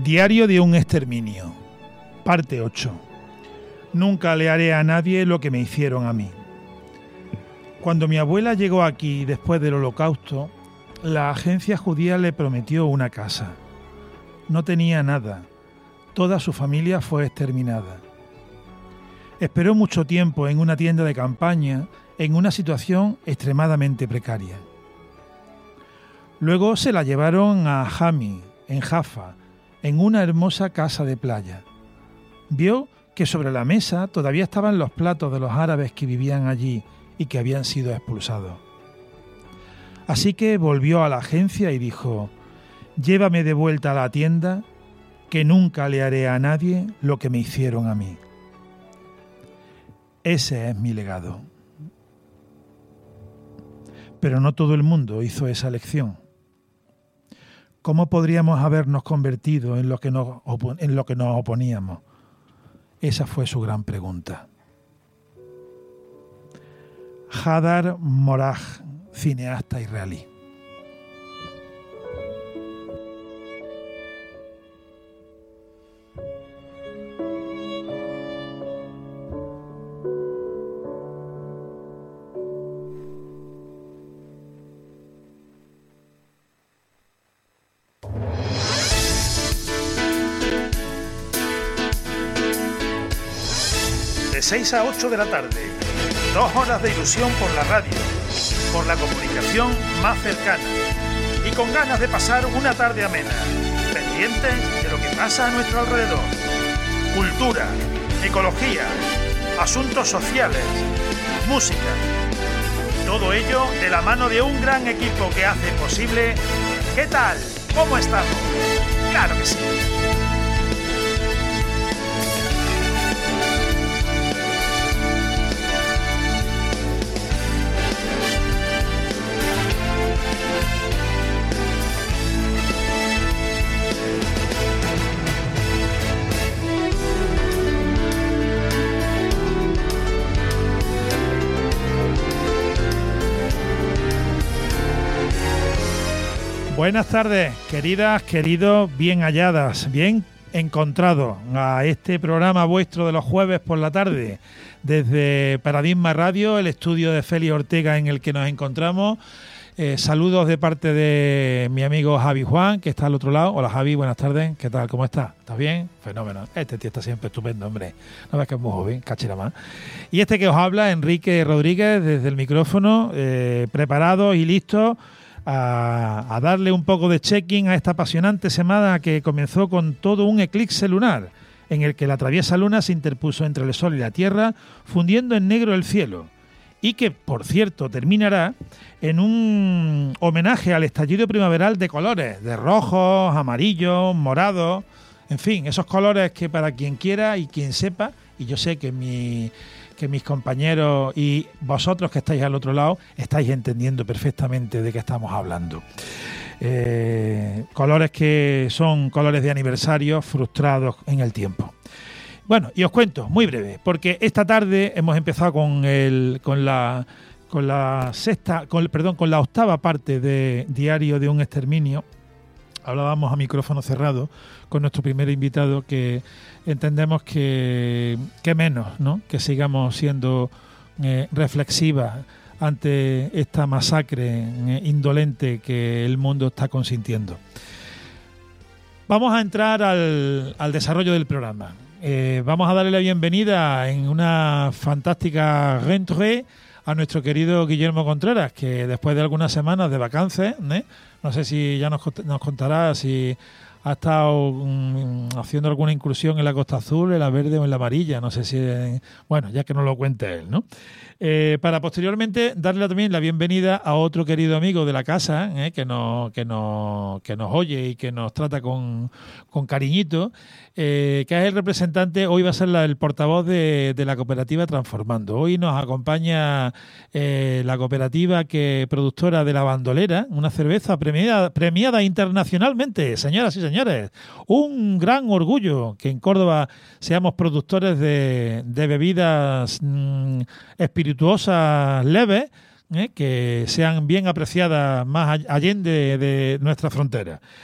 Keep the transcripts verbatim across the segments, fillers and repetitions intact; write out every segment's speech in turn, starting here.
Diario de un exterminio, parte ocho. Nunca le haré a nadie lo que me hicieron a mí. Cuando mi abuela llegó aquí después del Holocausto, la agencia judía le prometió una casa. No tenía nada. Toda su familia fue exterminada. Esperó mucho tiempo en una tienda de campaña, en una situación extremadamente precaria. Luego se la llevaron a Hami, en Jaffa, en una hermosa casa de playa. Vio que sobre la mesa todavía estaban los platos de los árabes que vivían allí y que habían sido expulsados. Así que volvió a la agencia y dijo: «Llévame de vuelta a la tienda, que nunca le haré a nadie lo que me hicieron a mí». Ese es mi legado. Pero no todo el mundo hizo esa elección. ¿Cómo podríamos habernos convertido en lo que nos, en lo que nos oponíamos? Esa fue su gran pregunta. Hadar Morag, cineasta israelí. De seis a ocho de la tarde, dos horas de ilusión por la radio, por la comunicación más cercana y con ganas de pasar una tarde amena, pendientes de lo que pasa a nuestro alrededor. Cultura, ecología, asuntos sociales, música. Todo ello de la mano de un gran equipo que hace posible... ¿Qué tal? ¿Cómo estamos? ¡Claro que sí! Buenas tardes, queridas, queridos, bien halladas, bien encontrados a este programa vuestro de los jueves por la tarde. Desde Paradigma Radio, el estudio de Félix Ortega en el que nos encontramos. Eh, saludos de parte de mi amigo Javi Juan, que está al otro lado. Hola Javi, buenas tardes. ¿Qué tal? ¿Cómo estás? ¿Estás bien? Fenómeno. Este tío está siempre estupendo, hombre. No ves que es muy joven, cachera más. Y este que os habla, Enrique Rodríguez, desde el micrófono, eh, preparados y listos A, a darle un poco de check-in a esta apasionante semana que comenzó con todo un eclipse lunar, en el que la traviesa luna se interpuso entre el sol y la tierra, fundiendo en negro el cielo, y que, por cierto, terminará en un homenaje al estallido primaveral de colores, de rojos, amarillos, morados, en fin, esos colores que para quien quiera y quien sepa, y yo sé que mi... que mis compañeros y vosotros que estáis al otro lado estáis entendiendo perfectamente de qué estamos hablando. Eh, colores que son colores de aniversario frustrados en el tiempo. Bueno, y os cuento, muy breve, porque esta tarde hemos empezado con el con la con la sexta, con, perdón, con la octava parte de Diario de un exterminio. Hablábamos a micrófono cerrado con nuestro primer invitado que entendemos que, que menos, ¿no? Que sigamos siendo eh, reflexivas ante esta masacre eh, indolente que el mundo está consintiendo. Vamos a entrar al, al desarrollo del programa. Eh, vamos a darle la bienvenida en una fantástica rentrée a nuestro querido Guillermo Contreras, que después de algunas semanas de vacances, ¿eh? No sé si ya nos, nos contará si ha estado um, haciendo alguna incursión en la Costa Azul, en la verde o en la amarilla, no sé si... Eh, bueno, ya que nos lo cuente él, ¿no? Eh, para posteriormente darle también la bienvenida a otro querido amigo de la casa, eh, que, nos, que, nos, que nos oye y que nos trata con, con cariñito, eh, que es el representante, hoy va a ser la, el portavoz de, de la cooperativa Transformando. Hoy nos acompaña eh, la cooperativa que productora de La Bandolera, una cerveza premiada, premiada internacionalmente, señoras y señores. Un gran orgullo que en Córdoba seamos productores de, de bebidas mmm, espirituosas leves, eh, que sean bien apreciadas más allende de nuestra frontera.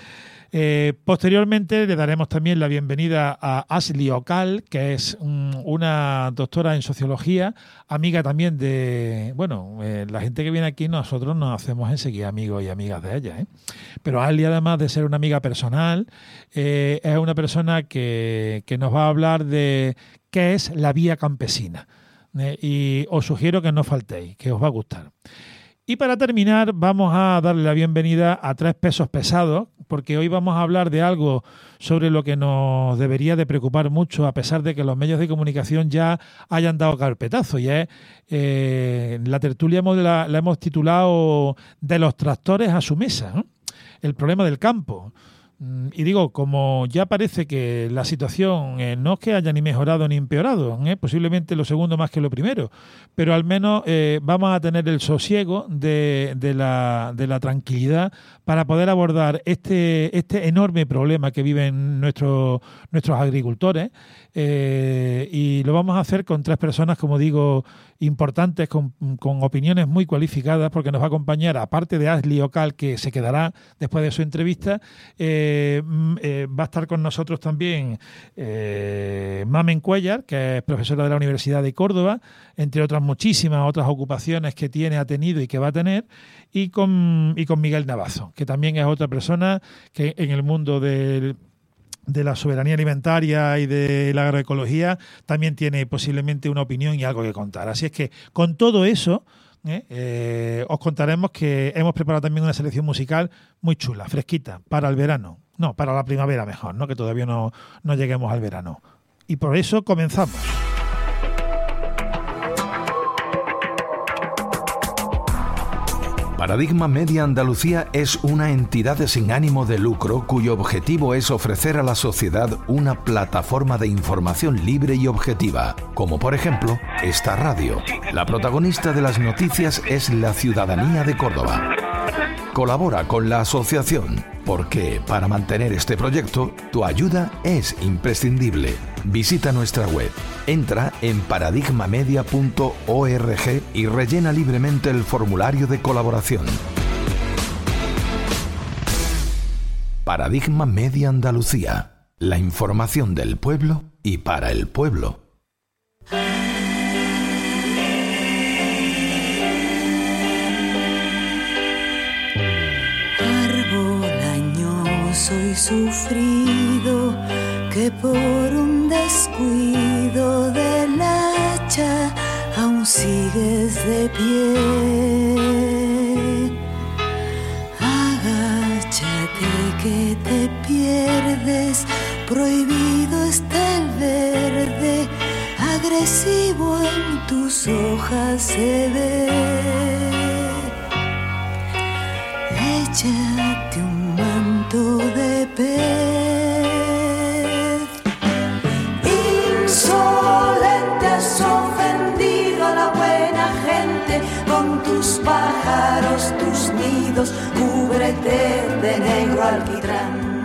Eh, posteriormente le daremos también la bienvenida a Ashley Ocal, que es um, una doctora en sociología, amiga también de, bueno, eh, la gente que viene aquí nosotros nos hacemos enseguida amigos y amigas de ella, ¿eh? Pero Ashley, además de ser una amiga personal, eh, es una persona que, que nos va a hablar de qué es la vía campesina. Eh, y os sugiero que no faltéis, que os va a gustar. Y para terminar vamos a darle la bienvenida a tres pesos pesados, porque hoy vamos a hablar de algo sobre lo que nos debería de preocupar mucho, a pesar de que los medios de comunicación ya hayan dado carpetazo. Y es eh, la tertulia hemos, la, la hemos titulado De los tractores a su mesa, ¿no? El problema del campo. Y digo, como ya parece que la situación eh, no es que haya ni mejorado ni empeorado, ¿eh? Posiblemente lo segundo más que lo primero, pero al menos eh, vamos a tener el sosiego de, de, la, de la tranquilidad para poder abordar este, este enorme problema que viven nuestros, nuestros agricultores, eh, y lo vamos a hacer con tres personas, como digo, importantes, con, con opiniones muy cualificadas, porque nos va a acompañar, aparte de Ashley Ocal, que se quedará después de su entrevista, eh, eh, va a estar con nosotros también eh, Mamen Cuellar, que es profesora de la Universidad de Córdoba, entre otras muchísimas otras ocupaciones que tiene, ha tenido y que va a tener, y con, y con Miguel Navazo, que también es otra persona que en el mundo del de la soberanía alimentaria y de la agroecología también tiene posiblemente una opinión y algo que contar. Así es que con todo eso eh, eh, os contaremos que hemos preparado también una selección musical muy chula, fresquita, para el verano. No, para la primavera mejor, ¿no? Que todavía no, no lleguemos al verano. Y por eso comenzamos. Paradigma Media Andalucía es una entidad sin ánimo de lucro cuyo objetivo es ofrecer a la sociedad una plataforma de información libre y objetiva, como por ejemplo esta radio. La protagonista de las noticias es la ciudadanía de Córdoba. Colabora con la asociación, porque para mantener este proyecto, tu ayuda es imprescindible. Visita nuestra web, entra en paradigma media punto org y rellena libremente el formulario de colaboración. Paradigma Media Andalucía, la información del pueblo y para el pueblo. Soy sufrido que por un descuido del hacha aún sigues de pie. Agáchate que te pierdes, prohibido está el verde, agresivo en tus hojas se ve. Échate un manto de pez. Insolente has ofendido a la buena gente con tus pájaros, tus nidos, cúbrete de negro alquitrán.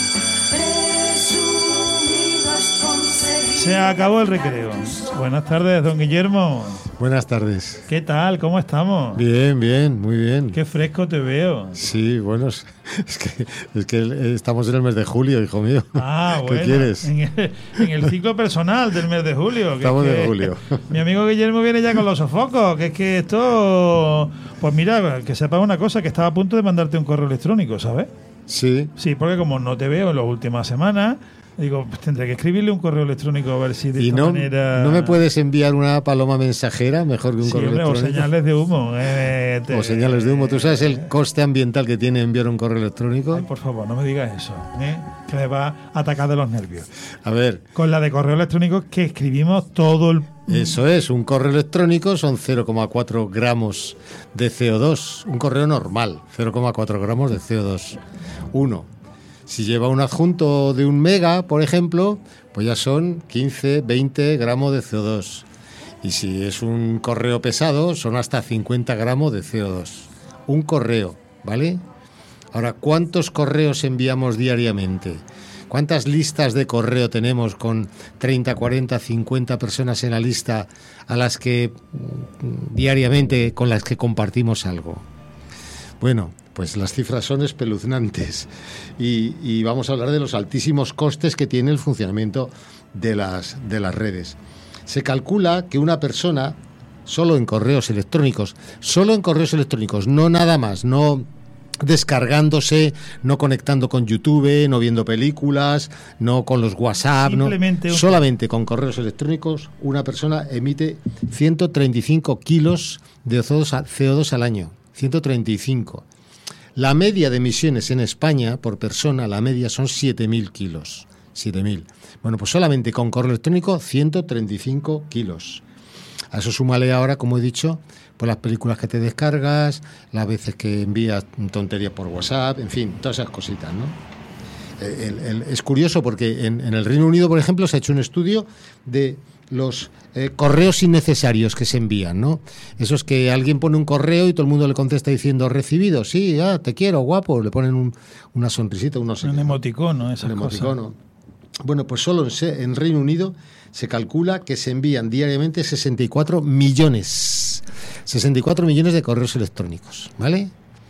Presumido has conseguido. Se acabó el recreo. Buenas tardes, don Guillermo. Buenas tardes. ¿Qué tal? ¿Cómo estamos? Bien, bien, muy bien. Qué fresco te veo. Sí, bueno, es que, es que estamos en el mes de julio, hijo mío. Ah, bueno. ¿Qué quieres? En el, en el ciclo personal del mes de julio. Estamos en julio. Mi amigo Guillermo viene ya con los sofocos, que es que esto... Pues mira, que sepas una cosa, que estaba a punto de mandarte un correo electrónico, ¿sabes? Sí. Sí, porque como no te veo en las últimas semanas... Digo, pues tendré que escribirle un correo electrónico a ver si de y esta no, manera... ¿no me puedes enviar una paloma mensajera mejor que un sí, correo hombre, electrónico? O señales de humo. Eh, te... O señales de humo. ¿Tú sabes el coste ambiental que tiene enviar un correo electrónico? Ay, por favor, no me digas eso, ¿eh? Que me va a atacar de los nervios. A ver. Con la de correo electrónico que escribimos todo el... Eso es, un correo electrónico son cero coma cuatro gramos de C O dos. Un correo normal, cero coma cuatro gramos de C O dos. Uno. Si lleva un adjunto de un mega, por ejemplo, pues ya son quince, veinte gramos de C O dos. Y si es un correo pesado, son hasta cincuenta gramos de C O dos. Un correo, ¿vale? Ahora, ¿cuántos correos enviamos diariamente? ¿Cuántas listas de correo tenemos con treinta, cuarenta, cincuenta personas en la lista a las que diariamente con las que compartimos algo? Bueno, Pues las cifras son espeluznantes y, y vamos a hablar de los altísimos costes que tiene el funcionamiento de las, de las redes. Se calcula que una persona, solo en correos electrónicos, solo en correos electrónicos, no nada más, no descargándose, no conectando con YouTube, no viendo películas, no con los WhatsApp, no, solamente con correos electrónicos, una persona emite ciento treinta y cinco kilos de C O dos al año, ciento treinta y cinco. La media de emisiones en España por persona, la media son siete mil kilos. siete mil. Bueno, pues solamente con correo electrónico ciento treinta y cinco kilos. A eso súmale ahora, como he dicho, pues las películas que te descargas, las veces que envías tonterías por WhatsApp, en fin, todas esas cositas, ¿no? El, el, es curioso porque en, en el Reino Unido, por ejemplo, se ha hecho un estudio de los eh, correos innecesarios que se envían, ¿no? Esos que alguien pone un correo y todo el mundo le contesta diciendo recibido, sí, ah, te quiero, guapo, le ponen un, una sonrisita, un no sé un qué, emoticono, esas un cosas. emoticono. Bueno, pues solo en, en Reino Unido se calcula que se envían diariamente sesenta y cuatro millones, sesenta y cuatro millones de correos electrónicos, ¿vale?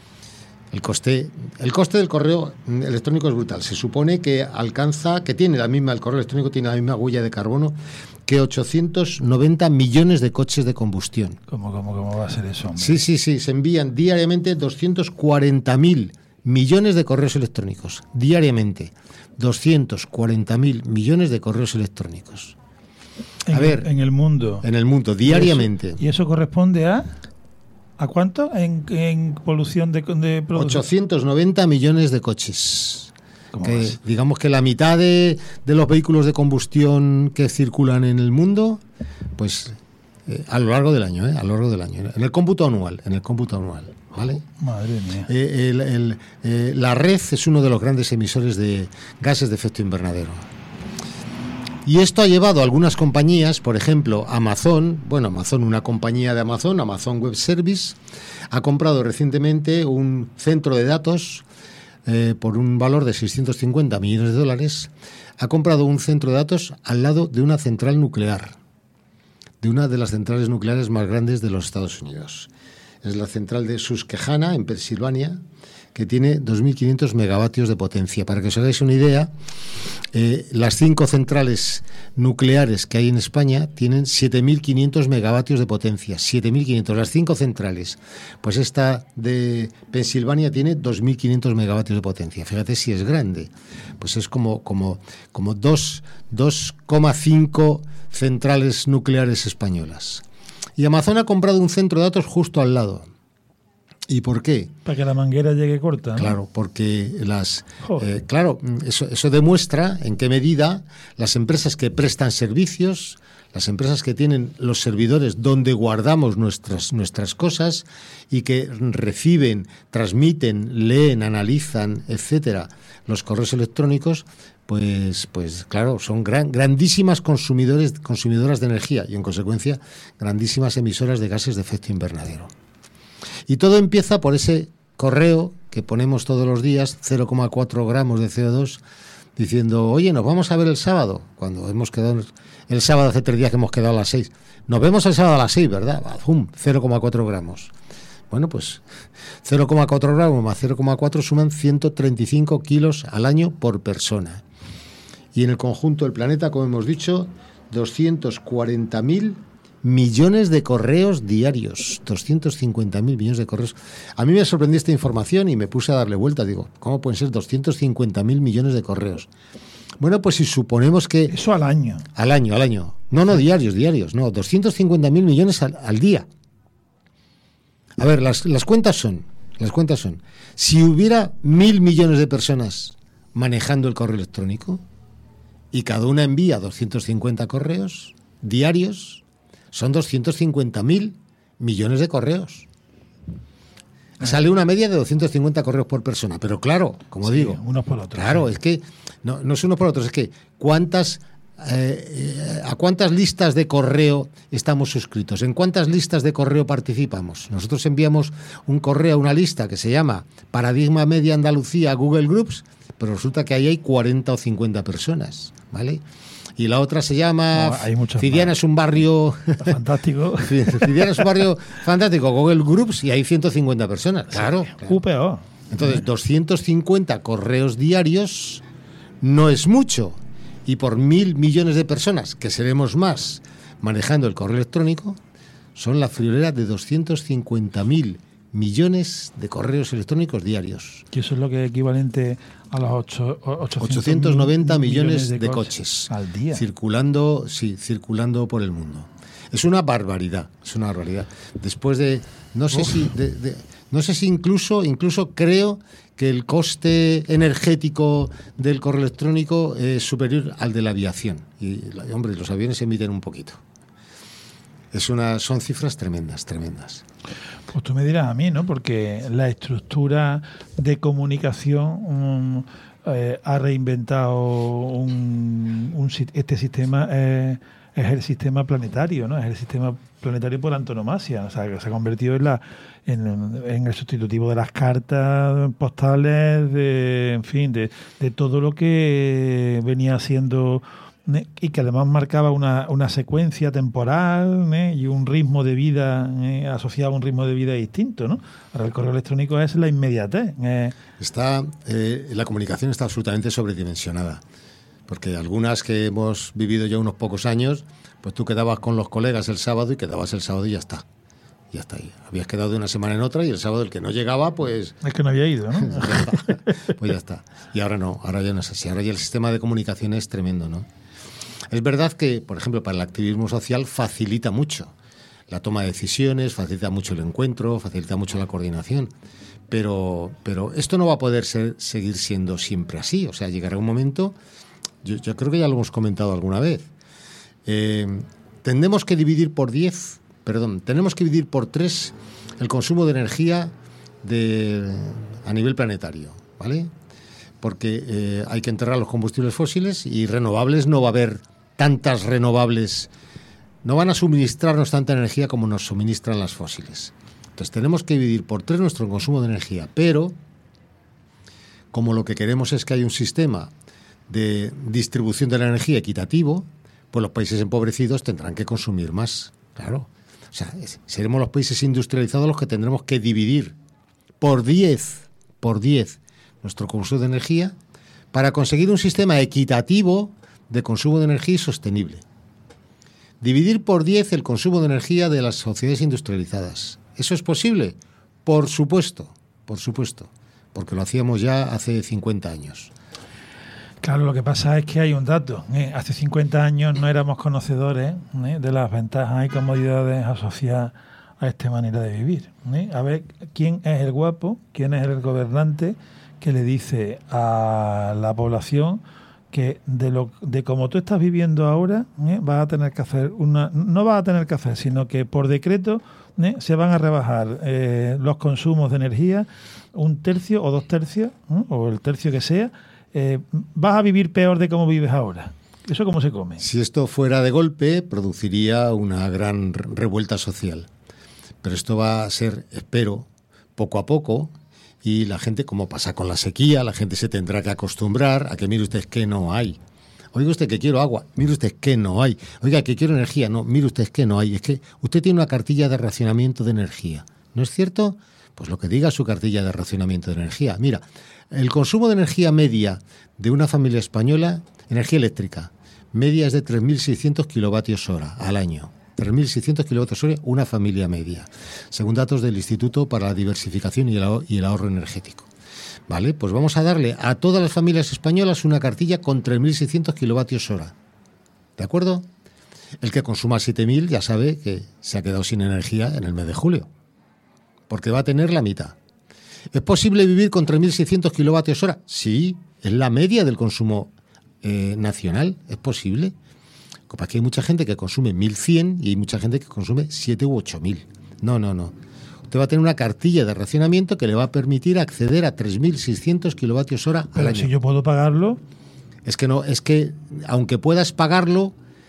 El coste, el coste del correo electrónico es brutal. Se supone que alcanza, que tiene la misma, el correo electrónico tiene la misma huella de carbono que ochocientos noventa millones de coches de combustión. ¿Cómo, cómo, cómo va a ser eso, hombre? Sí, sí, sí. Se envían diariamente doscientos cuarenta mil millones de correos electrónicos. Diariamente. doscientos cuarenta mil millones de correos electrónicos. A en, ver. En el mundo. En el mundo, diariamente. ¿Y eso, y eso corresponde a? ¿A cuánto en, en polución de, de productos? ochocientos noventa millones de coches. Que, digamos que la mitad de, de los vehículos de combustión que circulan en el mundo, pues eh, a lo largo del año, eh, a lo largo del año, en el cómputo anual, en el cómputo anual, ¿vale? Madre mía. Eh, el, el, eh, la red es uno de los grandes emisores de gases de efecto invernadero. Y esto ha llevado a algunas compañías, por ejemplo, Amazon, bueno, Amazon, una compañía de Amazon, Amazon Web Service, ha comprado recientemente un centro de datos eh, por un valor de seiscientos cincuenta millones de dólares, ha comprado un centro de datos al lado de una central nuclear, de una de las centrales nucleares más grandes de los Estados Unidos. Es la central de Susquehanna, en Pensilvania, que tiene dos mil quinientos megavatios de potencia. Para que os hagáis una idea, eh, las cinco centrales nucleares que hay en España tienen siete mil quinientos megavatios de potencia. siete mil quinientos, las cinco centrales. Pues esta de Pensilvania tiene dos mil quinientos megavatios de potencia. Fíjate si es grande. Pues es como, como, como dos coma cinco centrales nucleares españolas. Y Amazon ha comprado un centro de datos justo al lado. ¿Y por qué? Para que la manguera llegue corta, ¿no? Claro, porque las eh, claro, eso, eso demuestra en qué medida las empresas que prestan servicios, las empresas que tienen los servidores donde guardamos nuestras, nuestras cosas y que reciben, transmiten, leen, analizan, etcétera, los correos electrónicos, pues, pues claro, son gran, grandísimas consumidores, consumidoras de energía y en consecuencia grandísimas emisoras de gases de efecto invernadero. Y todo empieza por ese correo que ponemos todos los días, cero coma cuatro gramos de C O dos, diciendo, oye, nos vamos a ver el sábado, cuando hemos quedado el sábado hace tres días que hemos quedado a las seis. Nos vemos el sábado a las seis, ¿verdad? ¡Pum! cero coma cuatro gramos. Bueno, pues cero coma cuatro gramos más cero coma cuatro suman ciento treinta y cinco kilos al año por persona. Y en el conjunto del planeta, como hemos dicho, doscientos cuarenta mil millones de correos diarios, doscientos cincuenta mil millones de correos. A mí me sorprendió esta información y me puse a darle vuelta. Digo, ¿cómo pueden ser doscientos cincuenta mil millones de correos? Bueno, pues si suponemos que... Eso al año. Al año, al año. No, no, diarios, diarios. No, doscientos cincuenta mil millones al, al día. A ver, las, las cuentas son, las cuentas son, si hubiera mil millones de personas manejando el correo electrónico y cada una envía doscientos cincuenta correos diarios, son doscientos cincuenta mil millones de correos. Sale una media de doscientos cincuenta correos por persona. Pero claro, como sí, digo... unos por otros. Claro, sí. Es que no, no es unos por otros, es que cuántas... Eh, ¿a cuántas listas de correo estamos suscritos? ¿En cuántas listas de correo participamos? Nosotros enviamos un correo a una lista que se llama Paradigma Media Andalucía Google Groups, pero resulta que ahí hay cuarenta o cincuenta personas, ¿vale? Y la otra se llama no, Fidiana más. Es un barrio fantástico. Fidiana es un barrio fantástico, Google Groups, y hay ciento cincuenta personas. Claro. Sí, claro. Entonces, doscientos cincuenta correos diarios no es mucho. Y por mil millones de personas, que seremos más, manejando el correo electrónico, son la friolera de doscientos cincuenta mil millones de correos electrónicos diarios. Que eso es lo que es equivalente a los ocho, ochocientos noventa millones de, de coches, coches al día. Circulando, sí, circulando por el mundo. Es una barbaridad, es una barbaridad. Después de, no sé Uf. si, de, de, no sé si incluso, incluso creo que el coste energético del correo electrónico es superior al de la aviación. Y, hombre, los aviones emiten un poquito. Es una, son cifras tremendas, tremendas. Pues tú me dirás a mí, ¿no? Porque la estructura de comunicación um, eh, ha reinventado un, un, este sistema, eh, es el sistema planetario, ¿no? Es el sistema planetario por antonomasia. O sea, que se ha convertido en la en, en el sustitutivo de las cartas postales, de, en fin, de, de todo lo que venía siendo, ¿eh? Y que además marcaba una, una secuencia temporal, ¿eh? Y un ritmo de vida, ¿eh? Asociado a un ritmo de vida distinto, ¿no? Ahora el correo electrónico es la inmediatez. ¿eh? Está, eh, la comunicación está absolutamente sobredimensionada, porque algunas que hemos vivido ya unos pocos años, pues tú quedabas con los colegas el sábado y quedabas el sábado y ya está. Ya está ahí. Habías quedado de una semana en otra y el sábado el que no llegaba, pues... Es que no había ido, ¿no? Ya está. Pues ya está. Y ahora no, ahora ya no es así. Ahora ya el sistema de comunicación es tremendo, ¿no? Es verdad que, por ejemplo, para el activismo social facilita mucho la toma de decisiones, facilita mucho el encuentro, facilita mucho la coordinación, pero, pero esto no va a poder ser, seguir siendo siempre así. O sea, llegará un momento, yo, yo creo que ya lo hemos comentado alguna vez, eh, tendremos que dividir por diez, perdón, tenemos que dividir por tres el consumo de energía de, a nivel planetario, ¿vale? Porque eh, hay que enterrar los combustibles fósiles y renovables no va a haber tantas renovables, no van a suministrarnos tanta energía como nos suministran las fósiles. Entonces tenemos que dividir por tres nuestro consumo de energía, pero como lo que queremos es que haya un sistema de distribución de la energía equitativo, pues los países empobrecidos tendrán que consumir más, claro. O sea, seremos los países industrializados los que tendremos que dividir por diez, por diez nuestro consumo de energía para conseguir un sistema equitativo de consumo de energía y sostenible. Dividir por diez el consumo de energía de las sociedades industrializadas. ¿Eso es posible? Por supuesto, por supuesto, porque lo hacíamos ya hace cincuenta años. Claro, lo que pasa es que hay un dato. ¿eh? Hace cincuenta años no éramos conocedores ¿eh? de las ventajas y comodidades asociadas a esta manera de vivir. ¿eh? A ver, ¿quién es el guapo? ¿Quién es el gobernante que le dice a la población que de lo de como tú estás viviendo ahora ¿eh? vas a tener que hacer una no vas a tener que hacer, sino que por decreto ¿eh? se van a rebajar eh, los consumos de energía un tercio o dos tercios ¿eh? o el tercio que sea, eh, vas a vivir peor de cómo vives ahora? ¿Eso cómo se come? Si esto fuera de golpe, produciría una gran revuelta social. Pero esto va a ser, espero, poco a poco. Y la gente, como pasa con la sequía, la gente se tendrá que acostumbrar a que, mire usted, que no hay. Oiga usted que quiero agua, mire usted que no hay. Oiga, que quiero energía, no, mire usted que no hay. Es que usted tiene una cartilla de racionamiento de energía, ¿no es cierto? Pues lo que diga su cartilla de racionamiento de energía. Mira, el consumo de energía media de una familia española, energía eléctrica, media es de tres mil seiscientos kilovatios hora al año. tres mil seiscientos kilovatios hora una familia media, según datos del Instituto para la Diversificación y el, Ahorro, y el Ahorro Energético. Vale, pues vamos a darle a todas las familias españolas una cartilla con tres mil seiscientos kilovatios hora. ¿De acuerdo? El que consuma siete mil ya sabe que se ha quedado sin energía en el mes de julio, porque va a tener la mitad. ¿Es posible vivir con tres mil seiscientos kilovatios hora? Sí, es la media del consumo eh, nacional, es posible. Aquí hay mucha gente que consume mil cien y hay mucha gente que consume siete u ocho mil. No, no, no. Usted va a tener una cartilla de racionamiento que le va a permitir acceder a tres mil seiscientos kilovatios hora al Pero año. Si yo puedo pagarlo... Es que no, es que aunque puedas pagarlo,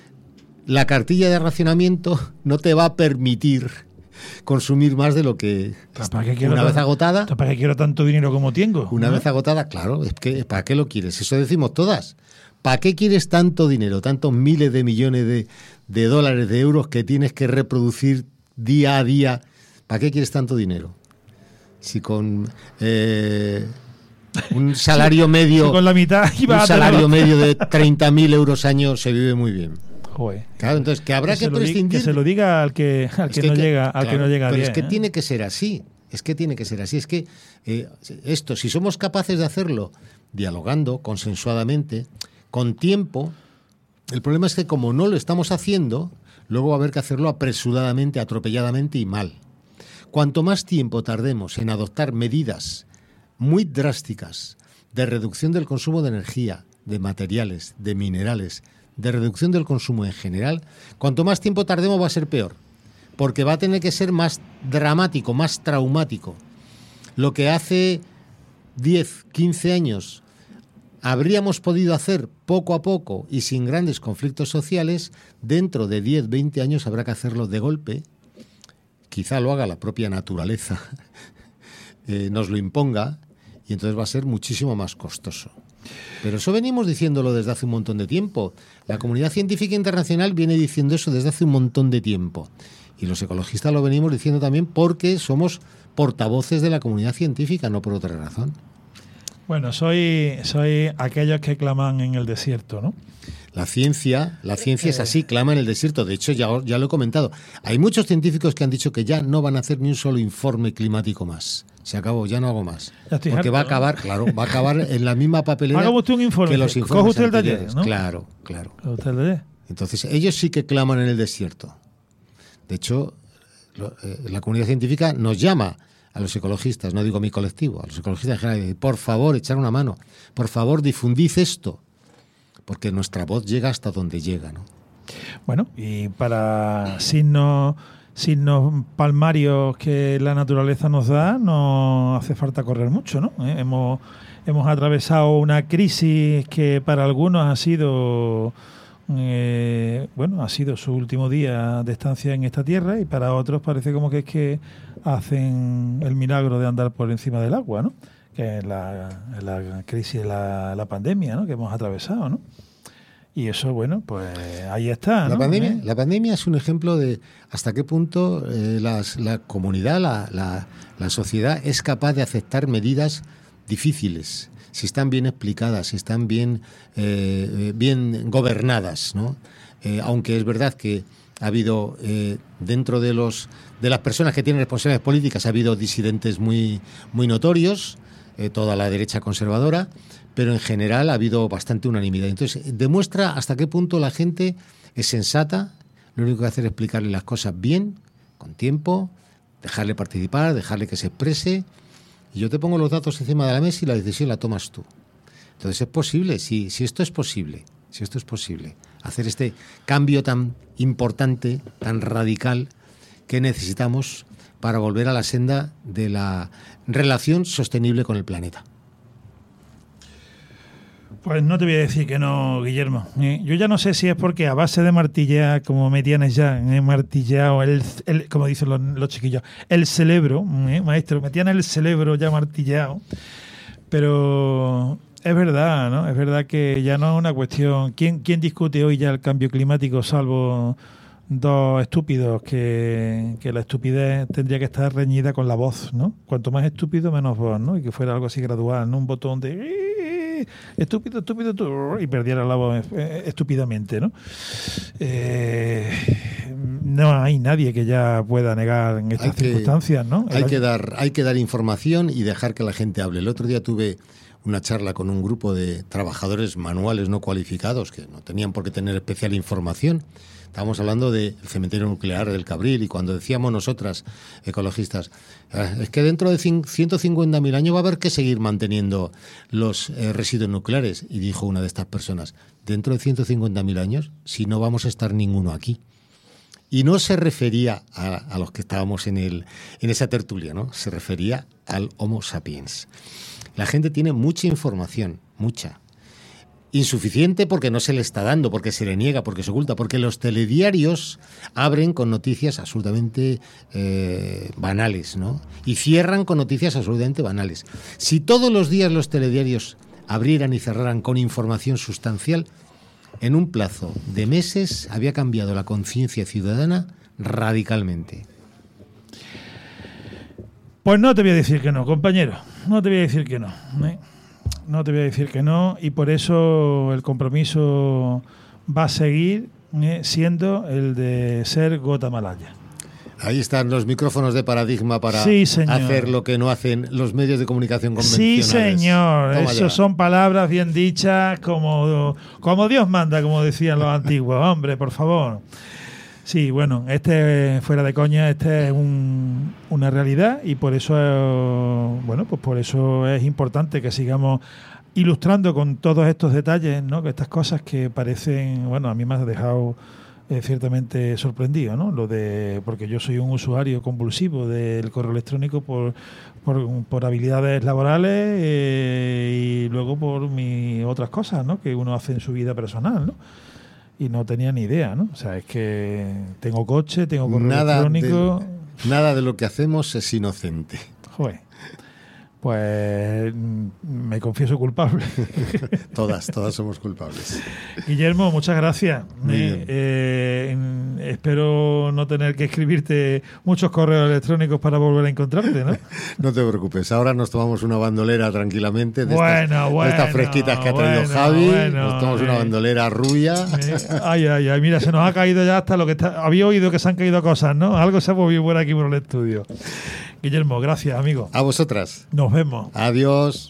la cartilla de racionamiento no te va a permitir consumir más de lo que... ¿Para qué quiero una tan, vez agotada... ¿Para qué quiero tanto dinero como tengo? Una ¿no? vez agotada, claro, es que ¿para qué lo quieres? Eso decimos todas. ¿Para qué quieres tanto dinero, tantos miles de millones de, de dólares, de euros que tienes que reproducir día a día? ¿Para qué quieres tanto dinero? si con eh, un salario medio, si con la mitad iba un a salario tener... medio de treinta mil euros año se vive muy bien. Joder. Claro, entonces que habrá que, que prescindir. Que se lo diga al que, al que, que no que, llega, al claro, que no llega pero bien. Es que ¿eh? tiene que ser así. Es que tiene que ser así. Es que eh, esto, si somos capaces de hacerlo dialogando, consensuadamente, con tiempo, el problema es que como no lo estamos haciendo, luego va a haber que hacerlo apresuradamente, atropelladamente y mal. Cuanto más tiempo tardemos en adoptar medidas muy drásticas de reducción del consumo de energía, de materiales, de minerales, de reducción del consumo en general, cuanto más tiempo tardemos va a ser peor, porque va a tener que ser más dramático, más traumático. Lo que hace diez, quince años habríamos podido hacer poco a poco y sin grandes conflictos sociales, dentro de diez, veinte años habrá que hacerlo de golpe. Quizá lo haga la propia naturaleza, eh, nos lo imponga, y entonces va a ser muchísimo más costoso. Pero eso venimos diciéndolo desde hace un montón de tiempo. La comunidad científica internacional viene diciendo eso desde hace un montón de tiempo. Y los ecologistas lo venimos diciendo también porque somos portavoces de la comunidad científica, no por otra razón. Bueno, soy, soy aquellos que claman en el desierto, ¿no? La ciencia, la ciencia es así, clama en el desierto. De hecho, ya, ya lo he comentado. Hay muchos científicos que han dicho que ya no van a hacer ni un solo informe climático más. Se acabó, ya no hago más. Porque harto, va a acabar, ¿no? Claro, va a acabar en la misma papelera. Haga usted un informe. Que los informes coge usted el taller, ¿no? Claro, claro. ¿Coge usted el taller? Entonces, ellos sí que claman en el desierto. De hecho, lo, eh, la comunidad científica nos llama a los ecologistas, no digo a mi colectivo, a los ecologistas en general, por favor, echar una mano, por favor, difundid esto, porque nuestra voz llega hasta donde llega, ¿no? Bueno, y para signos, signos palmarios que la naturaleza nos da, no hace falta correr mucho, ¿no? ¿Eh? Hemos, hemos atravesado una crisis que para algunos ha sido... Eh, bueno, ha sido su último día de estancia en esta tierra, y para otros parece como que es que hacen el milagro de andar por encima del agua, ¿no? Que es la, la crisis de la, la pandemia, ¿no? Que hemos atravesado, ¿no? Y eso, bueno, pues ahí está, ¿no? La pandemia, ¿Eh? la pandemia es un ejemplo de hasta qué punto eh, las, la comunidad, la, la, la sociedad es capaz de aceptar medidas difíciles, si están bien explicadas, si están bien, eh, bien gobernadas, ¿no? Eh, aunque es verdad que ha habido, eh, dentro de los de las personas que tienen responsabilidades políticas, ha habido disidentes muy, muy notorios, eh, toda la derecha conservadora, pero en general ha habido bastante unanimidad. Entonces, demuestra hasta qué punto la gente es sensata, lo único que hace es explicarle las cosas bien, con tiempo, dejarle participar, dejarle que se exprese. Y yo te pongo los datos encima de la mesa y la decisión la tomas tú. Entonces es posible, si, si esto es posible, si esto es posible, hacer este cambio tan importante, tan radical que necesitamos para volver a la senda de la relación sostenible con el planeta. Pues no te voy a decir que no, Guillermo. Eh, yo ya no sé si es porque a base de martillar, como me tienes ya, he martillado, el, el, como dicen los, los chiquillos, el cerebro, eh, maestro, me tienes el cerebro ya martillado. Pero es verdad, ¿no? Es verdad que ya no es una cuestión... ¿Quién, quién discute hoy ya el cambio climático salvo dos estúpidos? Que, que la estupidez tendría que estar reñida con la voz, ¿no? Cuanto más estúpido, menos voz, ¿no? Y que fuera algo así gradual, ¿no? Un botón de... estúpido, estúpido, estúpido, y perdiera la voz estúpidamente, ¿no? Eh, no hay nadie que ya pueda negar en estas hay que, circunstancias, ¿no? Hay que dar, hay que dar información y dejar que la gente hable. El otro día tuve una charla con un grupo de trabajadores manuales no cualificados que no tenían por qué tener especial información. Estábamos hablando del cementerio nuclear del Cabril, y cuando decíamos nosotras, ecologistas, es que dentro de ciento cincuenta mil años va a haber que seguir manteniendo los eh, residuos nucleares. Y dijo una de estas personas, dentro de ciento cincuenta mil años, si no vamos a estar ninguno aquí. Y no se refería a, a los que estábamos en, el, en esa tertulia, ¿no? Se refería al Homo sapiens. La gente tiene mucha información, mucha. Insuficiente porque no se le está dando, porque se le niega, porque se oculta, porque los telediarios abren con noticias absolutamente eh, banales, ¿no? Y cierran con noticias absolutamente banales. Si todos los días los telediarios abrieran y cerraran con información sustancial, en un plazo de meses había cambiado la conciencia ciudadana radicalmente. Pues no te voy a decir que no, compañero. No te voy a decir que no. ¿eh? No te voy a decir que no. Y por eso el compromiso va a seguir ¿eh? siendo el de ser gota malaya. Ahí están los micrófonos de Paradigma para sí, hacer lo que no hacen los medios de comunicación convencionales. Sí, señor. Toma Eso ya. son palabras bien dichas como, como Dios manda, como decían los antiguos. Hombre, por favor. Sí, bueno, este, fuera de coña, este es un, una realidad y por eso, eh, bueno, pues por eso es importante que sigamos ilustrando con todos estos detalles, ¿no? Que estas cosas que parecen, bueno, a mí me ha dejado Eh, ciertamente sorprendido, ¿no? Lo de porque yo soy un usuario compulsivo del correo electrónico por por, por habilidades laborales eh, y luego por mis otras cosas, ¿no? Que uno hace en su vida personal, ¿no? Y no tenía ni idea, ¿no? O sea, es que tengo coche, tengo correo nada electrónico. De, nada de lo que hacemos es inocente. Joder. Pues me confieso culpable. Todas, todas somos culpables. Guillermo, muchas gracias. Eh, eh, espero no tener que escribirte muchos correos electrónicos para volver a encontrarte, ¿no? No te preocupes, ahora nos tomamos una bandolera tranquilamente de, bueno, estas, bueno, de estas fresquitas que ha traído bueno, Javi. Bueno, nos tomamos eh. una bandolera rubia. Eh, ay, ay, ay, mira, se nos ha caído ya hasta lo que está. Había oído que se han caído cosas, ¿no? Algo se ha movido por aquí por el estudio. Guillermo, gracias, amigo. A vosotras. Nos vemos. Adiós.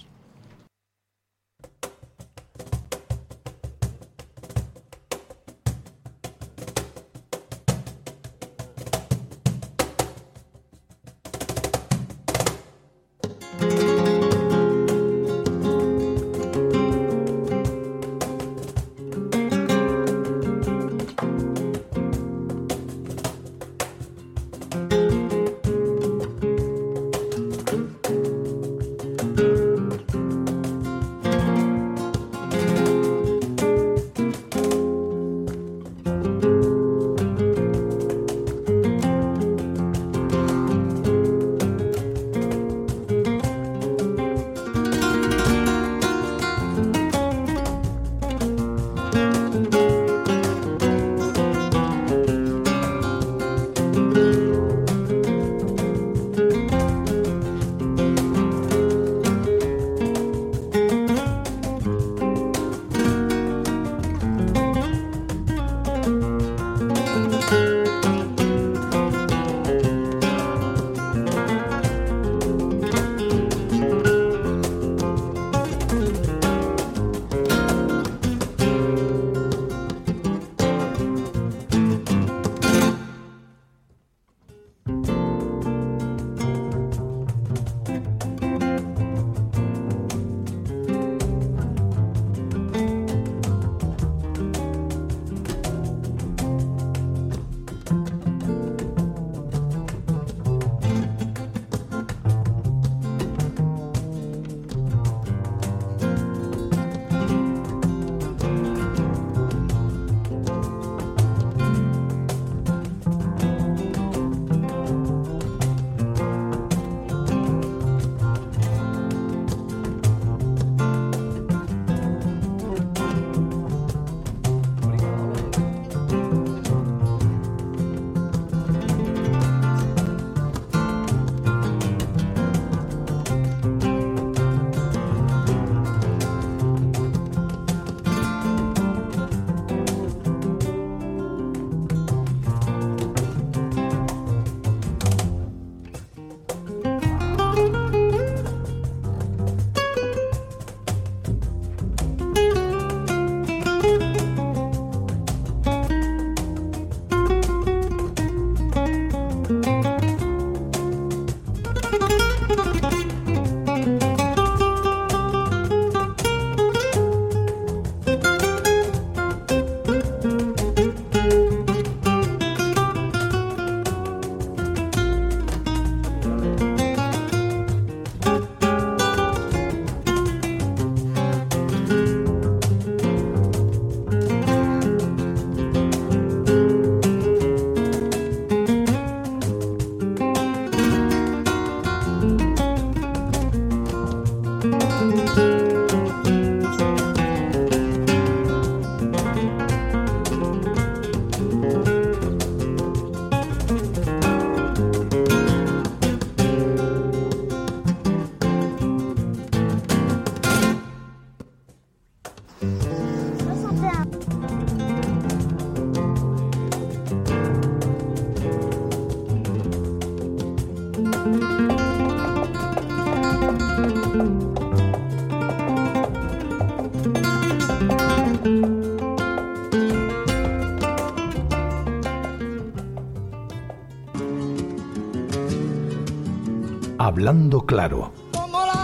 Hablando Claro. Como el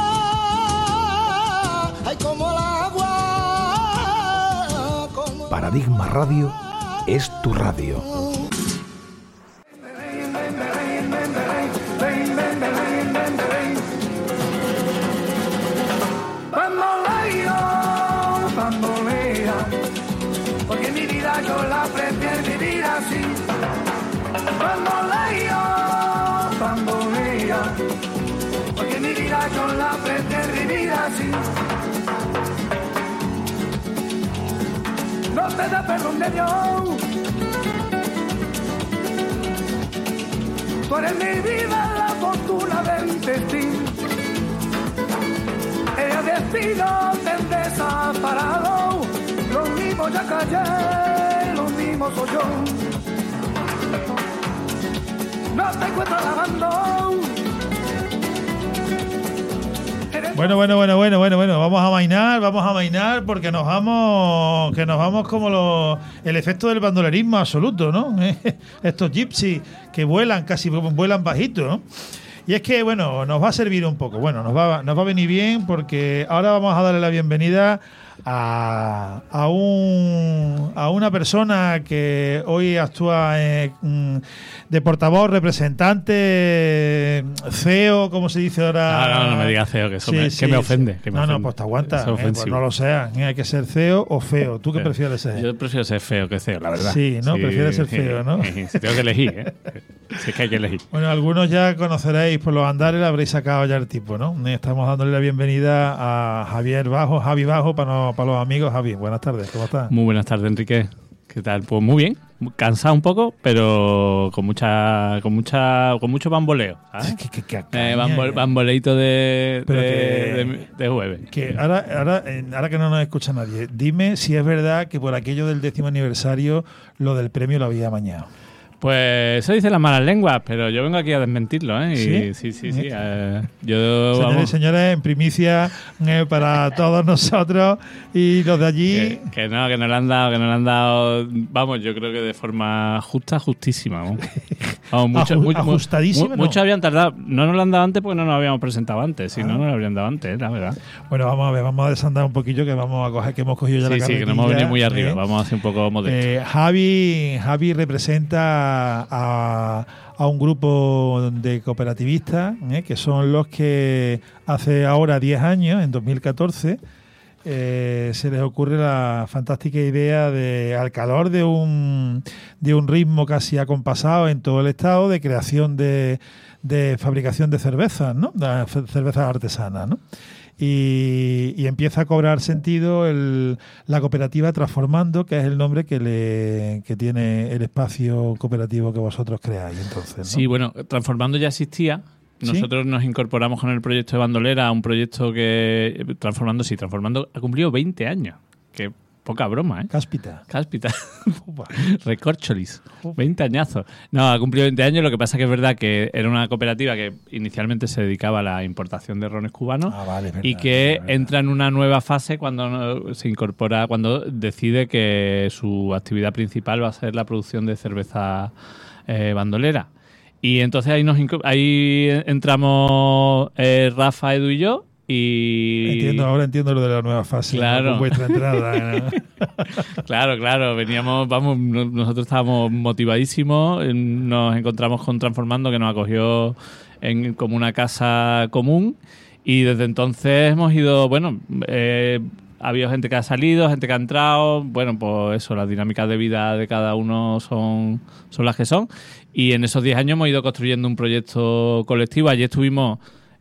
agua, ay, como el agua. Como Paradigma Radio es tu radio. Bamboleo, bambolea, porque mi vida yo la prefiero vivir así. Bamboleo, bambolea, porque mi vida yo la prefiero vivir así. No te da perdón de Dios, tú eres mi vida, la fortuna del destino. El destino te desaparado, lo mismo ya callé, lo mismo soy yo. No te encuentro lavando. Bueno, bueno, bueno, bueno, bueno, bueno, vamos a mainar, vamos a mainar porque nos vamos, que nos vamos como los, el efecto del bandolerismo absoluto, ¿no? Estos gypsies que vuelan, casi vuelan bajito, ¿no? Y es que, bueno, nos va a servir un poco, bueno, nos va, nos va a venir bien porque ahora vamos a darle la bienvenida a, a, un, a una persona que hoy actúa eh, de portavoz, representante, C E O, como se dice ahora. No, no, no me digas C E O, que eso sí, me, sí, que me sí. ofende. Que me no, ofende. no, pues te aguanta, Eso es eh, pues ofensivo. no lo sea, hay que ser C E O o feo. ¿Tú qué Feo. prefieres ser? Yo prefiero ser feo que C E O, la verdad. Sí, ¿no? Prefieres ser feo, ¿no? Si tengo que elegir, ¿eh? Si es que hay que elegir. Bueno, algunos ya conoceréis por los andares, le habréis sacado ya el tipo, ¿no? Estamos dándole la bienvenida a Javier Bajo, Javi Bajo, para, no, para los amigos. Javi, buenas tardes, ¿cómo estás? Muy buenas tardes, Enrique. ¿Qué tal? Pues muy bien, cansado un poco, pero con mucha, con mucha, con mucho bamboleo, ¿sabes? ¿Qué, qué, qué Eh, caña, bambol- eh. bamboleito de, Pero de, que- de- de jueves. Que ahora, ahora, eh, ahora que no nos escucha nadie, dime si es verdad que por aquello del décimo aniversario lo del premio lo había amañado. Pues eso dicen las malas lenguas, pero yo vengo aquí a desmentirlo, ¿eh? Y, ¿Sí? sí, sí, sí. ¿Eh? eh, yo, Señores y vamos, señores, en primicia eh, para todos nosotros y los de allí. que, que no, que no le han dado, que no le han dado, vamos, yo creo que de forma justa, justísima. Vamos, vamos mucho, Aju- mucho- ajustadísima, mu- no. Muchos habían tardado, no nos lo han dado antes porque no nos habíamos presentado antes, si Ah. no, no nos lo habrían dado antes, la verdad. Bueno, vamos a ver, vamos a desandar un poquillo que vamos a coger, que hemos cogido ya Sí, la sí, que carretilla, nos hemos venido muy arriba, ¿eh? vamos a hacer un poco modesto. Eh, Javi, Javi representa a, a un grupo de cooperativistas, ¿eh? que son los que hace ahora diez años, en dos mil catorce, eh, se les ocurre la fantástica idea de, al calor de un, de un ritmo casi acompasado en todo el estado, de creación de, de fabricación de cervezas, ¿no? De cervezas artesanas, ¿no? Y, y empieza a cobrar sentido el, la cooperativa Transformando, que es el nombre que le que tiene el espacio cooperativo que vosotros creáis. Entonces, ¿no? Sí, bueno, Transformando ya existía. ¿Sí? Nosotros nos incorporamos con el proyecto de Bandolera a un proyecto que, Transformando, sí, Transformando ha cumplido veinte años. Que poca broma, ¿eh? Cáspita. Cáspita. Recorcholis. veinte añazos. No, ha cumplido veinte años. Lo que pasa que es verdad que era una cooperativa que inicialmente se dedicaba a la importación de rones cubanos Ah, vale, es verdad, y que es verdad. entra en una nueva fase cuando no- se incorpora, cuando decide que su actividad principal va a ser la producción de cerveza eh, bandolera. Y entonces ahí nos inco- ahí entramos eh, Rafa, Edu y yo. Y Entiendo, ahora entiendo lo de la nueva fase. Claro. ¿no? Con vuestra entrada. ¿no? Claro, claro, veníamos, vamos, no- nosotros estábamos motivadísimos, eh, nos encontramos con Transformando, que nos acogió en, como una casa común, y desde entonces hemos ido, bueno, eh, ha habido gente que ha salido, gente que ha entrado, bueno, pues eso, las dinámicas de vida de cada uno son, son las que son, y en esos diez años hemos ido construyendo un proyecto colectivo. Allí estuvimos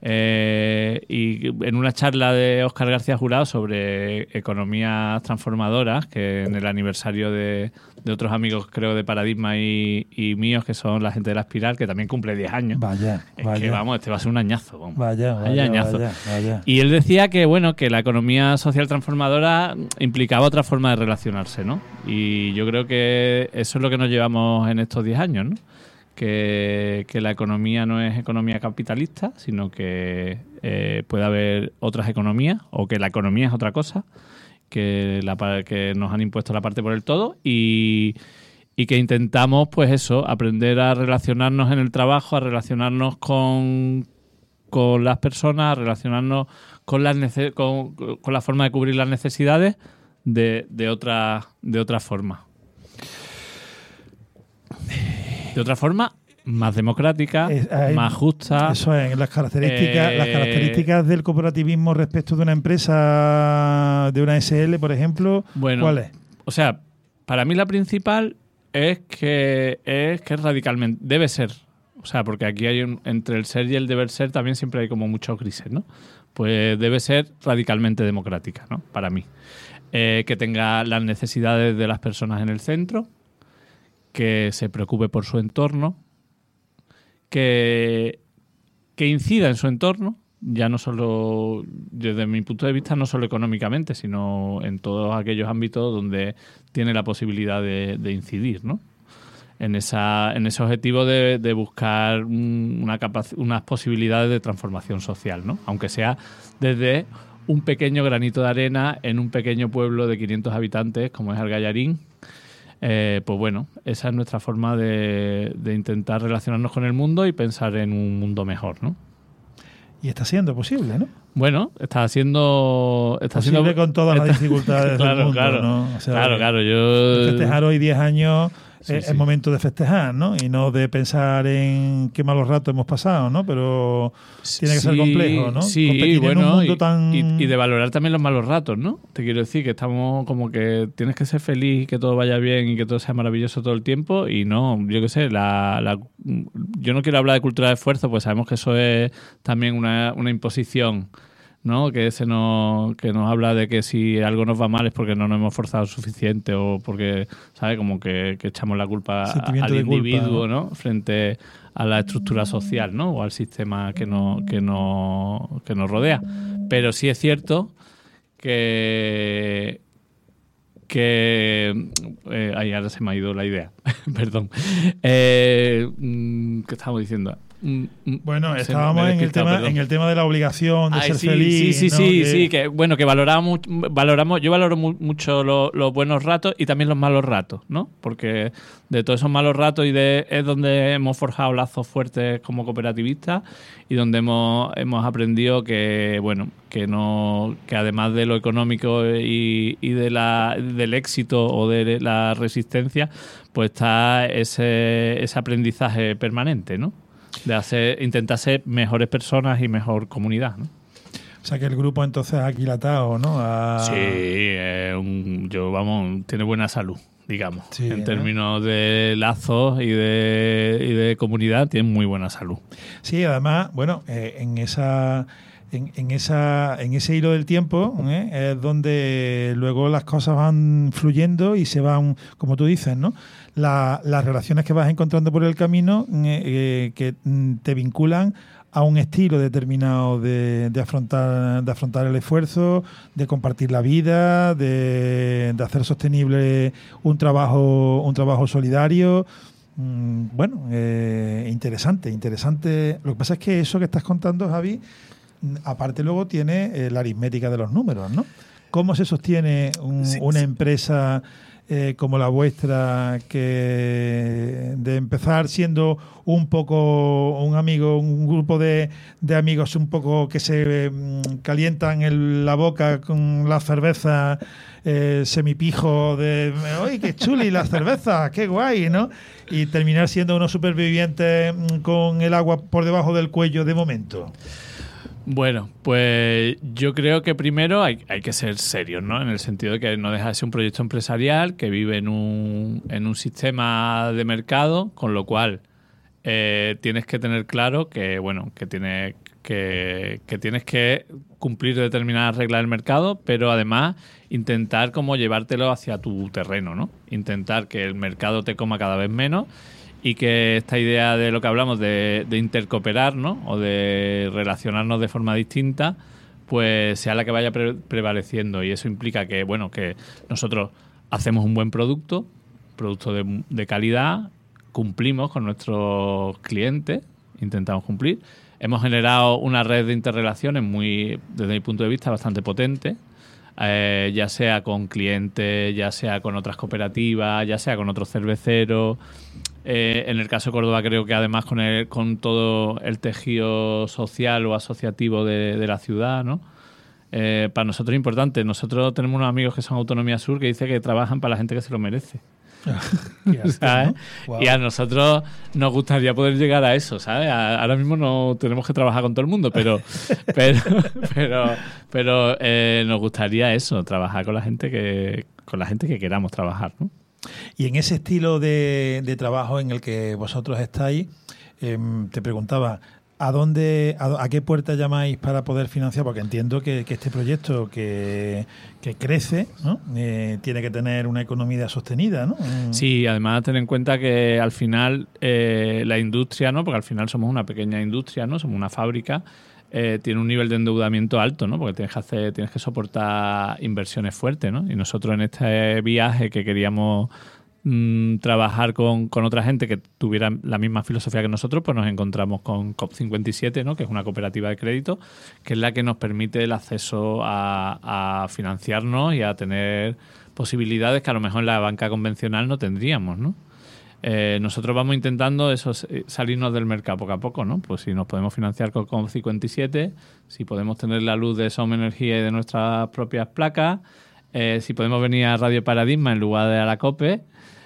Eh, y en una charla de Óscar García Jurado sobre economías transformadoras, que en el aniversario de, de otros amigos, creo, de Paradigma y, y míos, que son la gente de La Espiral, que también cumple diez años. Vaya, Es vaya. que, vamos, este va a ser un añazo. Vamos. Vaya, Vaya vaya, añazo. vaya, vaya. Y él decía que, bueno, que la economía social transformadora implicaba otra forma de relacionarse, ¿no? Y yo creo que eso es lo que nos llevamos en estos diez años, ¿no? Que, que la economía no es economía capitalista, sino que eh, puede haber otras economías, o que la economía es otra cosa, que, la, pa- que nos han impuesto la parte por el todo, y, y que intentamos, pues eso, aprender a relacionarnos en el trabajo, a relacionarnos con, con las personas, a relacionarnos con, las nece- con, con la forma de cubrir las necesidades de, de, otra, de otra forma. De otra forma, más democrática, Es- hay- más justa. Eso es, las características, Eh, las características del cooperativismo respecto de una empresa, de una S L, por ejemplo, Bueno, ¿cuál es? O sea, para mí la principal es que es que es radicalmente debe ser. O sea, porque aquí hay un, entre el ser y el deber ser también siempre hay como muchos grises, ¿no? Pues debe ser radicalmente democrática, ¿no? Para mí. Eh, que tenga las necesidades de las personas en el centro, que se preocupe por su entorno, que, que incida en su entorno, ya no solo, desde mi punto de vista, no solo económicamente, sino en todos aquellos ámbitos donde tiene la posibilidad de, de incidir, ¿no? En, esa, en ese objetivo de, de buscar una capac- unas posibilidades de transformación social, ¿no? Aunque sea desde un pequeño granito de arena en un pequeño pueblo de quinientos habitantes como es Algallarín. Eh, pues bueno, esa es nuestra forma de, de intentar relacionarnos con el mundo y pensar en un mundo mejor, ¿no? Y está siendo posible, ¿no? Bueno, está haciendo... Está Posible haciendo, con todas las está- dificultades claro, del mundo, claro, ¿no? O sea, claro, claro, yo... festejar hoy diez años Sí, es, sí. es momento de festejar, ¿no? Y no de pensar en qué malos ratos hemos pasado, ¿no? Pero tiene que ser Sí, complejo, ¿no? Sí, Competir bueno, en un mundo y, tan... y, y de valorar también los malos ratos, ¿no? Te quiero decir que estamos como que tienes que ser feliz y que todo vaya bien y que todo sea maravilloso todo el tiempo y no, yo qué sé, la, la, yo no quiero hablar de cultura de esfuerzo, pues sabemos que eso es también una, una imposición, ¿no? Que se nos, que nos habla de que si algo nos va mal es porque no nos hemos forzado suficiente o porque, ¿sabes? Como que, que echamos la culpa a- Sentimiento al de culpa, individuo, ¿no? ¿no? Frente a la estructura social, ¿no? O al sistema que nos, que nos, que nos rodea. Pero sí es cierto que que eh, ay, ahora se me ha ido la idea. Perdón. Eh, mm, ¿Qué estábamos diciendo? Mm, mm, Bueno, se me- estábamos me he en el, despistado, tema, perdón. en el tema de la obligación de Ay, ser sí, feliz. sí, sí, ¿no? sí, Que- sí, que bueno, que valoramos, valoramos yo valoro mu- mucho lo- los buenos ratos y también los malos ratos, ¿no? Porque de todos esos malos ratos y de es donde hemos forjado lazos fuertes como cooperativistas y donde hemos, hemos aprendido que, bueno, que no que además de lo económico y, y de la, del éxito o de la resistencia, pues está ese, ese aprendizaje permanente, ¿no? De hacer, intentar ser mejores personas y mejor comunidad, ¿no? O sea que el grupo entonces ha aquilatado, ¿no? A- Sí, eh, un- yo vamos, tiene buena salud, digamos. Sí, en ¿no? términos de lazos y de, y de comunidad, tiene muy buena salud. Sí, además, bueno, eh, en esa en, en esa en ese hilo del tiempo ¿eh? es donde luego las cosas van fluyendo y se van, como tú dices, ¿no? La- las relaciones que vas encontrando por el camino eh, eh, que mm, te vinculan a un estilo determinado de, de afrontar de afrontar el esfuerzo, de compartir la vida, de, de hacer sostenible un trabajo un trabajo solidario. Mm, Bueno, eh, interesante, interesante. Lo que pasa es que eso que estás contando, Javi, mm, aparte luego tiene eh, la aritmética de los números, ¿no? ¿Cómo se sostiene un- Sí, una sí. empresa eh, como la vuestra, que de empezar siendo un poco un amigo, un grupo de, de amigos un poco que se mm, calientan el- la boca con la cerveza eh, semipijo de ¡ay, qué chuli la cerveza! ¡Qué guay! ¿no? Y terminar siendo unos supervivientes mm, con el agua por debajo del cuello de momento. Bueno, pues yo creo que primero hay, hay que ser serios, ¿no? En el sentido de que no deja de ser un proyecto empresarial que vive en un, en un sistema de mercado, con lo cual eh, tienes que tener claro que, bueno, que tienes que, que tienes que cumplir determinadas reglas del mercado, pero además intentar como llevártelo hacia tu terreno, ¿no? Intentar que el mercado te coma cada vez menos y que esta idea de lo que hablamos de, de intercooperar, ¿no? O de relacionarnos de forma distinta, pues sea la que vaya pre- prevaleciendo. Y eso implica que, bueno, que nosotros hacemos un buen producto, producto de, de calidad, cumplimos con nuestros clientes, intentamos cumplir. Hemos generado una red de interrelaciones muy, desde mi punto de vista, bastante potente. Eh, ya sea con clientes, ya sea con otras cooperativas, ya sea con otros cerveceros. Eh, en el caso de Córdoba creo que además con, el, con todo el tejido social o asociativo de, de la ciudad, ¿no? Eh, para nosotros es importante. Nosotros tenemos unos amigos que son Autonomía Sur que dicen que trabajan para la gente que se lo merece. ¿Sabes? ¿No? Wow. Y a nosotros nos gustaría poder llegar a eso, ¿sabes? A, ahora mismo no tenemos que trabajar con todo el mundo, pero pero pero, pero eh, nos gustaría eso, trabajar con la gente que con la gente que queramos trabajar, ¿no? Y en ese estilo de, de trabajo en el que vosotros estáis, eh, te preguntaba, ¿a dónde, a, a qué puerta llamáis para poder financiar? Porque entiendo que, que este proyecto que, que crece, ¿no? Eh, tiene que tener una economía sostenida, ¿no? Sí, además ten en cuenta que al final eh, la industria, ¿no? Porque al final somos una pequeña industria, ¿no? Somos una fábrica. Eh, tiene un nivel de endeudamiento alto, ¿no? Porque tienes que hacer, tienes que soportar inversiones fuertes, ¿no? Y nosotros en este viaje que queríamos mmm, trabajar con, con otra gente que tuviera la misma filosofía que nosotros, pues nos encontramos con C O P cincuenta y siete, ¿no? Que es una cooperativa de crédito, que es la que nos permite el acceso a, a financiarnos y a tener posibilidades que a lo mejor en la banca convencional no tendríamos, ¿no? Eh, nosotros vamos intentando eso, salirnos del mercado poco a poco, ¿no? Pues si nos podemos financiar con C O P cincuenta y siete, si podemos tener la luz de Som Energía y de nuestras propias placas, eh, si podemos venir a Radio Paradigma en lugar de a la COPE,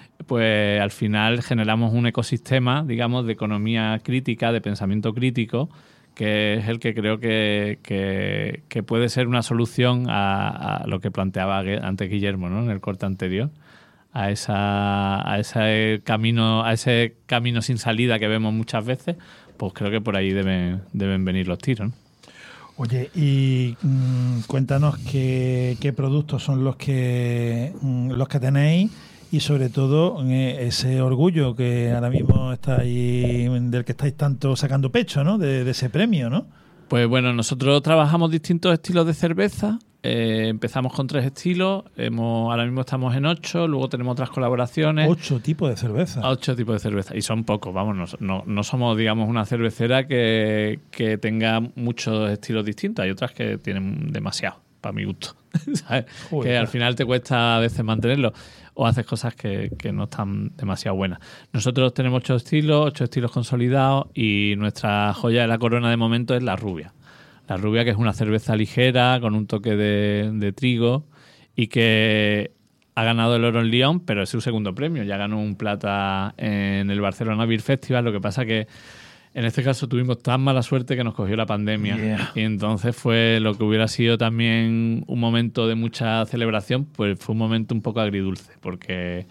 pues al final generamos un ecosistema, digamos, de economía crítica, de pensamiento crítico, que es el que creo que, que, que puede ser una solución a, a lo que planteaba antes Guillermo, ¿no? En el corte anterior. a esa a ese camino a ese camino sin salida que vemos muchas veces, pues creo que por ahí deben deben venir los tiros, ¿no? Oye, y mmm, cuéntanos qué, qué productos son los que mmm, los que tenéis y sobre todo eh, ese orgullo que ahora mismo estáis, del que estáis tanto sacando pecho, ¿no? De, de ese premio, ¿no? Pues bueno, nosotros trabajamos distintos estilos de cerveza. Eh, empezamos con tres estilos, hemos, ahora mismo estamos en ocho, luego tenemos otras colaboraciones. Ocho tipos de cerveza. Ocho tipos de cerveza, y son pocos, vamos, no, no, no somos, digamos, una cervecera que, que tenga muchos estilos distintos, hay otras que tienen demasiado, para mi gusto, ¿sabes? Joder, que al final te cuesta a veces mantenerlo, o haces cosas que, que no están demasiado buenas. Nosotros tenemos ocho estilos, ocho estilos consolidados, y nuestra joya de la corona de momento es la rubia. La rubia, que es una cerveza ligera, con un toque de, de trigo, y que ha ganado el oro en Lyon, pero es su segundo premio. Ya ganó un plata en el Barcelona Beer Festival. Lo que pasa que en este caso tuvimos tan mala suerte que nos cogió la pandemia. Yeah. Y entonces fue lo que hubiera sido también un momento de mucha celebración, pues fue un momento un poco agridulce, porque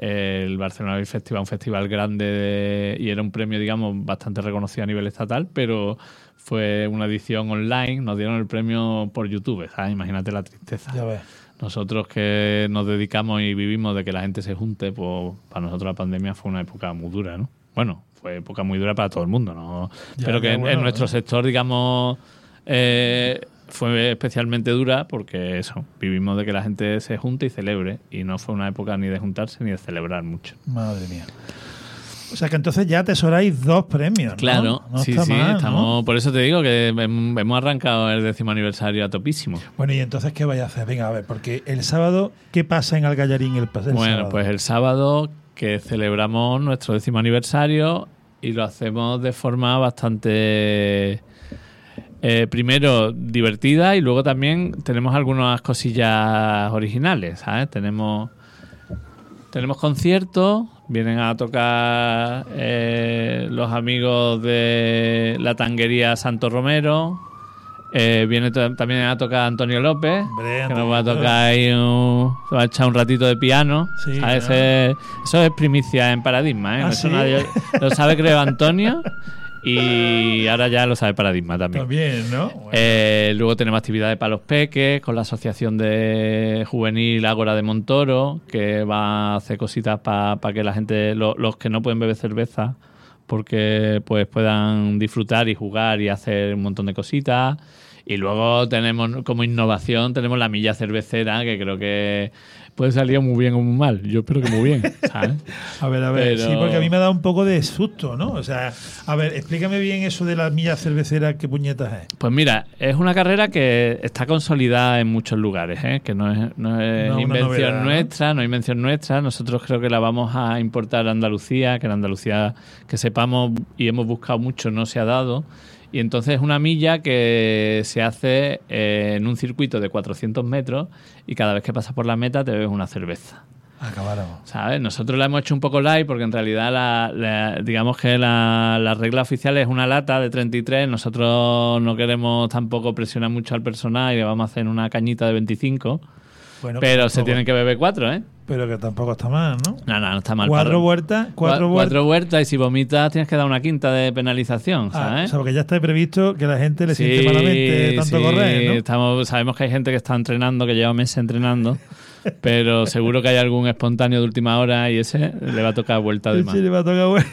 el Barcelona Beer Festival, un festival grande de, y era un premio, digamos, bastante reconocido a nivel estatal, pero fue una edición online, nos dieron el premio por YouTube, ¿sabes? Imagínate la tristeza. Ya ves. Nosotros que nos dedicamos y vivimos de que la gente se junte, pues para nosotros la pandemia fue una época muy dura, ¿no? Bueno, fue época muy dura para todo el mundo, ¿no? Ya, pero que en, bueno, en nuestro ¿no? sector, digamos, eh, fue especialmente dura porque eso, vivimos de que la gente se junte y celebre, y no fue una época ni de juntarse ni de celebrar mucho. Madre mía. O sea que entonces ya atesoráis dos premios, ¿no? Claro, no sí, está sí, mal, estamos, ¿no? Por eso te digo que hemos arrancado el décimo aniversario a topísimo. Bueno, y entonces, ¿qué vais a hacer? Venga, a ver, porque el sábado, ¿qué pasa en Algallarín el, el bueno, sábado? Pues el sábado que celebramos nuestro décimo aniversario y lo hacemos de forma bastante... Eh, primero divertida, y luego también tenemos algunas cosillas originales, ¿sabes? Tenemos, tenemos conciertos. Vienen a tocar eh, los amigos de la tanguería Santo Romero. Eh, viene to- también a tocar Antonio López, Hombre, que nos va a tocar ahí un, se va a echar un ratito de piano. Sí, ¿no? Ese, eso es primicia en Paradigma, ¿eh? ¿Ah, eso sí? nadie, lo sabe, creo, Antonio. Y ahora ya lo sabe Paradigma también. También, ¿no? Bueno. Eh, luego tenemos actividades para los peques con la Asociación de Juvenil Ágora de Montoro, que va a hacer cositas para pa que la gente, lo, los que no pueden beber cerveza, porque pues puedan disfrutar y jugar y hacer un montón de cositas. Y luego tenemos como innovación, tenemos la milla cervecera, que creo que puede salir muy bien o muy mal. Yo espero que muy bien, ¿sabes? A ver, a ver, Pero... sí, porque a mí me ha dado un poco de susto, ¿no? O sea, a ver, explícame bien eso de la milla cervecera, ¿qué puñetas es? Pues mira, es una carrera que está consolidada en muchos lugares, ¿eh? Que no es, no es No, invención novedad, nuestra, ¿no? no es invención nuestra. Nosotros creo que la vamos a importar a Andalucía, que en Andalucía, que sepamos y hemos buscado mucho, no se ha dado. Y entonces es una milla que se hace eh, en un circuito de cuatrocientos metros y cada vez que pasas por la meta te bebes una cerveza. Acabaron. ¿Sabes? Nosotros la hemos hecho un poco light porque en realidad la, la, digamos que la, la regla oficial es una lata de treinta y tres. Nosotros no queremos tampoco presionar mucho al personal y le vamos a hacer una cañita de veinticinco. Bueno, pero tampoco, se tienen que beber cuatro, ¿eh? Pero que tampoco está mal, ¿no? No, no, no está mal. Cuatro vueltas, cuatro, Cu- vueltas. Cuatro vueltas y si vomitas tienes que dar una quinta de penalización, ¿sabes? Ah, o sea, porque ya está previsto que la gente le sí, siente malamente tanto sí, correr, ¿no? Estamos, sabemos que hay gente que está entrenando, que lleva meses entrenando, pero seguro que hay algún espontáneo de última hora y ese le va a tocar vuelta de más. Sí, le va a tocar vuelta.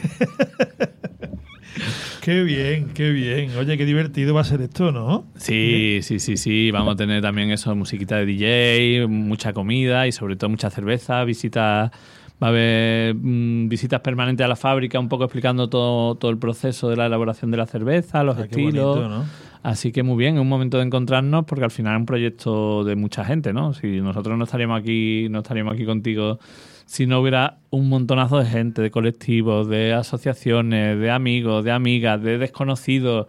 Qué bien, qué bien. Oye, qué divertido va a ser esto, ¿no? Sí, sí, sí, sí. Vamos a tener también eso, musiquita de D J, mucha comida y sobre todo mucha cerveza, visitas. Va a haber mmm, visitas permanentes a la fábrica, un poco explicando todo, todo el proceso de la elaboración de la cerveza, los ah, estilos. Bonito, ¿no? Así que muy bien, es un momento de encontrarnos porque al final es un proyecto de mucha gente, ¿no? Si nosotros no estaríamos aquí, no estaríamos aquí contigo si no hubiera un montonazo de gente, de colectivos, de asociaciones, de amigos, de amigas, de desconocidos,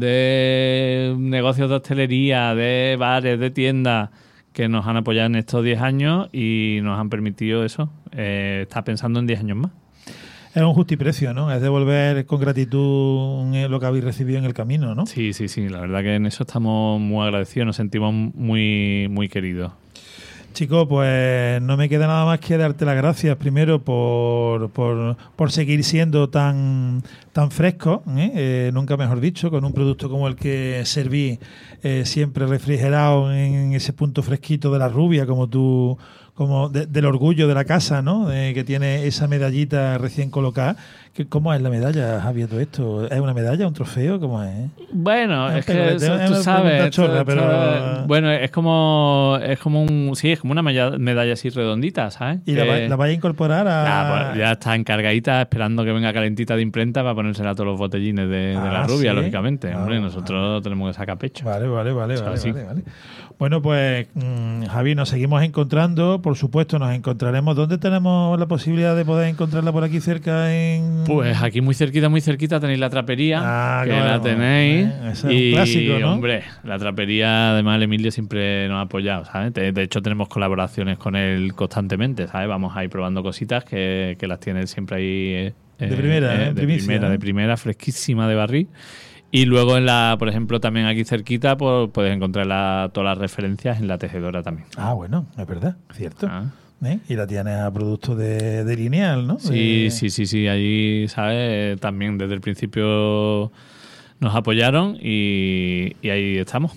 de negocios de hostelería, de bares, de tiendas que nos han apoyado en estos diez años y nos han permitido eso, eh, estar pensando en diez años más. Es un justiprecio, ¿no? Es devolver con gratitud lo que habéis recibido en el camino, ¿no? Sí, sí, sí. La verdad que en eso estamos muy agradecidos, nos sentimos muy, muy queridos. Chico, pues no me queda nada más que darte las gracias primero por, por, por seguir siendo tan, tan fresco, ¿eh? Eh, nunca mejor dicho, con un producto como el que serví, eh, siempre refrigerado en ese punto fresquito de la rubia, como tú, como de, del orgullo de la casa, ¿no? De, que tiene esa medallita recién colocada. ¿Cómo es la medalla, Javier, todo esto? ¿Es una medalla, un trofeo? ¿Cómo es? Bueno, es, es que eso, tú sabes. Chorra, esto, pero... esto, bueno, es como es como un sí, es como una medalla así redondita, ¿sabes? ¿Y que, la, la vais a incorporar a...? Nah, pues ya está encargadita, esperando que venga calentita de imprenta para ponérsela a todos los botellines de, ah, de la rubia, ¿sí? Lógicamente. Ah, Hombre, nosotros ah. tenemos que sacar pecho. Vale, vale, vale, vale, vale, vale. Bueno, pues, mmm, Javi, nos seguimos encontrando. Por supuesto, nos encontraremos. ¿Dónde tenemos la posibilidad de poder encontrarla por aquí cerca? En... Pues aquí muy cerquita, muy cerquita tenéis la trapería, ah, que claro, la tenéis. Eh, ese y, es un clásico, ¿no? Hombre, la trapería, además, el Emilio siempre nos ha apoyado, ¿sabes? De, de hecho, tenemos colaboraciones con él constantemente, ¿sabes? Vamos a ir probando cositas que, que las tiene siempre ahí. Eh, de primera, eh, eh, de primicia, primera, ¿eh? de primera, fresquísima de barril. Y luego, en la, por ejemplo, también aquí cerquita, pues, puedes encontrar la, todas las referencias en la tejedora también. Ah, bueno, es verdad, cierto. Ah. ¿Eh? Y la tienes a producto de, de Lineal, ¿no? Sí, de... sí, sí, sí. Allí, ¿sabes? También desde el principio nos apoyaron y, y ahí estamos.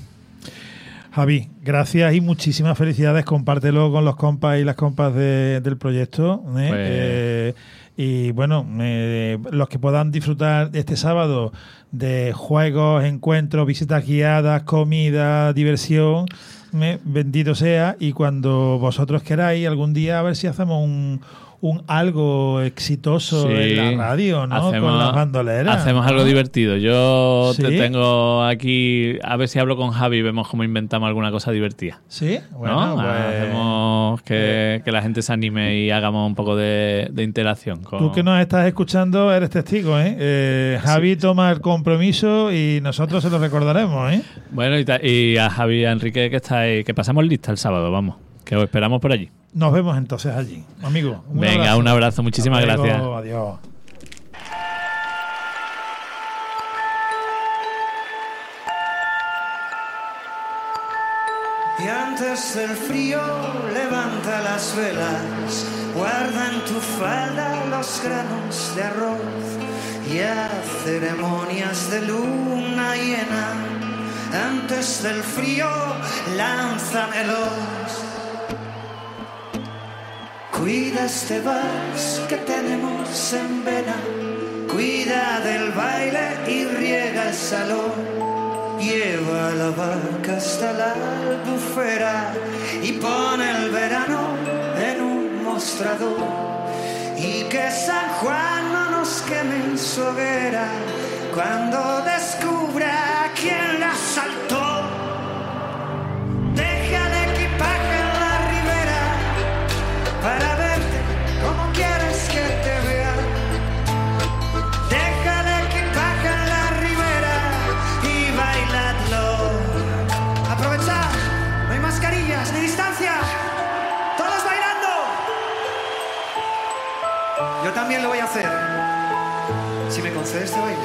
Javi, gracias y muchísimas felicidades. Compártelo con los compas y las compas de, del proyecto. ¿eh? Pues... Eh, y bueno, eh, los que puedan disfrutar este sábado de juegos, encuentros, visitas guiadas, comida, diversión, eh, bendito sea. Y cuando vosotros queráis, algún día a ver si hacemos un... un algo exitoso sí, en la radio, ¿no? Hacemos, con las bandoleras. Hacemos ¿no? algo divertido. Yo ¿Sí? te tengo aquí, a ver si hablo con Javi y vemos cómo inventamos alguna cosa divertida. Sí, bueno, ¿no? pues, hacemos que, eh, que la gente se anime y hagamos un poco de, de interacción. Con... Tú que nos estás escuchando eres testigo, ¿eh? eh Javi sí. toma el compromiso y nosotros se lo recordaremos, ¿eh? Bueno, y, ta- y a Javi y a Enrique que estáis, que pasamos lista el sábado, vamos, que os esperamos por allí. Nos vemos entonces allí, amigo. Un Venga, abrazo. un abrazo, muchísimas Amigo, gracias. Adiós. Y antes del frío levanta las velas, guarda en tu falda los granos de arroz y haz ceremonias de luna llena. Antes del frío lánzamelos. Cuida este vals que tenemos en vena, cuida del baile y riega el salón. lleva la barca hasta la albufera y pone el verano en un mostrador. Y que San Juan no nos queme en su hoguera cuando descubra quién la asaltó. Deja el equipaje en la ribera para verte como quieres que te vea. Deja el equipaje en la ribera y bailadlo. Aprovechad, no hay mascarillas ni distancia. Todos bailando. Yo también lo voy a hacer, si me concedes este baile.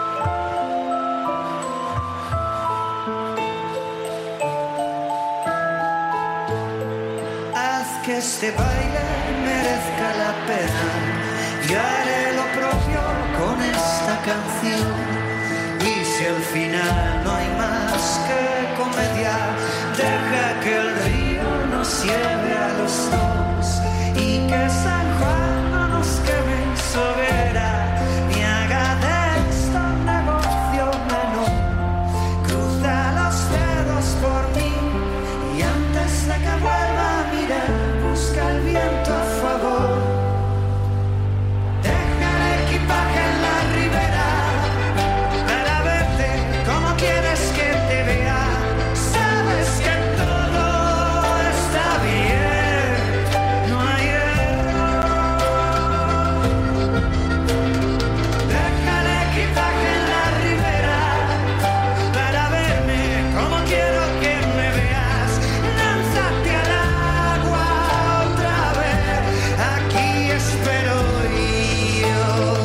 Haz que este baile merezca la pena. Yo haré lo propio con esta canción. Y si al final no hay más que comedia, deja que el río nos lleve a los dos. Y que San Juan no nos queme en su hoguera, ni haga de esto un negocio menor. Cruza los dedos por mí y antes de que vuelva a mirar, busca el viento a favor. Deja el equipaje en la ribera para verte como quieres que te vea. Sabes que todo está bien, no hay error. Deja el equipaje en la ribera para verme como quiero que me veas. Lánzate al agua otra vez, aquí espero yo.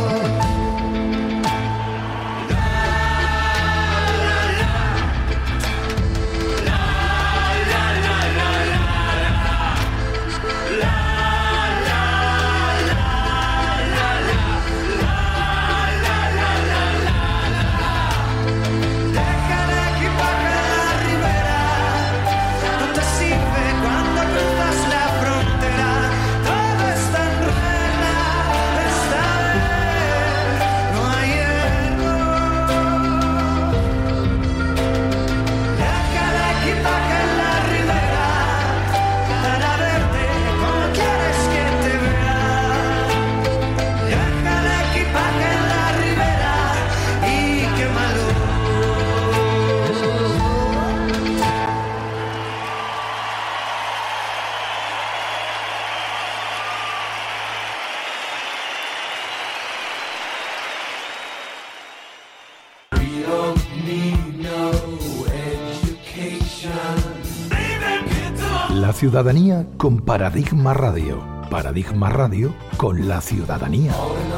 Deja el equipaje en la ribera, no te sirve cuando cruzas la frontera. Todo está en regla, esta vez no hay error. Deja el equipaje en la ribera para verte como quieres que te vea. Deja el equipaje en la ribera y quémalo. La ciudadanía con Paradigma Radio. Paradigma Radio con la ciudadanía.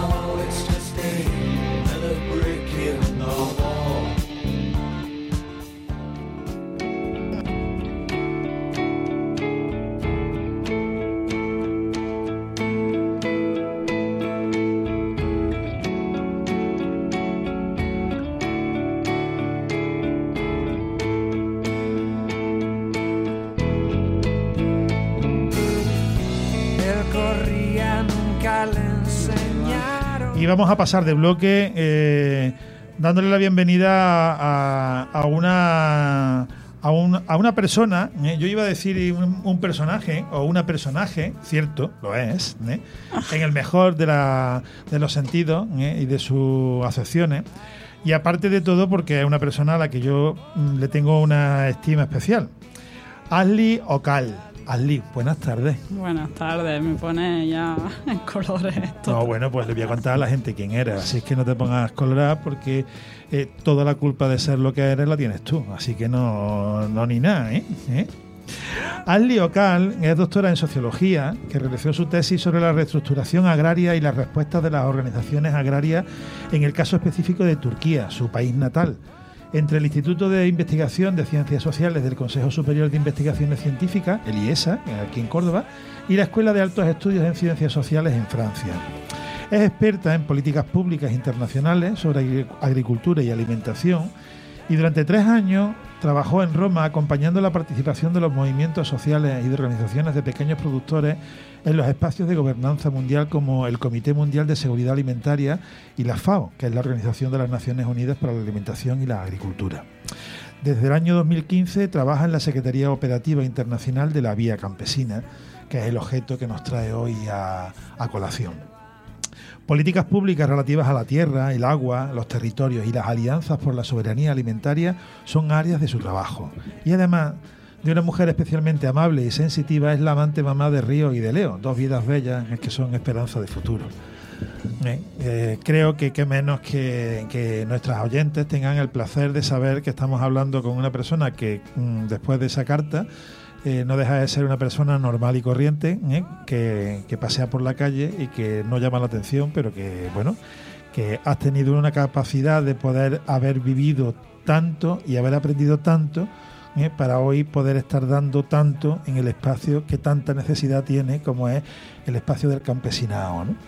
Y vamos a pasar de bloque eh, dándole la bienvenida a, a una a, un, a una persona, ¿eh? Yo iba a decir un, un personaje o una personaje, cierto, lo es, ¿eh? En el mejor de, la, de los sentidos, ¿eh? Y de sus acepciones. Y aparte de todo porque es una persona a la que yo mm, le tengo una estima especial. Ashley O'Cal. Ashley, buenas tardes. Buenas tardes, me pone ya en colores esto. No, bueno, pues le voy a contar a la gente quién eres, así es que no te pongas colorada porque eh, toda la culpa de ser lo que eres la tienes tú, así que no, no ni nada, ¿eh? ¿Eh? Ashley O'Cal es doctora en Sociología, que realizó su tesis sobre la reestructuración agraria y las respuestas de las organizaciones agrarias en el caso específico de Turquía, su país natal, entre el Instituto de Investigación de Ciencias Sociales del Consejo Superior de Investigaciones Científicas, el I E S A, aquí en Córdoba, y la Escuela de Altos Estudios en Ciencias Sociales en Francia. Es experta en políticas públicas internacionales sobre agricultura y alimentación y durante tres años trabajó en Roma acompañando la participación de los movimientos sociales y de organizaciones de pequeños productores en los espacios de gobernanza mundial como el Comité Mundial de Seguridad Alimentaria y la FAO, que es la Organización de las Naciones Unidas para la Alimentación y la Agricultura. Desde el año dos mil quince trabaja en la Secretaría Operativa Internacional de la Vía Campesina, que es el objeto que nos trae hoy a, a colación. Políticas públicas relativas a la tierra, el agua, los territorios y las alianzas por la soberanía alimentaria son áreas de su trabajo. Y además de una mujer especialmente amable y sensitiva, es la amante mamá de Río y de Leo, dos vidas bellas que son esperanza de futuro. Eh, eh, creo que qué menos que, que nuestras oyentes tengan el placer de saber que estamos hablando con una persona que mmm, después de esa carta Eh, no deja de ser una persona normal y corriente, ¿eh? que, que pasea por la calle y que no llama la atención, pero que, bueno, que has tenido una capacidad de poder haber vivido tanto y haber aprendido tanto, ¿eh? para hoy poder estar dando tanto en el espacio que tanta necesidad tiene, como es el espacio del campesinado, ¿no?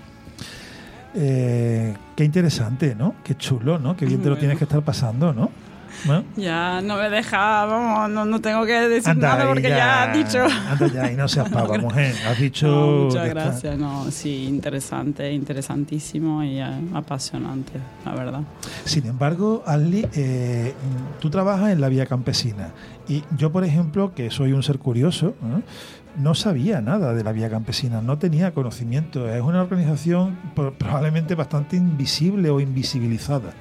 Eh, qué interesante, ¿no? Qué chulo, ¿no? Qué bien te lo tienes que estar pasando, ¿no? ¿No? Ya no me deja, vamos, no, no tengo que decir anda, nada porque ya, ya has dicho. Anda ya, y no seas pava, no, mujer. Has dicho. No, muchas gracias, no, sí, interesante, interesantísimo y eh, apasionante, la verdad. Sin embargo, Asli, eh, tú trabajas en la Vía Campesina y yo, por ejemplo, que soy un ser curioso, ¿no? no sabía nada de la Vía Campesina, no tenía conocimiento. Es una organización probablemente bastante invisible o invisibilizada.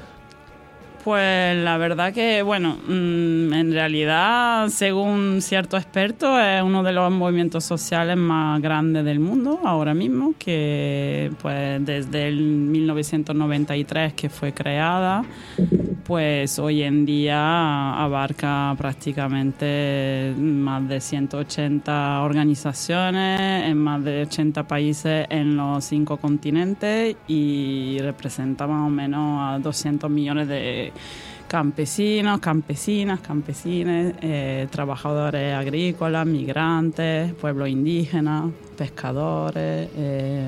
Pues la verdad que, bueno, en realidad, según ciertos expertos, es uno de los movimientos sociales más grandes del mundo ahora mismo, que pues desde el mil novecientos noventa y tres que fue creada, pues hoy en día abarca prácticamente más de ciento ochenta organizaciones en más de ochenta países en los cinco continentes y representa más o menos a doscientos millones de campesinos, campesinas, campesines, eh, trabajadores agrícolas, migrantes, pueblos indígenas, pescadores eh,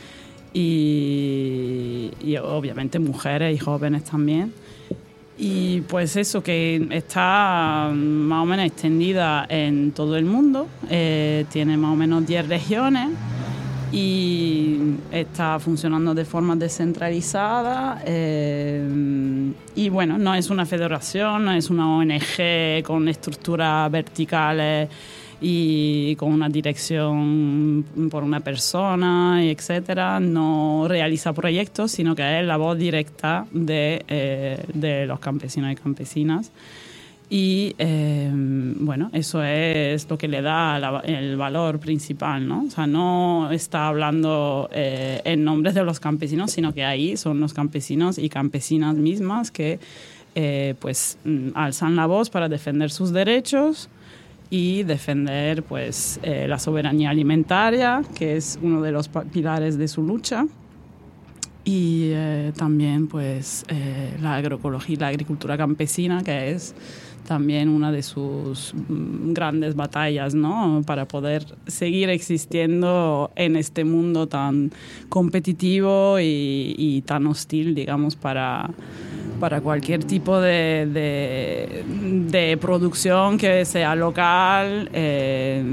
y, y obviamente mujeres y jóvenes también. Y pues eso, que está más o menos extendida en todo el mundo, eh, tiene más o menos diez regiones y está funcionando de forma descentralizada eh, y bueno, no es una federación, no es una O N G con estructuras verticales y con una dirección por una persona, etcétera. No realiza proyectos, sino que es la voz directa de, eh, de los campesinos y campesinas. Y eh, bueno, eso es lo que le da la, el valor principal, ¿no? O sea, no está hablando eh, en nombre de los campesinos, sino que ahí son los campesinos y campesinas mismas que eh, pues alzan la voz para defender sus derechos y defender pues eh, la soberanía alimentaria, que es uno de los pilares de su lucha. Y eh, también pues eh, la agroecología y la agricultura campesina, que es también una de sus grandes batallas, ¿no? Para poder seguir existiendo en este mundo tan competitivo y, y tan hostil, digamos, para, para cualquier tipo de, de, de producción que sea local, eh,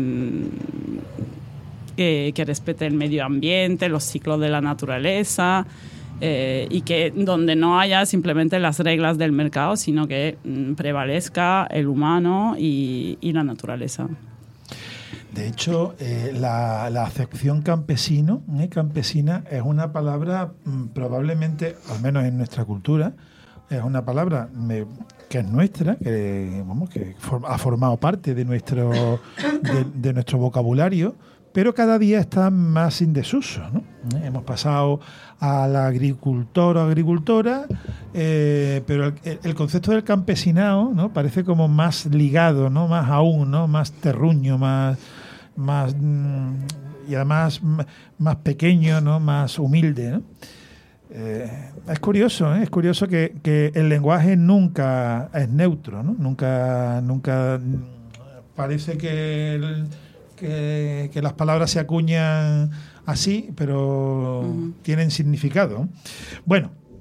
que, que respete el medio ambiente, los ciclos de la naturaleza. Eh, y que donde no haya simplemente las reglas del mercado, sino que mm, prevalezca el humano y, y la naturaleza. De hecho, eh, la, la acepción campesino, eh, campesina, es una palabra mm, probablemente, al menos en nuestra cultura, es una palabra me, que es nuestra, que, vamos, que for, ha formado parte de nuestro, de, de nuestro vocabulario, pero cada día está más en desuso, ¿no? ¿Eh? Hemos pasado al agricultor o agricultora, eh, pero el, el concepto del campesinado, ¿no? Parece como más ligado, ¿no? Más aún, ¿no? Más terruño, más, más y además más pequeño, ¿no? Más humilde, ¿no? Eh, es curioso, ¿eh? Es curioso que, que el lenguaje nunca es neutro, ¿no? Nunca, nunca parece que el, Que, que las palabras se acuñan así, pero uh-huh. tienen significado. Bueno,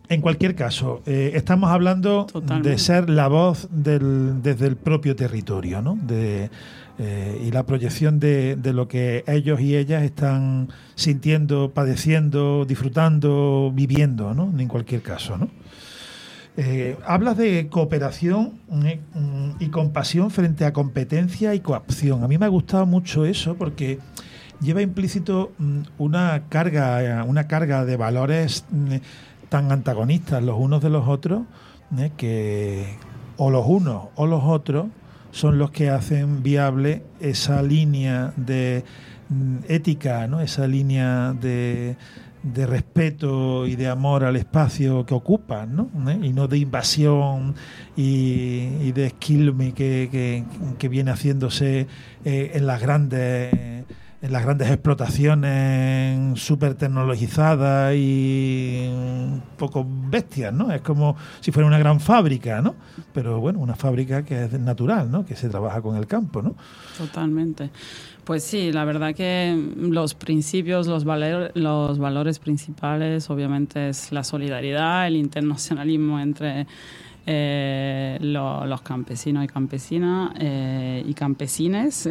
en cualquier caso, eh, estamos hablando Totalmente. de ser la voz del, desde el propio territorio, ¿no? De, eh, y la proyección de, de lo que ellos y ellas están sintiendo, padeciendo, disfrutando, viviendo, ¿no? En cualquier caso, ¿no? Eh, hablas de cooperación eh, y compasión frente a competencia y coacción. A mí me ha gustado mucho eso porque lleva implícito una carga, una carga de valores tan antagonistas los unos de los otros, eh, que o los unos o los otros son los que hacen viable esa línea de ética, ¿no? Esa línea de de respeto y de amor al espacio que ocupan, ¿no? ¿Eh? Y no de invasión y, y de esquilme que, que, que viene haciéndose eh, en las grandes en las grandes explotaciones súper tecnologizadas y un poco bestias, ¿no? Es como si fuera una gran fábrica, ¿no? Pero bueno, una fábrica que es natural, ¿no? Que se trabaja con el campo, ¿no? Totalmente. Pues sí, la verdad que los principios, los, valor, los valores principales obviamente es la solidaridad, el internacionalismo entre eh, lo, los campesinos y campesinas eh, y campesines.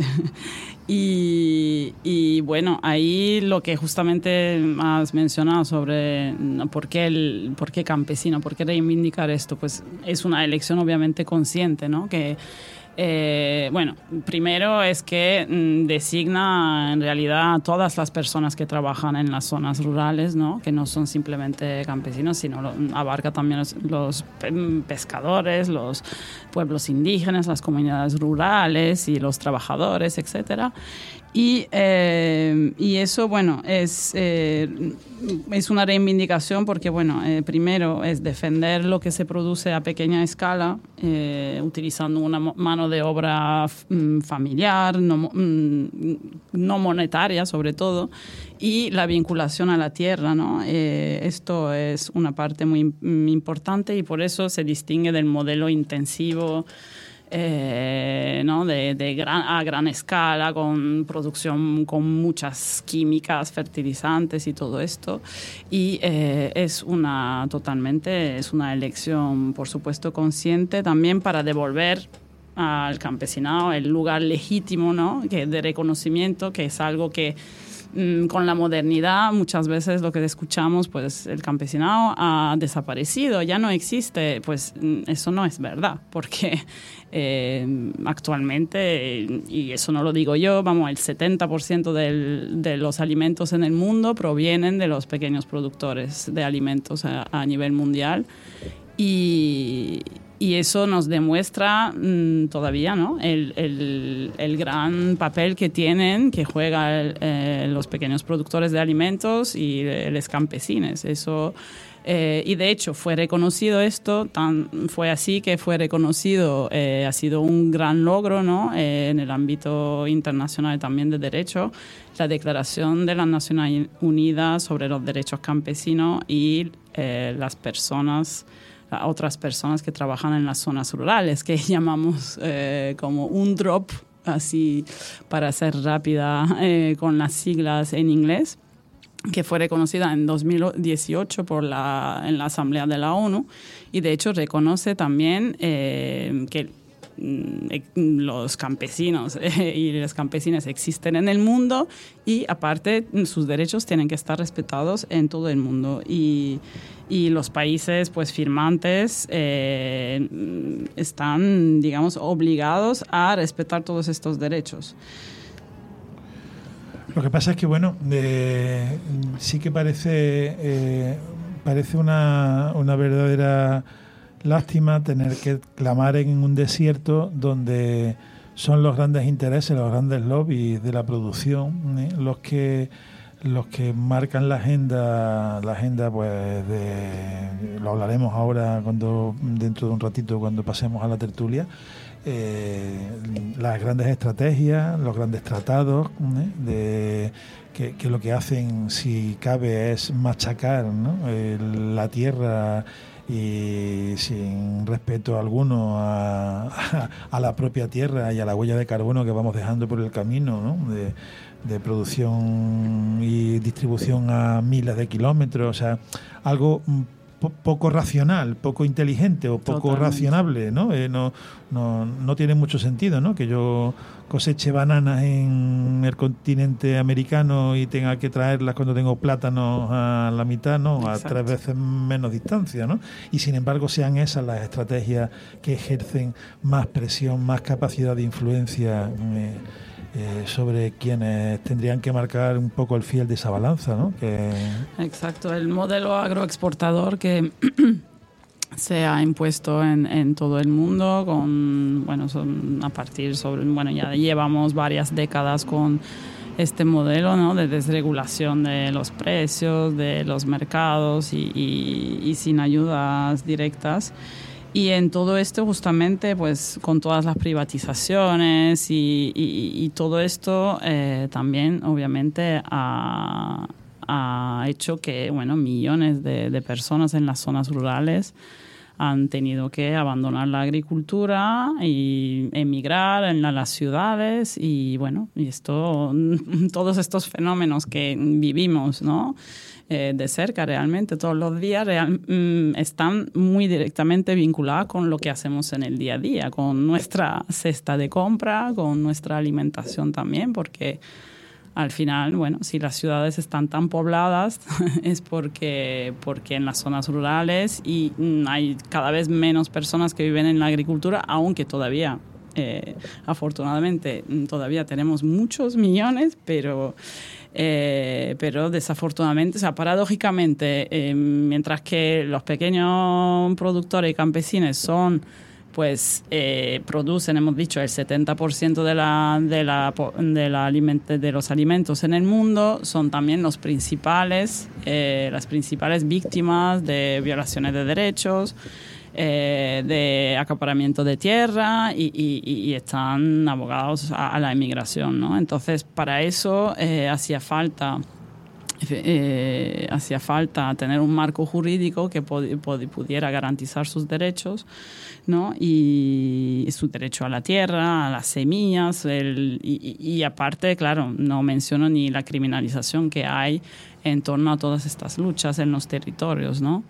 y, y bueno, ahí lo que justamente has mencionado sobre por qué, el, por qué campesino, por qué reivindicar esto, pues es una elección obviamente consciente, ¿no? Que Eh, bueno, primero es que mm, designa en realidad a todas las personas que trabajan en las zonas rurales, ¿no? Que no son simplemente campesinos, sino lo, abarca también los, los pescadores, los pueblos indígenas, las comunidades rurales y los trabajadores, etcétera. Y, eh, y eso, bueno, es, eh, es una reivindicación porque, bueno, eh, primero es defender lo que se produce a pequeña escala, eh, utilizando una mano de obra mm, familiar, no, mm, no monetaria sobre todo, y la vinculación a la tierra, ¿no? Eh, esto es una parte muy importante y por eso se distingue del modelo intensivo, Eh, ¿no? de, de gran, a gran escala, con producción con muchas químicas, fertilizantes y todo esto. Y eh, es una totalmente, es una elección, por supuesto, consciente también para devolver al campesinado el lugar legítimo, ¿no? Que de reconocimiento, que es algo que con la modernidad muchas veces lo que escuchamos, pues el campesinado ha desaparecido, ya no existe. Pues eso no es verdad, porque eh, actualmente, y eso no lo digo yo, vamos, el setenta por ciento del, de los alimentos en el mundo provienen de los pequeños productores de alimentos a, a nivel mundial. Y, y eso nos demuestra mmm, todavía, ¿no? el, el, el gran papel que tienen, que juegan eh, los pequeños productores de alimentos y eh, los campesinos. Eso, eh, y de hecho fue reconocido esto, tan, fue así que fue reconocido, eh, ha sido un gran logro, ¿no? Eh, en el ámbito internacional también de derecho, la Declaración de las Naciones Unidas sobre los Derechos Campesinos y eh, las personas, a otras personas que trabajan en las zonas rurales, que llamamos eh, como un drop, así para ser rápida eh, con las siglas en inglés, que fue reconocida en dos mil dieciocho por la, en la Asamblea de la ONU, y de hecho reconoce también eh, que los campesinos y las campesinas existen en el mundo y aparte sus derechos tienen que estar respetados en todo el mundo, y, y los países pues firmantes eh, están, digamos, obligados a respetar todos estos derechos. Lo que pasa es que, bueno, eh, sí que parece eh, parece una, una verdadera lástima tener que clamar en un desierto donde son los grandes intereses, los grandes lobbies de la producción, ¿eh? los que los que marcan la agenda, la agenda pues de, lo hablaremos ahora cuando dentro de un ratito cuando pasemos a la tertulia, eh, las grandes estrategias, los grandes tratados, ¿eh? de que, que lo que hacen, si cabe, es machacar, ¿no? El, la tierra, y sin respeto alguno a, a, a la propia tierra y a la huella de carbono que vamos dejando por el camino, ¿no? de, de producción y distribución a miles de kilómetros. O sea, algo po- poco racional, poco inteligente o poco Totalmente. racionable, ¿no? Eh, no, no, no tiene mucho sentido, ¿no? Que yo coseche bananas en el continente americano y tenga que traerlas cuando tengo plátanos a la mitad, ¿no? A Exacto. tres veces menos distancia, ¿no? Y sin embargo sean esas las estrategias que ejercen más presión, más capacidad de influencia eh, eh, sobre quienes tendrían que marcar un poco el fiel de esa balanza, ¿no? Que Exacto, el modelo agroexportador que se ha impuesto en, en todo el mundo con, bueno, son a partir sobre, bueno, ya llevamos varias décadas con este modelo, ¿no? De desregulación de los precios, de los mercados y, y, y sin ayudas directas. Y en todo esto, justamente, pues con todas las privatizaciones y, y, y todo esto, eh, también, obviamente, ha, ha hecho que, bueno, millones de, de personas en las zonas rurales han tenido que abandonar la agricultura y emigrar en la- las ciudades y, bueno, y esto, todos estos fenómenos que vivimos, ¿no? Eh, de cerca realmente todos los días real, mm, están muy directamente vinculadas con lo que hacemos en el día a día, con nuestra cesta de compra, con nuestra alimentación también, porque al final, bueno, si las ciudades están tan pobladas es porque, porque en las zonas rurales y mm, hay cada vez menos personas que viven en la agricultura, aunque todavía, eh, afortunadamente, mm, todavía tenemos muchos millones, pero... Eh, pero desafortunadamente, o sea, paradójicamente, eh, mientras que los pequeños productores y campesinos son, pues, eh, producen, hemos dicho, el setenta por ciento de, la, de, la, de, la aliment- de los alimentos en el mundo, son también los principales, eh, las principales víctimas de violaciones de derechos, Eh, de acaparamiento de tierra y, y, y están abogados a, a la emigración, ¿no? Entonces, para eso eh, hacía falta eh, hacía falta tener un marco jurídico que pod- pod- pudiera garantizar sus derechos, ¿no? Y su derecho a la tierra, a las semillas, el, y, y, y aparte, claro, no menciono ni la criminalización que hay en torno a todas estas luchas en los territorios, ¿no?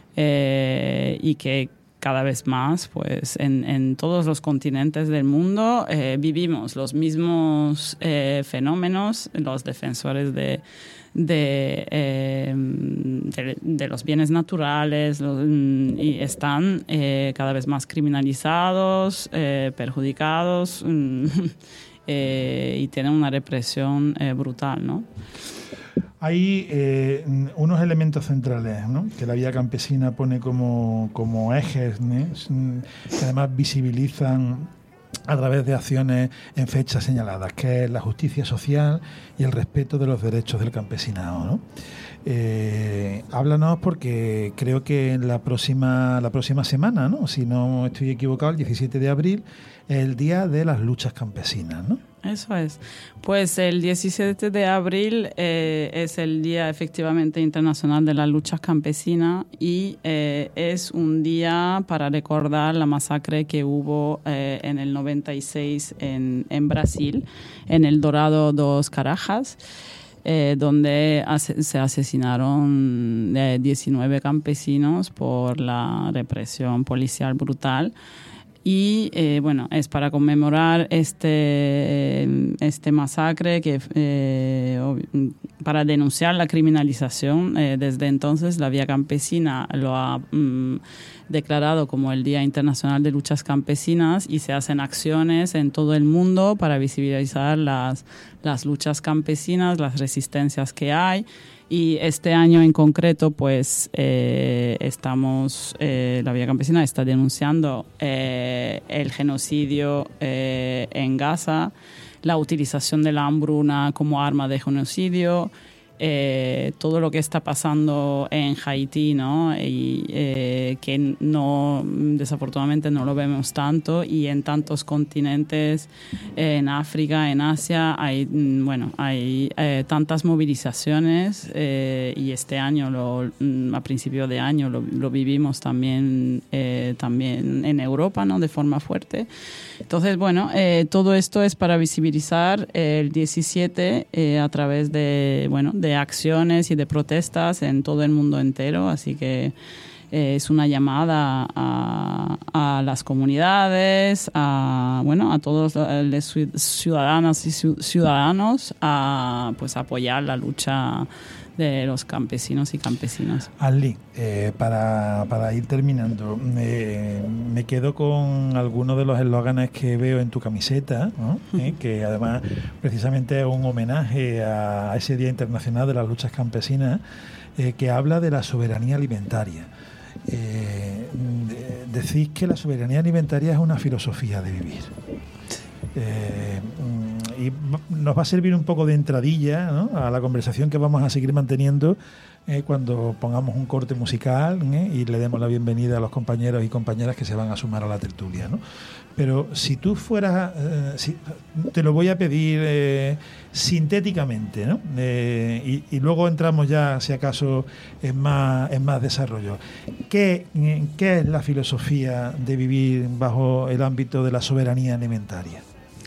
Eh, y que cada vez más, pues en, en todos los continentes del mundo eh, vivimos los mismos eh, fenómenos, los defensores de, de, eh, de, de los bienes naturales los, y están eh, cada vez más criminalizados, eh, perjudicados eh, y tienen una represión eh, brutal, ¿no? hay eh, unos elementos centrales, ¿no? Que la vía campesina pone como, como ejes, ¿no? Que además visibilizan a través de acciones en fechas señaladas, que es la justicia social y el respeto de los derechos del campesinado, ¿no? Eh, háblanos, porque creo que en la próxima la próxima semana, ¿no? Si no estoy equivocado, el diecisiete de abril es el Día de las Luchas Campesinas, ¿no? Eso es. Pues el diecisiete de abril eh, es el Día efectivamente internacional de las luchas campesinas y eh, es un día para recordar la masacre que hubo eh, en el noventa y seis en, en Brasil, en el Dorado dos Carajas. Eh, donde ase- se asesinaron eh, diecinueve campesinos por la represión policial brutal. Y eh, bueno, es para conmemorar este, este masacre, que eh, ob- para denunciar la criminalización. Eh, desde entonces la Vía Campesina lo ha mm, declarado como el Día Internacional de Luchas Campesinas y se hacen acciones en todo el mundo para visibilizar las, las luchas campesinas, las resistencias que hay. Y este año en concreto, pues eh, estamos, eh, la Vía Campesina está denunciando eh, el genocidio eh, en Gaza, la utilización de la hambruna como arma de genocidio, eh, todo lo que está pasando en Haití, ¿no? Y eh, que no, desafortunadamente no lo vemos tanto, y en tantos continentes, eh, en África, en Asia, hay, bueno, hay eh, tantas movilizaciones eh, y este año, lo, a principio de año, lo, lo vivimos también, eh, también en Europa, ¿no? De forma fuerte. Entonces, bueno, eh, todo esto es para visibilizar el diecisiete eh, a través de, bueno, de acciones y de protestas en todo el mundo entero, así que eh, es una llamada a, a las comunidades, a bueno, a todos los ciudadanas y ciudadanos a pues apoyar la lucha de los campesinos y campesinas. Ali, eh, para, para ir terminando, eh, me quedo con algunos de los eslóganes que veo en tu camiseta, ¿no? eh, que además precisamente es un homenaje a ese Día Internacional de las Luchas Campesinas, eh, que habla de la soberanía alimentaria. Eh, de, decís que la soberanía alimentaria es una filosofía de vivir. Eh, y nos va a servir un poco de entradilla, ¿no?, a la conversación que vamos a seguir manteniendo eh, cuando pongamos un corte musical eh, y le demos la bienvenida a los compañeros y compañeras que se van a sumar a la tertulia, ¿no? Pero si tú fueras, eh, si, te lo voy a pedir eh, sintéticamente, ¿no? Eh, y, y luego entramos ya, si acaso, en más, en más desarrollo. ¿Qué, ¿Qué es la filosofía de vivir bajo el ámbito de la soberanía alimentaria?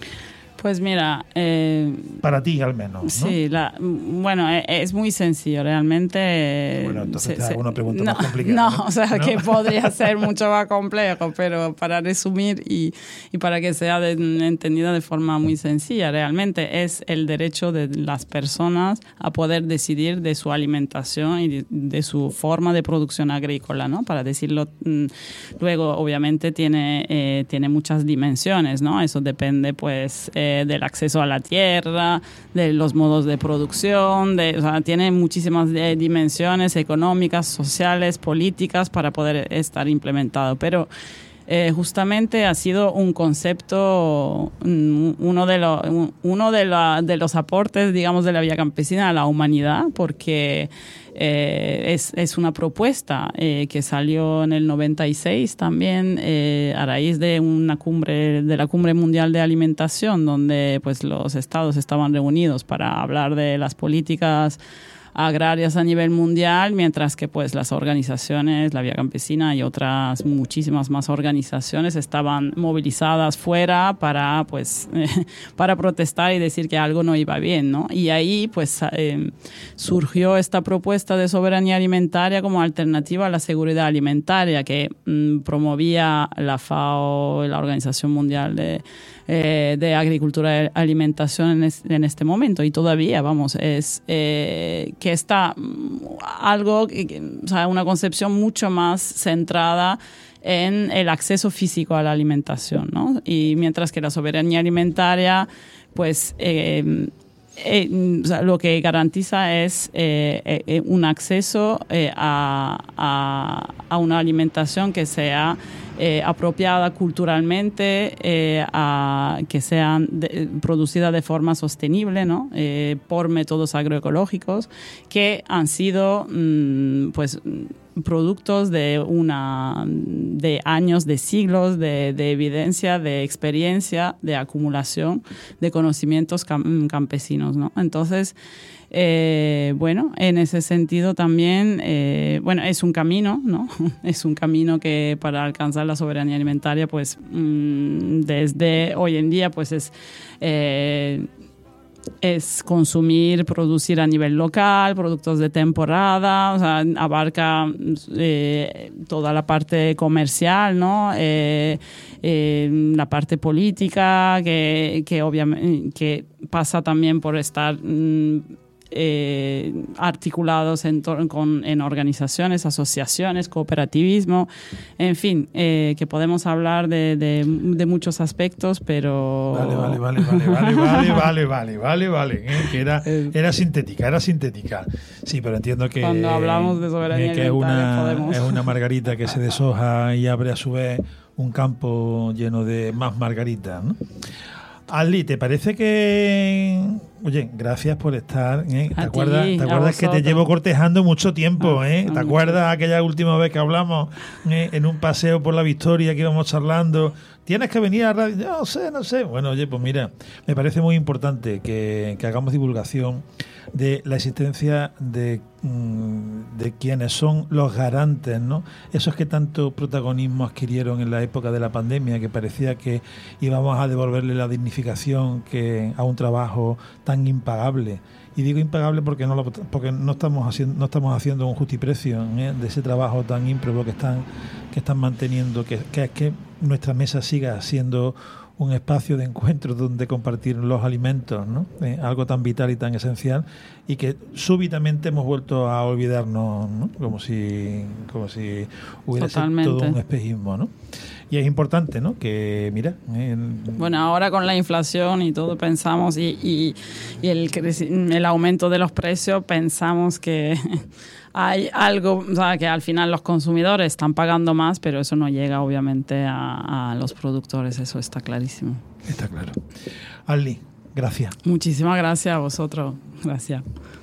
Pues mira... Eh, Para ti, al menos, ¿no? Sí, la, bueno, es, es muy sencillo, realmente... Bueno, entonces se, te hago una pregunta no, más complicada. No, ¿no? o sea, ¿no? que podría ser mucho más complejo, pero para resumir y, y para que sea de, entendida de forma muy sencilla, realmente es el derecho de las personas a poder decidir de su alimentación y de, de su forma de producción agrícola, ¿no? Para decirlo, luego, obviamente, tiene, eh, tiene muchas dimensiones, ¿no? Eso depende, pues... Eh, del acceso a la tierra, de los modos de producción, de, o sea, tiene muchísimas eh, dimensiones económicas, sociales, políticas para poder estar implementado. Pero eh, justamente ha sido un concepto, uno de, lo, uno de, la, de los aportes, digamos, de la Vía Campesina a la humanidad, porque Eh, es, es una propuesta eh, que salió en el noventa y seis también eh, a raíz de una cumbre, de la Cumbre Mundial de Alimentación, donde pues los estados estaban reunidos para hablar de las políticas agrarias a nivel mundial, mientras que pues las organizaciones, la Vía Campesina y otras muchísimas más organizaciones estaban movilizadas fuera para pues eh, para protestar y decir que algo no iba bien, ¿no? Y ahí pues eh, surgió esta propuesta de soberanía alimentaria como alternativa a la seguridad alimentaria que mm, promovía la FAO, la Organización Mundial de Eh, de agricultura y alimentación en, es, en este momento, y todavía, vamos, es eh, que está algo, o sea, una concepción mucho más centrada en el acceso físico a la alimentación, ¿no? Y mientras que la soberanía alimentaria, pues, eh, eh, o sea, lo que garantiza es eh, eh, un acceso eh, a, a, a una alimentación que sea Eh, apropiada culturalmente, eh, a, que sean de, producida de forma sostenible, ¿no? Eh, por métodos agroecológicos que han sido mmm, pues productos de una de años, de siglos de, de evidencia, de experiencia, de acumulación de conocimientos cam- campesinos, ¿no? Entonces, Eh, bueno, en ese sentido también, eh, bueno, es un camino, ¿no? Es un camino que para alcanzar la soberanía alimentaria, pues mmm, desde hoy en día, pues es eh, es consumir, producir a nivel local, productos de temporada, o sea, abarca eh, toda la parte comercial, ¿no? Eh, eh, la parte política, que, que obviamente que pasa también por estar mmm, Eh, articulados en, con, en organizaciones, asociaciones, cooperativismo, en fin, eh, que podemos hablar de, de, de muchos aspectos, pero... Vale, vale, vale, vale, vale, vale, vale, vale, vale, vale, eh, que era, era sintética, era sintética. Sí, pero entiendo que... Cuando hablamos de soberanía eh, que es alimentaria una, podemos... es una margarita que se deshoja y abre a su vez un campo lleno de más margaritas, ¿no? Ali, ¿te parece que...? Oye, gracias por estar. ¿eh? ¿Te a acuerdas, ti, ¿te acuerdas que te llevo cortejando mucho tiempo? Ah, ¿eh? ¿Te acuerdas aquella última vez que hablamos eh, en un paseo por la Victoria que íbamos charlando? Tienes que venir a radio. No sé, no sé. Bueno, oye, pues mira, me parece muy importante que, que hagamos divulgación de la existencia de, de quienes son los garantes, ¿no? Esos que tanto protagonismo adquirieron en la época de la pandemia, que parecía que íbamos a devolverle la dignificación que a un trabajo tan impagable Y digo impagable porque no lo, porque no estamos haciendo no estamos haciendo un justiprecio, ¿eh?, de ese trabajo tan ímprobo que están que están manteniendo, que, que es que nuestra mesa siga siendo un espacio de encuentro donde compartir los alimentos, ¿no? Eh, algo tan vital y tan esencial, y que súbitamente hemos vuelto a olvidarnos, ¿no? Como si como si hubiera sido todo un espejismo, ¿no? Y es importante, ¿no?, que, mira... Eh, bueno, ahora con la inflación y todo pensamos, y, y, y el, el aumento de los precios, pensamos que hay algo, o sea, que al final los consumidores están pagando más, pero eso no llega obviamente a, a los productores, eso está clarísimo. Está claro. Arly, gracias. Muchísimas gracias a vosotros. Gracias.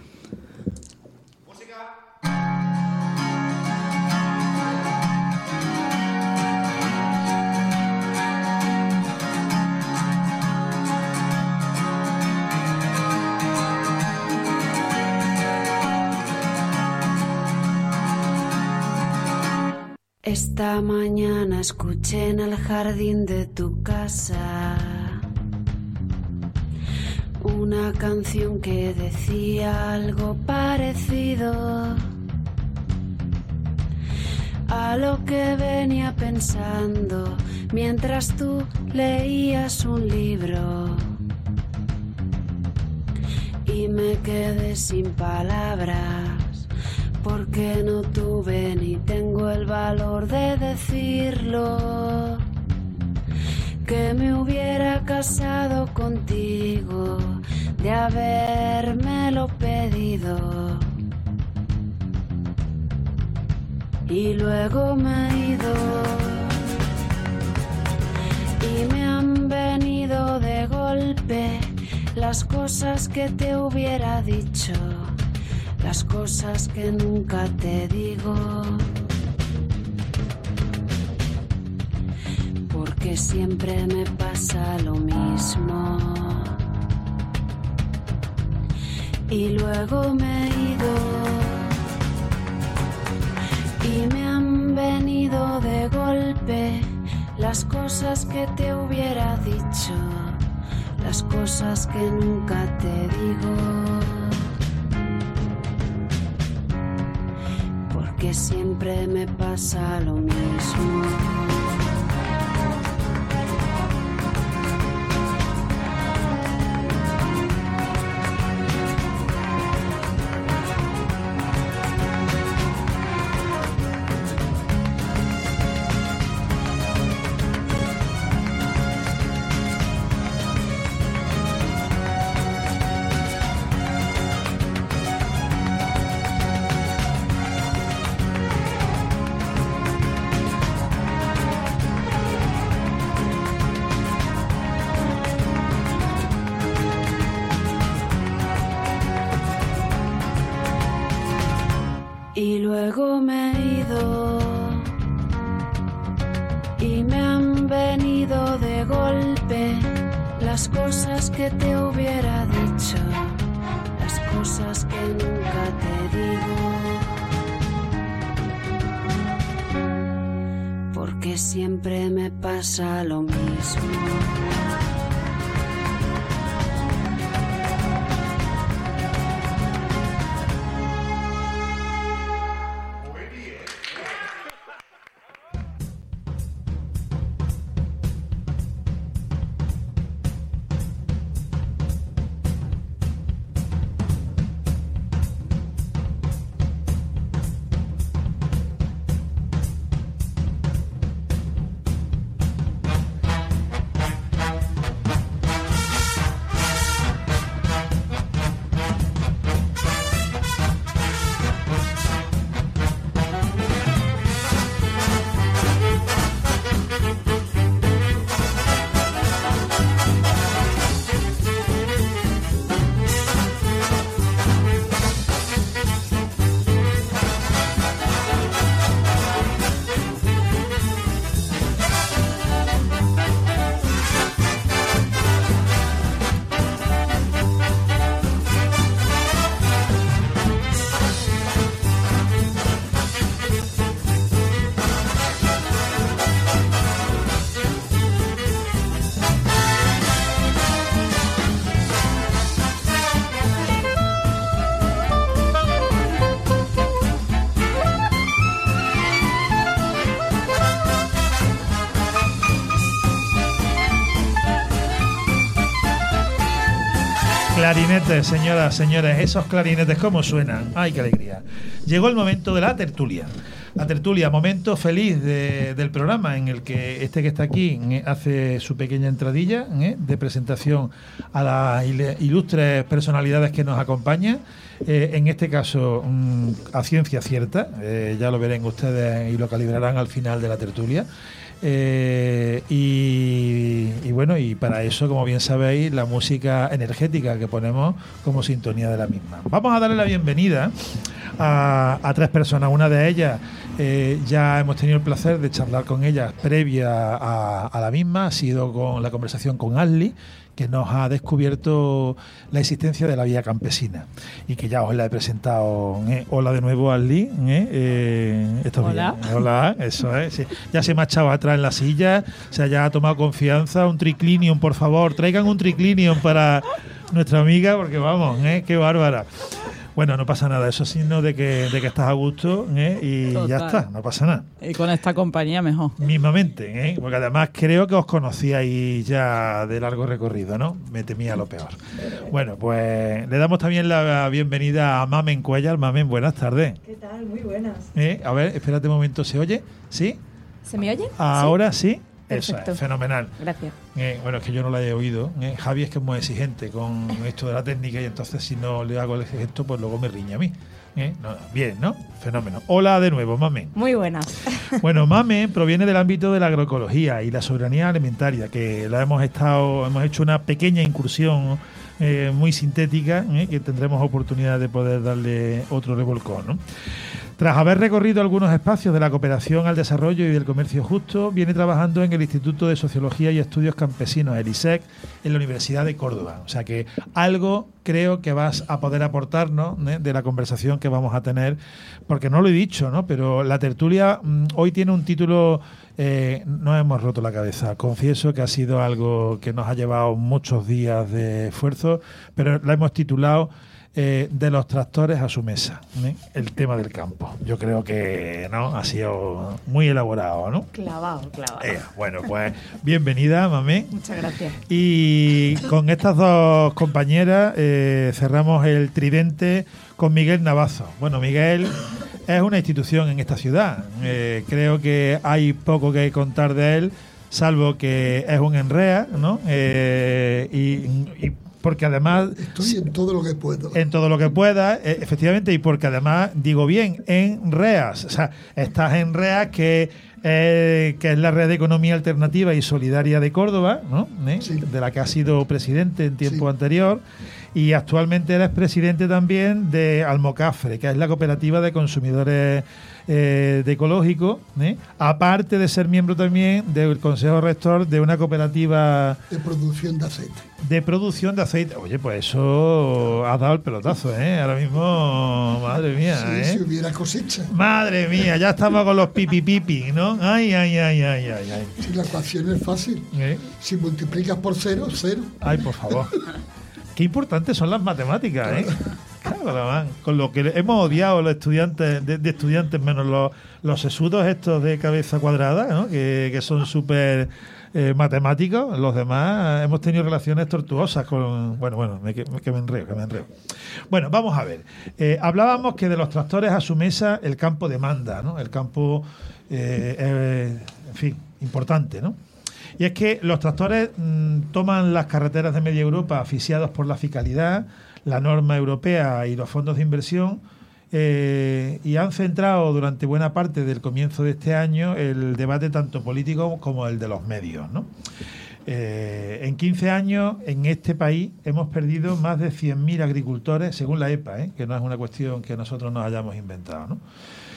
Esta mañana escuché en el jardín de tu casa una canción que decía algo parecido a lo que venía pensando mientras tú leías un libro, y me quedé sin palabras porque no tuve ni tengo el valor de decirlo, que me hubiera casado contigo de habérmelo pedido. Y luego me he ido y me han venido de golpe las cosas que te hubiera dicho, las cosas que nunca te digo, porque siempre me pasa lo mismo. Y luego me he ido y me han venido de golpe las cosas que te hubiera dicho, las cosas que nunca te digo, que siempre me pasa lo mismo. Y luego me he ido y me han venido de golpe las cosas que te hubiera dicho, las cosas que nunca te digo, porque siempre me pasa lo mismo. Clarinetes, señoras, señores, esos clarinetes, ¿cómo suenan? ¡Ay, qué alegría! Llegó el momento de la tertulia. La tertulia, momento feliz de, del programa en el que este que está aquí eh, hace su pequeña entradilla eh, de presentación a las ilustres personalidades que nos acompañan. Eh, en este caso, mmm, a ciencia cierta, eh, ya lo verán ustedes y lo calibrarán al final de la tertulia. Eh, y, y bueno, y para eso, como bien sabéis, la música energética que ponemos como sintonía de la misma. Vamos a darle la bienvenida a, a tres personas. Una de ellas eh, ya hemos tenido el placer de charlar con ellas previa a, a la misma. Ha sido con la conversación con Asli, que nos ha descubierto la existencia de la vía campesina y que ya os la he presentado. ¿eh? Hola de nuevo, Asli. ¿eh? Eh, esto Hola. Bien. Hola, eso es. Sí. Ya se me ha echado atrás en la silla, se ya ha tomado confianza. Un triclinium, por favor, traigan un triclinium para nuestra amiga, porque vamos, ¿eh? Qué bárbara. Bueno, no pasa nada, eso sino de que, de que estás a gusto ¿eh? y Total. Ya está, no pasa nada. Y con esta compañía mejor. Mismamente, ¿eh? Porque además creo que os conocíais ya de largo recorrido, ¿no? Me temía lo peor. Bueno, pues le damos también la bienvenida a Mamen Cuellar. Mamen, buenas tardes. ¿Qué tal? Muy buenas. ¿Eh? A ver, espérate un momento, ¿se oye? ¿Sí? ¿Se me oye? Ahora sí. Sí. Eso Perfecto. es, fenomenal. Gracias. Eh, bueno, es que yo no la he oído. Eh, Javi es que es muy exigente con esto de la técnica y entonces si no le hago el gesto, pues luego me riña a mí. Eh, no, bien, ¿no? Fenómeno. Hola de nuevo, Mamen. Muy buenas. Bueno, Mamen proviene del ámbito de la agroecología y la soberanía alimentaria, que la hemos estado, hemos hecho una pequeña incursión eh, muy sintética, eh, que tendremos oportunidad de poder darle otro revolcón, ¿no? Tras haber recorrido algunos espacios de la cooperación al desarrollo y del comercio justo, viene trabajando en el Instituto de Sociología y Estudios Campesinos, el I S E C, en la Universidad de Córdoba. O sea que algo creo que vas a poder aportarnos, ¿eh? de la conversación que vamos a tener, porque no lo he dicho, ¿no? Pero la tertulia mmm, hoy tiene un título, eh, nos hemos roto la cabeza. Confieso que ha sido algo que nos ha llevado muchos días de esfuerzo, pero la hemos titulado Eh, de los tractores a su mesa, ¿eh? El tema del campo. Yo creo que no ha sido muy elaborado, ¿no? Clavado, clavado. Eh, bueno, pues bienvenida, Mamé. Muchas gracias. Y con estas dos compañeras eh, cerramos el tridente con Miguel Navazo. Bueno, Miguel es una institución en esta ciudad. Eh, creo que hay poco que contar de él, salvo que es un enrea, ¿no? Eh, y, y porque además estoy en todo lo que puedo. En todo lo que pueda, eh, efectivamente, y porque además, digo bien, en REAS, o sea, estás en REAS, que, eh, que es la Red de Economía Alternativa y Solidaria de Córdoba, ¿no? ¿Eh? Sí. De la que has sido presidente en tiempo sí. anterior, y actualmente eres presidente también de Almocafre, que es la cooperativa de consumidores eh, de ecológico, ¿eh? Aparte de ser miembro también del Consejo Rector de una cooperativa de producción de aceite. De producción de aceite. Oye, pues eso ha dado el pelotazo, ¿eh? Ahora mismo, madre mía, sí, ¿eh? Si hubiera cosecha. Madre mía, ya estamos con los pipi pipi, ¿no? Ay, ay, ay, ay, ay, ay. Si la ecuación es fácil. ¿Eh? Si multiplicas por cero, cero. Ay, por favor. Qué importantes son las matemáticas, ¿eh? Claro, man. Con lo que hemos odiado los estudiantes, de, de estudiantes menos los, los sesudos estos de cabeza cuadrada, ¿no? Que, que son súper eh, matemáticos. Los demás hemos tenido relaciones tortuosas con... Bueno, bueno, me, que, que me enreo, que me enreo. Bueno, vamos a ver. Eh, hablábamos que de los tractores a su mesa el campo demanda, ¿no? El campo, eh, eh, en fin, importante, ¿no? Y es que los tractores mmm, toman las carreteras de media Europa asfixiados por la fiscalidad, la norma europea y los fondos de inversión, eh, y han centrado durante buena parte del comienzo de este año el debate tanto político como el de los medios, ¿no? Eh, en quince años en este país hemos perdido más de cien mil agricultores, según la EPA, ¿eh? Que no es una cuestión que nosotros nos hayamos inventado, ¿no?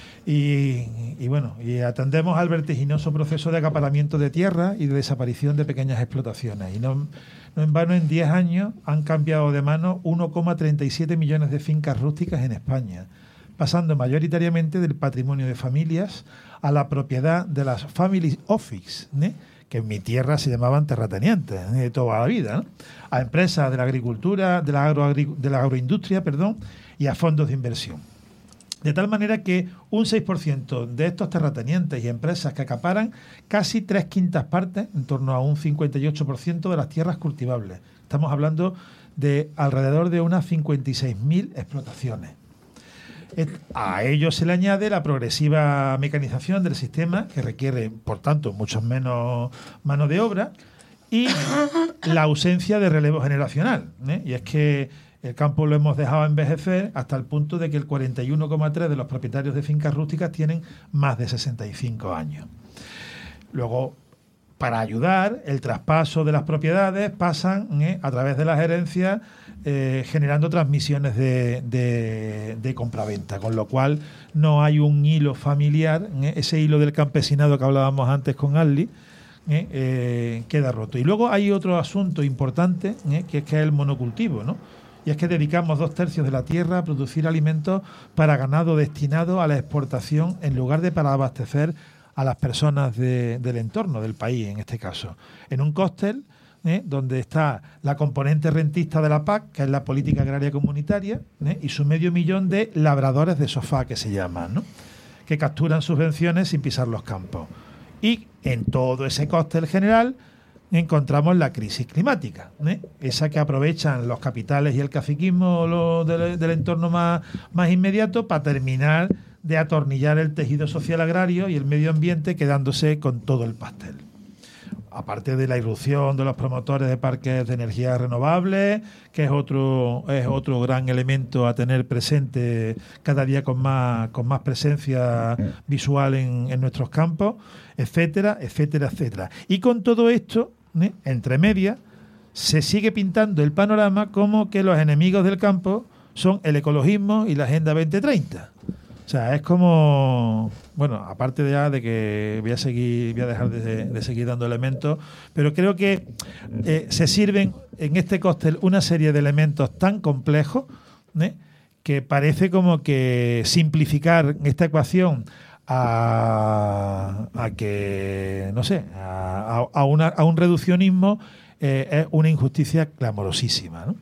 Y, y bueno, y atendemos al vertiginoso proceso de acaparamiento de tierra y de desaparición de pequeñas explotaciones. Y no, no en vano, en diez años han cambiado de mano uno coma treinta y siete millones de fincas rústicas en España, pasando mayoritariamente del patrimonio de familias a la propiedad de las family office, ¿eh? Que en mi tierra se llamaban terratenientes, ¿eh? De toda la vida, ¿no? A empresas de la agricultura, de la, agro, de la agroindustria, perdón, y a fondos de inversión. De tal manera que un seis por ciento de estos terratenientes y empresas que acaparan casi tres quintas partes, en torno a un cincuenta y ocho por ciento de las tierras cultivables. Estamos hablando de alrededor de unas cincuenta y seis mil explotaciones. A ello se le añade la progresiva mecanización del sistema, que requiere, por tanto, mucho menos mano de obra, y la ausencia de relevo generacional, ¿eh? Y es que el campo lo hemos dejado envejecer hasta el punto de que el cuarenta y uno coma tres por ciento de los propietarios de fincas rústicas tienen más de sesenta y cinco años. Luego, para ayudar, el traspaso de las propiedades pasan ¿eh? a través de las herencias, eh, generando transmisiones de, de, de compraventa, con lo cual no hay un hilo familiar, ¿eh? ese hilo del campesinado que hablábamos antes con Adli, ¿eh? Eh, queda roto. Y luego hay otro asunto importante, ¿eh? que es que es el monocultivo, ¿no? Y es que dedicamos dos tercios de la tierra a producir alimentos para ganado destinado a la exportación en lugar de para abastecer a las personas de, del entorno, del país en este caso. En un cóctel ¿eh? donde está la componente rentista de la P A C, que es la Política Agraria Comunitaria, ¿eh? y su medio millón de labradores de sofá, que se llaman, ¿no? que capturan subvenciones sin pisar los campos. Y en todo ese cóctel general encontramos la crisis climática, ¿eh? esa que aprovechan los capitales y el caciquismo lo, del, del entorno más, más inmediato para terminar de atornillar el tejido social agrario y el medio ambiente, quedándose con todo el pastel. Aparte de la irrupción de los promotores de parques de energía renovable, que es otro es otro gran elemento a tener presente cada día con más con más presencia visual en, en nuestros campos, etcétera, etcétera, etcétera. Y con todo esto, ¿eh? entre medias, se sigue pintando el panorama como que los enemigos del campo son el ecologismo y la Agenda veinte treinta. O sea, es como, bueno, aparte de ya de que voy a seguir, voy a dejar de, de seguir dando elementos, pero creo que eh, se sirven en este cóctel una serie de elementos tan complejos, ¿eh? que parece como que simplificar esta ecuación a, a que, no sé, a, a, una, a un reduccionismo eh, es una injusticia clamorosísima, ¿no?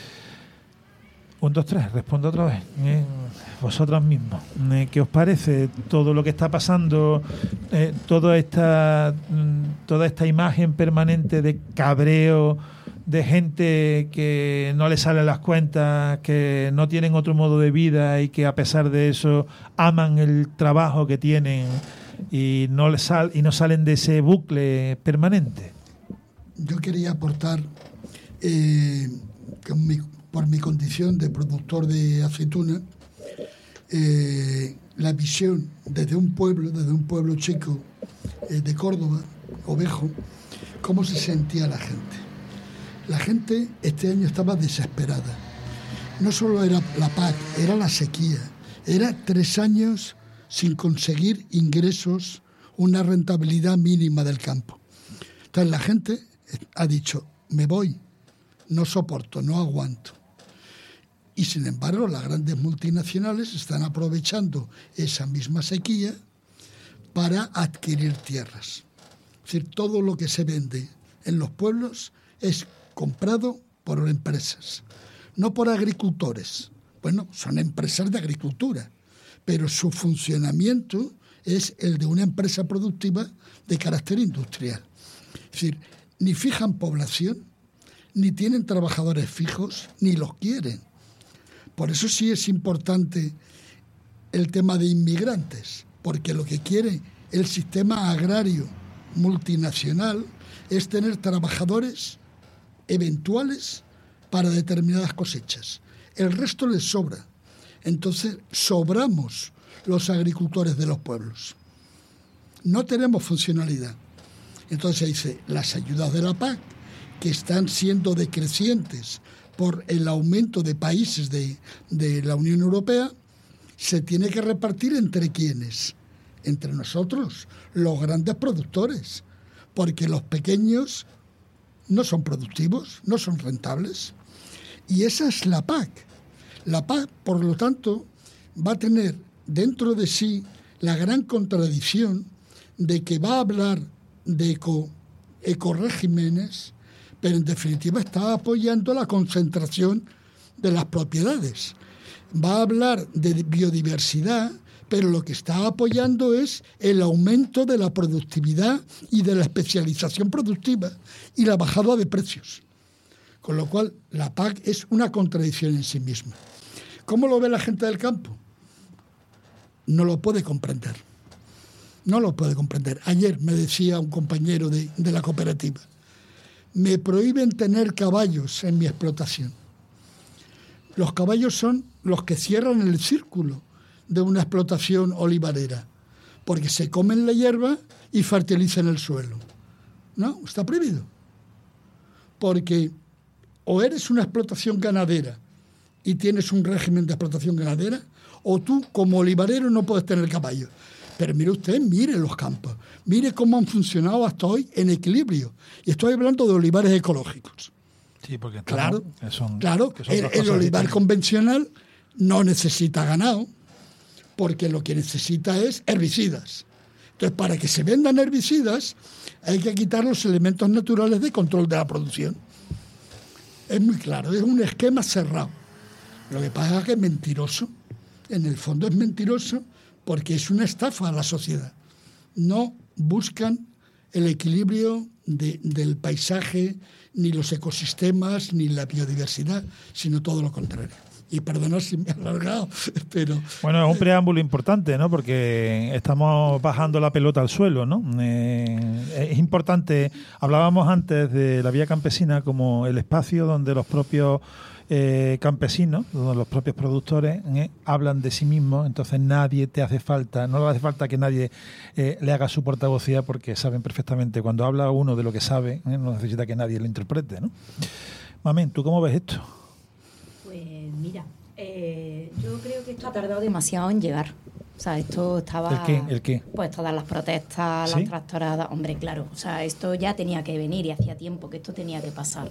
Un, dos, tres, respondo otra vez. Eh, vosotros mismos. Eh, ¿Qué os parece todo lo que está pasando? Eh, toda esta mm, toda esta imagen permanente de cabreo, de gente que no le salen las cuentas, que no tienen otro modo de vida y que a pesar de eso aman el trabajo que tienen y no les sal, y no salen de ese bucle permanente. Yo quería aportar eh, con mi por mi condición de productor de aceituna, eh, la visión desde un pueblo, desde un pueblo chico eh, de Córdoba, Ovejo, cómo se sentía la gente. La gente este año estaba desesperada. No solo era la P A C, era la sequía. Era tres años sin conseguir ingresos, una rentabilidad mínima del campo. Entonces la gente ha dicho, me voy, no soporto, no aguanto. Y sin embargo, las grandes multinacionales están aprovechando esa misma sequía para adquirir tierras. Es decir, todo lo que se vende en los pueblos es comprado por empresas, no por agricultores. Bueno, son empresas de agricultura, pero su funcionamiento es el de una empresa productiva de carácter industrial. Es decir, ni fijan población, ni tienen trabajadores fijos, ni los quieren. Por eso sí es importante el tema de inmigrantes, porque lo que quiere el sistema agrario multinacional es tener trabajadores eventuales para determinadas cosechas. El resto les sobra. Entonces sobramos los agricultores de los pueblos. No tenemos funcionalidad. Entonces se dice, las ayudas de la P A C, que están siendo decrecientes por el aumento de países de, de la Unión Europea, se tiene que repartir entre quiénes, entre nosotros, los grandes productores, porque los pequeños no son productivos, no son rentables. Y esa es la P A C. La P A C, por lo tanto, va a tener dentro de sí la gran contradicción de que va a hablar de eco, ecoregímenes, pero en definitiva está apoyando la concentración de las propiedades. Va a hablar de biodiversidad, pero lo que está apoyando es el aumento de la productividad y de la especialización productiva y la bajada de precios. Con lo cual, la P A C es una contradicción en sí misma. ¿Cómo lo ve la gente del campo? No lo puede comprender. No lo puede comprender. Ayer me decía un compañero de, de la cooperativa, me prohíben tener caballos en mi explotación. Los caballos son los que cierran el círculo de una explotación olivarera, porque se comen la hierba y fertilizan el suelo. No, está prohibido. Porque o eres una explotación ganadera y tienes un régimen de explotación ganadera, o tú, como olivarero, no puedes tener caballos. Pero mire usted, mire los campos, mire cómo han funcionado hasta hoy en equilibrio. Y estoy hablando de olivares ecológicos. Sí, porque claro, que son, claro que son el, el olivar convencional no necesita ganado, porque lo que necesita es herbicidas. Entonces, para que se vendan herbicidas, hay que quitar los elementos naturales de control de la producción. Es muy claro, es un esquema cerrado. Lo que pasa es que es mentiroso. En el fondo es mentiroso porque es una estafa a la sociedad. No buscan el equilibrio de, del paisaje, ni los ecosistemas, ni la biodiversidad, sino todo lo contrario. Y perdonad si me he alargado, pero... Bueno, es un preámbulo importante, ¿no? Porque estamos bajando la pelota al suelo, ¿no? Eh, es importante, hablábamos antes de la vía campesina como el espacio donde los propios eh, campesinos, donde los propios productores eh, hablan de sí mismos, entonces nadie te hace falta, no le hace falta que nadie eh, le haga su portavocía porque saben perfectamente, cuando habla uno de lo que sabe, eh, no necesita que nadie lo interprete, ¿no? Mamén, ¿tú cómo ves esto? Pues mira, eh, yo creo que esto ha tardado demasiado en llegar. O sea, esto estaba... ¿El qué? ¿El qué? Pues todas las protestas, ¿Sí? las tractoradas... Hombre, claro, o sea, esto ya tenía que venir y hacía tiempo que esto tenía que pasar.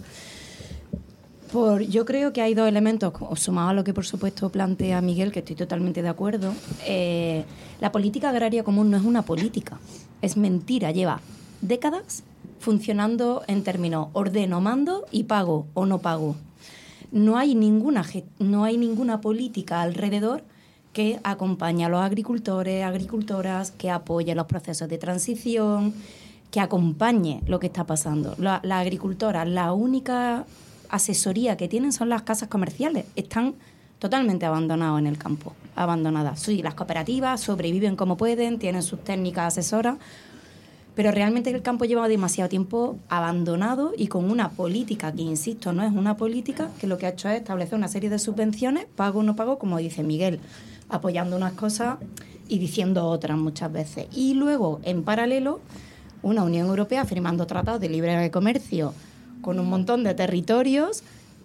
Por, yo creo que hay dos elementos, sumados a lo que por supuesto plantea Miguel, que estoy totalmente de acuerdo. Eh, la política agraria común no es una política, es mentira, lleva décadas funcionando en términos ordeno, mando y pago o no pago. No hay ninguna, no hay ninguna política alrededor que acompañe a los agricultores, agricultoras, que apoye los procesos de transición, que acompañe lo que está pasando. La, las agricultoras, la única asesoría que tienen son las casas comerciales. Están totalmente abandonados en el campo, abandonadas. Sí, las cooperativas sobreviven como pueden, tienen sus técnicas asesoras, pero realmente el campo lleva demasiado tiempo abandonado y con una política que, insisto, no es una política, que lo que ha hecho es establecer una serie de subvenciones, pago o no pago, como dice Miguel, apoyando unas cosas y diciendo otras muchas veces. Y luego, en paralelo, una Unión Europea firmando tratados de libre comercio con un montón de territorios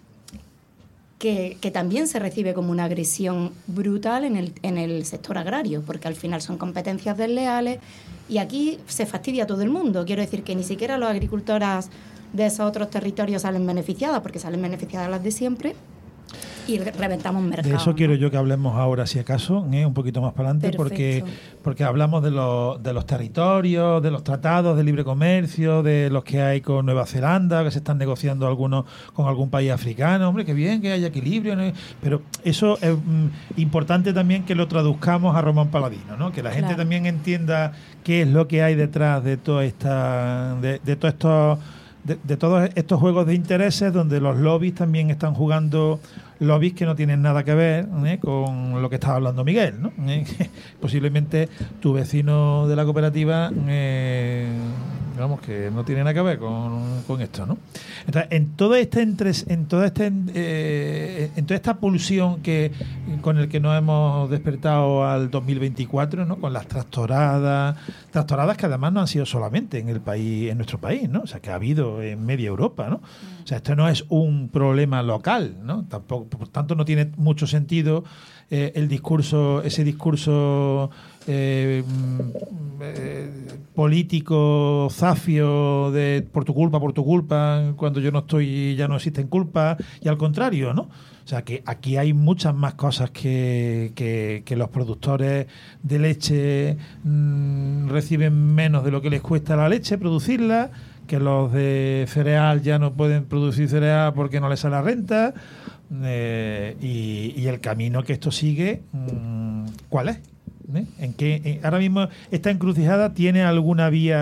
que, que también se recibe como una agresión brutal en el, en el sector agrario, porque al final son competencias desleales y aquí se fastidia a todo el mundo. Quiero decir que ni siquiera las agricultoras de esos otros territorios salen beneficiadas, porque salen beneficiadas las de siempre, y reventamos mercados. De eso quiero yo que hablemos ahora, si acaso, ¿eh? un poquito más para adelante, porque, porque hablamos de los, de los territorios, de los tratados de libre comercio, de los que hay con Nueva Zelanda, que se están negociando algunos con algún país africano. Hombre, qué bien que haya equilibrio, ¿no? Pero eso es mm, importante también que lo traduzcamos a Román Paladino, ¿no? Que la gente claro. también entienda qué es lo que hay detrás de toda esta, de, de todos estos De, de todos estos juegos de intereses donde los lobbies también están jugando, lobbies que no tienen nada que ver ¿eh? con lo que estaba hablando Miguel, ¿no? ¿Eh? Posiblemente tu vecino de la cooperativa, eh, digamos que no tiene nada que ver con, con esto, ¿no? Entonces, en todo este entres, en toda este eh, en toda esta pulsión que con el que nos hemos despertado al dos mil veinticuatro, ¿no? Con las tractoradas, tractoradas que además no han sido solamente en el país, en nuestro país, ¿no? O sea, que ha habido en media Europa, ¿no? O sea, esto no es un problema local, ¿no? Tampoco, por tanto, no tiene mucho sentido eh, el discurso, ese discurso eh, eh, político zafio de por tu culpa, por tu culpa, cuando yo no estoy ya no existen culpas, y al contrario, ¿no? O sea, que aquí hay muchas más cosas que, que, que los productores de leche mmm, reciben menos de lo que les cuesta la leche producirla, que los de cereal ya no pueden producir cereal porque no les sale la renta, eh, y, y el camino que esto sigue, mmm, ¿cuál es? ¿Eh? ¿En qué, en, ahora mismo esta encrucijada tiene alguna vía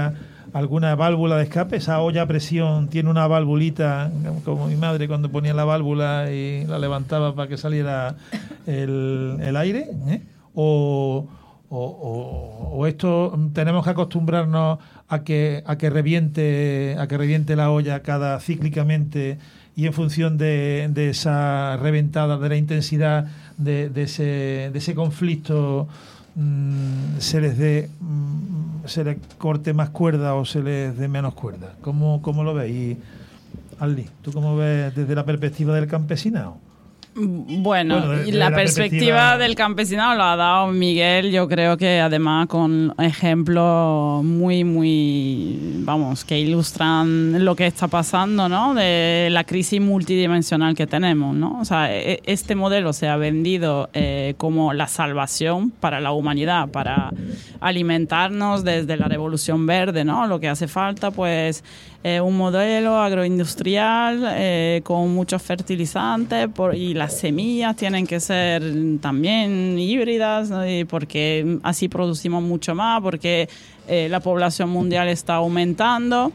alguna válvula de escape. Esa olla a presión tiene una valvulita, como mi madre cuando ponía la válvula y la levantaba para que saliera el, el aire, ¿eh? o, o, o, o esto tenemos que acostumbrarnos a que a que reviente a que reviente la olla cada cíclicamente, y en función de, de esa reventada, de la intensidad de, de ese de ese conflicto, mmm, se les dé mmm, se les corte más cuerda o se les dé menos cuerda. ¿Cómo, cómo lo veis, Aldi? ¿Tú cómo ves desde la perspectiva del campesinado? Bueno, Bueno, de- y de la, la perspectiva, perspectiva- del campesinado lo ha dado Miguel, yo creo que además con ejemplos muy, muy, vamos, que ilustran lo que está pasando, ¿no? De la crisis multidimensional que tenemos, ¿no? O sea, e- este modelo se ha vendido eh, como la salvación para la humanidad, para alimentarnos desde la revolución verde, ¿no? Lo que hace falta, pues, eh, un modelo agroindustrial eh, con muchos fertilizantes por, y las semillas tienen que ser también híbridas, ¿no? Y porque así producimos mucho más, porque eh, la población mundial está aumentando.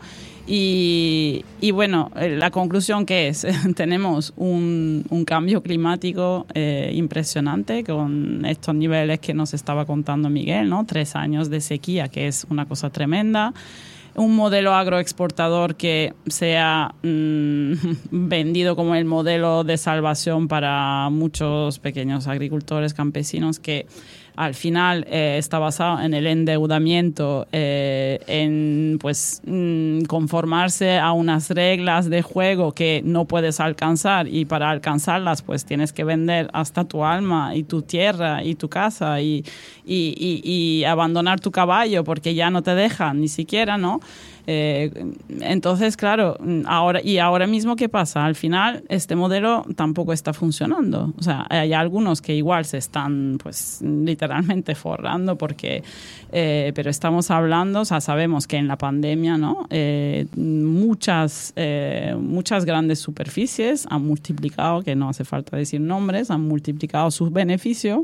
Y, y bueno, eh, la conclusión que es, tenemos un, un cambio climático eh, impresionante con estos niveles que nos estaba contando Miguel, ¿no? Tres años de sequía, que es una cosa tremenda. Un modelo agroexportador que se ha mmm, vendido como el modelo de salvación para muchos pequeños agricultores campesinos, que al final eh, está basado en el endeudamiento, eh, en pues mmm, conformarse a unas reglas de juego que no puedes alcanzar, y para alcanzarlas pues tienes que vender hasta tu alma y tu tierra y tu casa y, y, y, y abandonar tu caballo porque ya no te dejan ni siquiera, ¿no? Eh, entonces, claro, ahora y ahora mismo, ¿qué pasa? Al final, este modelo tampoco está funcionando. O sea, hay algunos que igual se están, pues, literalmente forrando porque, eh, pero estamos hablando, o sea, sabemos que en la pandemia, ¿no? Eh, muchas, eh, muchas grandes superficies han multiplicado, que no hace falta decir nombres, han multiplicado sus beneficios.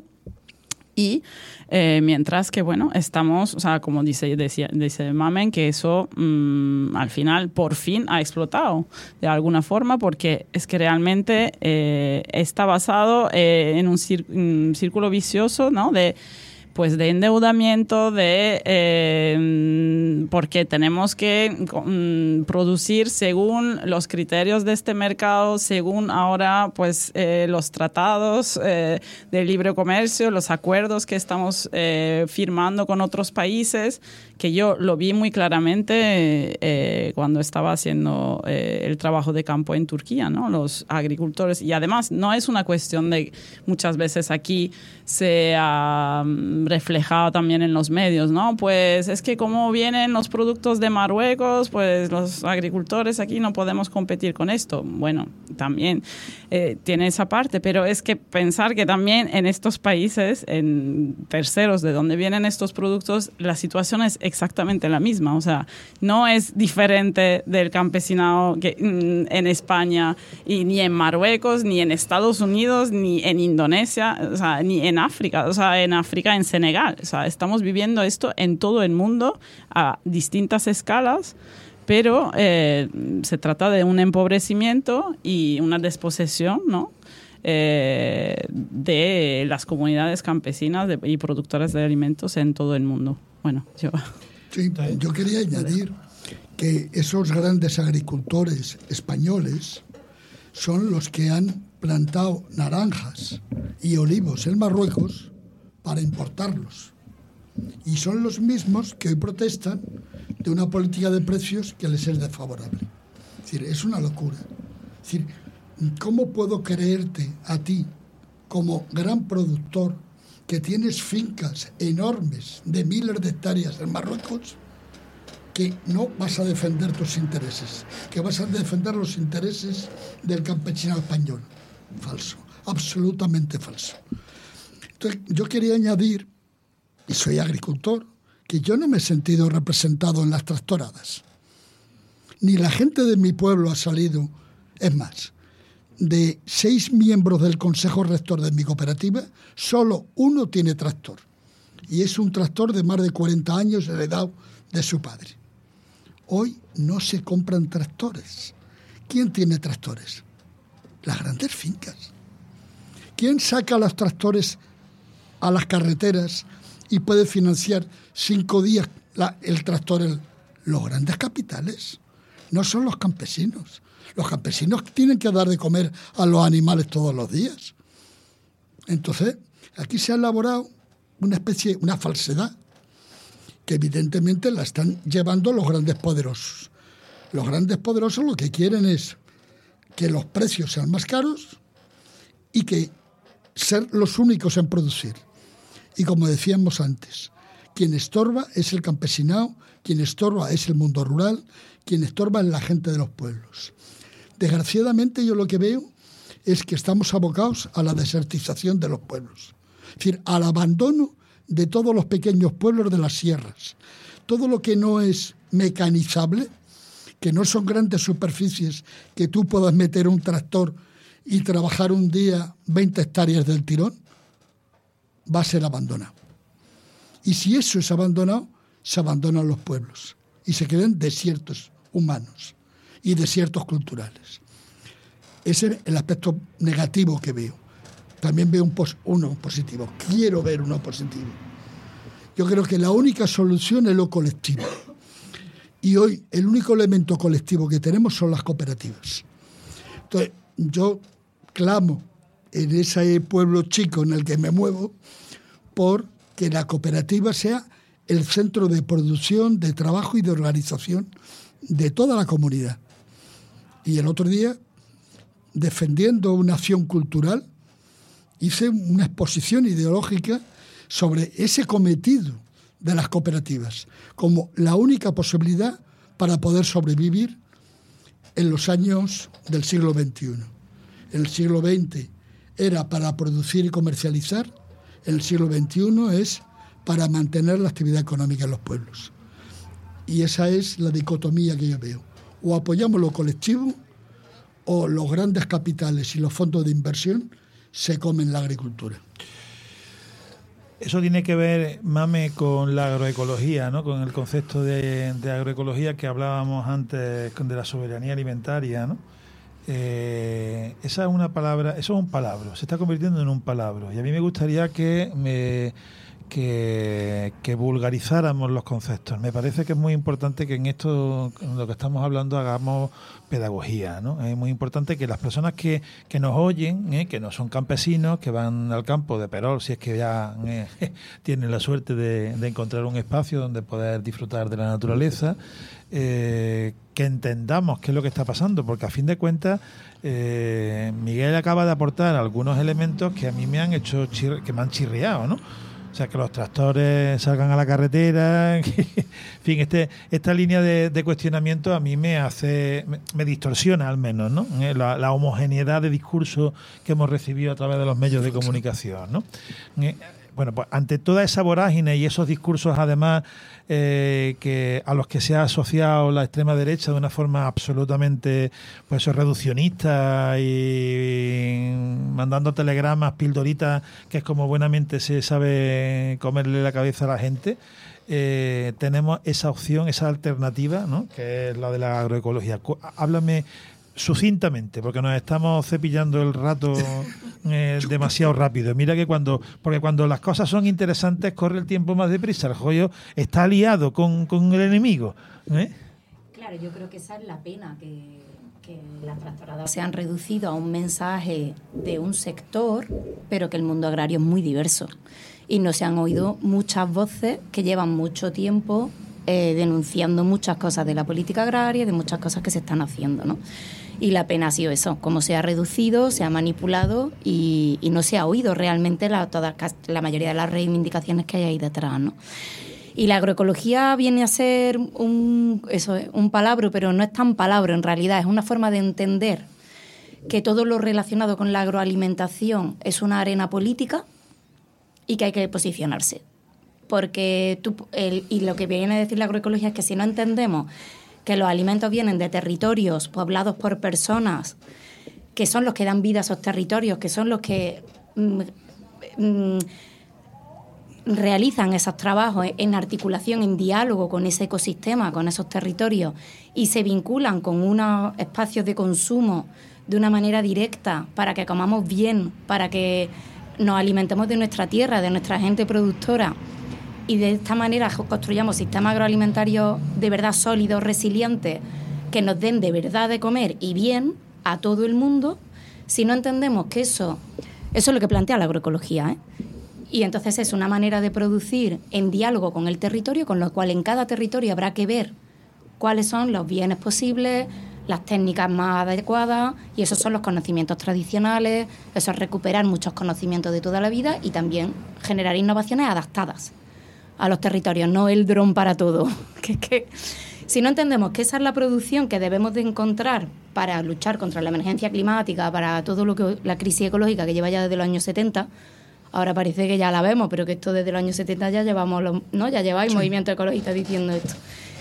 Y eh, mientras que, bueno, estamos, o sea, como dice, decía, dice Mamen, que eso mmm, al final por fin ha explotado de alguna forma, porque es que realmente eh, está basado eh, en un, cir- un círculo vicioso, ¿no? De pues de endeudamiento, de eh, porque tenemos que mm, producir según los criterios de este mercado, según ahora pues eh, los tratados eh, de libre comercio, los acuerdos que estamos eh, firmando con otros países, que yo lo vi muy claramente eh, cuando estaba haciendo eh, el trabajo de campo en Turquía, ¿no? Los agricultores, y además no es una cuestión de muchas veces aquí se ha reflejado también en los medios, ¿no? Pues es que como vienen los productos de Marruecos, pues los agricultores aquí no podemos competir con esto. Bueno, también eh, tiene esa parte, pero es que pensar que también en estos países, en terceros de donde vienen estos productos, la situación es exactamente la misma. O sea, no es diferente del campesinado que mm, en España, y ni en Marruecos, ni en Estados Unidos, ni en Indonesia, o sea, ni en África, o sea, en África, en Senegal. O sea, estamos viviendo esto en todo el mundo a distintas escalas, pero eh, se trata de un empobrecimiento y una desposesión, ¿no? Eh, de las comunidades campesinas de, y productoras de alimentos en todo el mundo. Bueno, yo... Sí, yo quería añadir que esos grandes agricultores españoles son los que han plantado naranjas y olivos en Marruecos para importarlos. Y son los mismos que hoy protestan de una política de precios que les es desfavorable. Es decir, es una locura. Es decir, ¿cómo puedo creerte a ti, como gran productor, que tienes fincas enormes de miles de hectáreas en Marruecos, que no vas a defender tus intereses, que vas a defender los intereses del campesinado español? Falso, absolutamente falso. Entonces, yo quería añadir, y soy agricultor, que yo no me he sentido representado en las tractoradas. Ni la gente de mi pueblo ha salido. Es más, de seis miembros del Consejo Rector de mi cooperativa, solo uno tiene tractor. Y es un tractor de más de cuarenta años heredado de su padre. Hoy no se compran tractores. ¿Quién tiene tractores? Las grandes fincas. ¿Quién saca los tractores a las carreteras y puede financiar cinco días la, el tractor? El, los grandes capitales. No son los campesinos. Los campesinos tienen que dar de comer a los animales todos los días. Entonces, aquí se ha elaborado una especie, una falsedad, que evidentemente la están llevando los grandes poderosos. Los grandes poderosos lo que quieren es que los precios sean más caros y que ser los únicos en producir. Y como decíamos antes, quien estorba es el campesinado, quien estorba es el mundo rural, quien estorba es la gente de los pueblos. Desgraciadamente yo lo que veo es que estamos abocados a la desertización de los pueblos. Es decir, al abandono de todos los pequeños pueblos de las sierras. Todo lo que no es mecanizable, que no son grandes superficies que tú puedas meter un tractor y trabajar un día veinte hectáreas del tirón, va a ser abandonado. Y si eso es abandonado, se abandonan los pueblos y se quedan desiertos humanos y desiertos culturales. Ese es el aspecto negativo que veo. También veo un pos- uno positivo. Quiero ver uno positivo. Yo creo que la única solución es lo colectivo. Y hoy el único elemento colectivo que tenemos son las cooperativas. Entonces, yo clamo en ese pueblo chico en el que me muevo por que la cooperativa sea el centro de producción, de trabajo y de organización de toda la comunidad. Y el otro día, defendiendo una acción cultural, hice una exposición ideológica sobre ese cometido de las cooperativas como la única posibilidad para poder sobrevivir en los años del siglo veintiuno. En el siglo veinte era para producir y comercializar, en el siglo veintiuno es para mantener la actividad económica en los pueblos. Y esa es la dicotomía que yo veo. O apoyamos lo colectivo o los grandes capitales y los fondos de inversión se comen la agricultura. Eso tiene que ver, Mame, con la agroecología, ¿no? Con el concepto de, de agroecología que hablábamos antes de la soberanía alimentaria, ¿no? Eh, esa es una palabra, eso es un palabra, se está convirtiendo en un palabra. Y a mí me gustaría que me Que, que vulgarizáramos los conceptos. Me parece que es muy importante que en esto, en lo que estamos hablando, hagamos pedagogía, ¿no? Es muy importante que las personas que, que nos oyen, ¿eh? que no son campesinos, que van al campo de Perol, si es que ya eh, tienen la suerte de, de encontrar un espacio donde poder disfrutar de la naturaleza, eh, que entendamos qué es lo que está pasando, porque a fin de cuentas eh, Miguel acaba de aportar algunos elementos que a mí me han hecho chir- que me han chirriado, ¿no? O sea, que los tractores salgan a la carretera, que, en fin, este, esta línea de, de cuestionamiento a mí me hace, me, me distorsiona al menos, ¿no? La, la homogeneidad de discurso que hemos recibido a través de los medios de comunicación, ¿no? Bueno, pues ante toda esa vorágine y esos discursos, además, eh, que a los que se ha asociado la extrema derecha de una forma absolutamente, pues, reduccionista y mandando telegramas, pildoritas, que es como buenamente se sabe comerle la cabeza a la gente, eh, tenemos esa opción, esa alternativa, ¿no? Que es la de la agroecología. Háblame sucintamente, porque nos estamos cepillando el rato eh, demasiado rápido. Mira que cuando, porque cuando las cosas son interesantes corre el tiempo más deprisa, el joyo está aliado con, con el enemigo, ¿eh? Claro, yo creo que esa es la pena, que, que las tractoradas se han reducido a un mensaje de un sector, pero que el mundo agrario es muy diverso y no se han oído muchas voces que llevan mucho tiempo eh, denunciando muchas cosas de la política agraria y de muchas cosas que se están haciendo, ¿no? Y la pena ha sido eso, cómo se ha reducido, se ha manipulado y, y no se ha oído realmente la, toda, la mayoría de las reivindicaciones que hay ahí detrás, ¿no? Y la agroecología viene a ser un, eso, un palabra, pero no es tan palabra en realidad, es una forma de entender que todo lo relacionado con la agroalimentación es una arena política y que hay que posicionarse. Porque tú, el, y lo que viene a decir la agroecología es que si no entendemos que los alimentos vienen de territorios poblados por personas que son los que dan vida a esos territorios, que son los que mm, mm, realizan esos trabajos en articulación, en diálogo con ese ecosistema, con esos territorios, y se vinculan con unos espacios de consumo de una manera directa para que comamos bien, para que nos alimentemos de nuestra tierra, de nuestra gente productora, y de esta manera construyamos sistemas agroalimentarios de verdad sólidos, resilientes, que nos den de verdad de comer y bien a todo el mundo. Si no entendemos que eso, eso es lo que plantea la agroecología, ¿eh? Y entonces es una manera de producir en diálogo con el territorio, con lo cual en cada territorio habrá que ver cuáles son los bienes posibles, las técnicas más adecuadas, y esos son los conocimientos tradicionales, eso es recuperar muchos conocimientos de toda la vida y también generar innovaciones adaptadas a los territorios, no el dron para todo. que, que, si no entendemos que esa es la producción que debemos de encontrar para luchar contra la emergencia climática, para todo lo que la crisis ecológica que lleva ya desde los años setenta, ahora parece que ya la vemos, pero que esto desde los años setenta ya llevamos, los, ¿no? Ya lleváis sí. movimiento ecologista diciendo esto.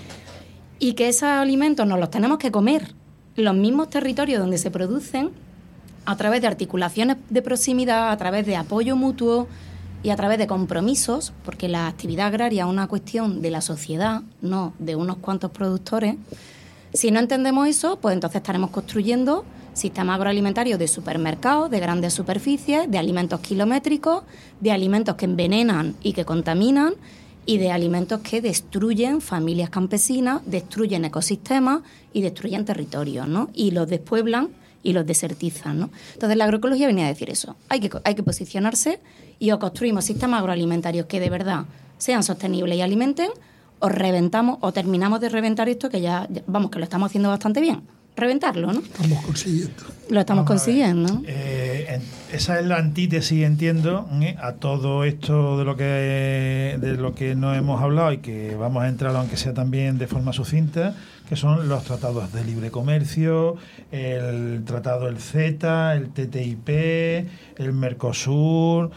Y que esos alimentos nos los tenemos que comer. Los mismos territorios donde se producen, a través de articulaciones de proximidad, a través de apoyo mutuo y a través de compromisos, porque la actividad agraria es una cuestión de la sociedad, no de unos cuantos productores. Si no entendemos eso, pues entonces estaremos construyendo sistemas agroalimentarios de supermercados, de grandes superficies, de alimentos kilométricos, de alimentos que envenenan y que contaminan, y de alimentos que destruyen familias campesinas, destruyen ecosistemas y destruyen territorios, ¿no? Y los despueblan y los desertizan, ¿no? Entonces la agroecología venía a decir eso. Hay que, hay que posicionarse y o construimos sistemas agroalimentarios que de verdad sean sostenibles y alimenten, o reventamos o terminamos de reventar esto que ya, ya vamos, que lo estamos haciendo bastante bien. Reventarlo, ¿no? Estamos consiguiendo. Lo estamos Vamos consiguiendo. Eh, en, esa es la antítesis, entiendo, ¿eh? a todo esto de lo que de lo que no hemos hablado y que vamos a entrar, aunque sea también de forma sucinta, que son los tratados de libre comercio, el tratado del CETA, el T T I P, el Mercosur.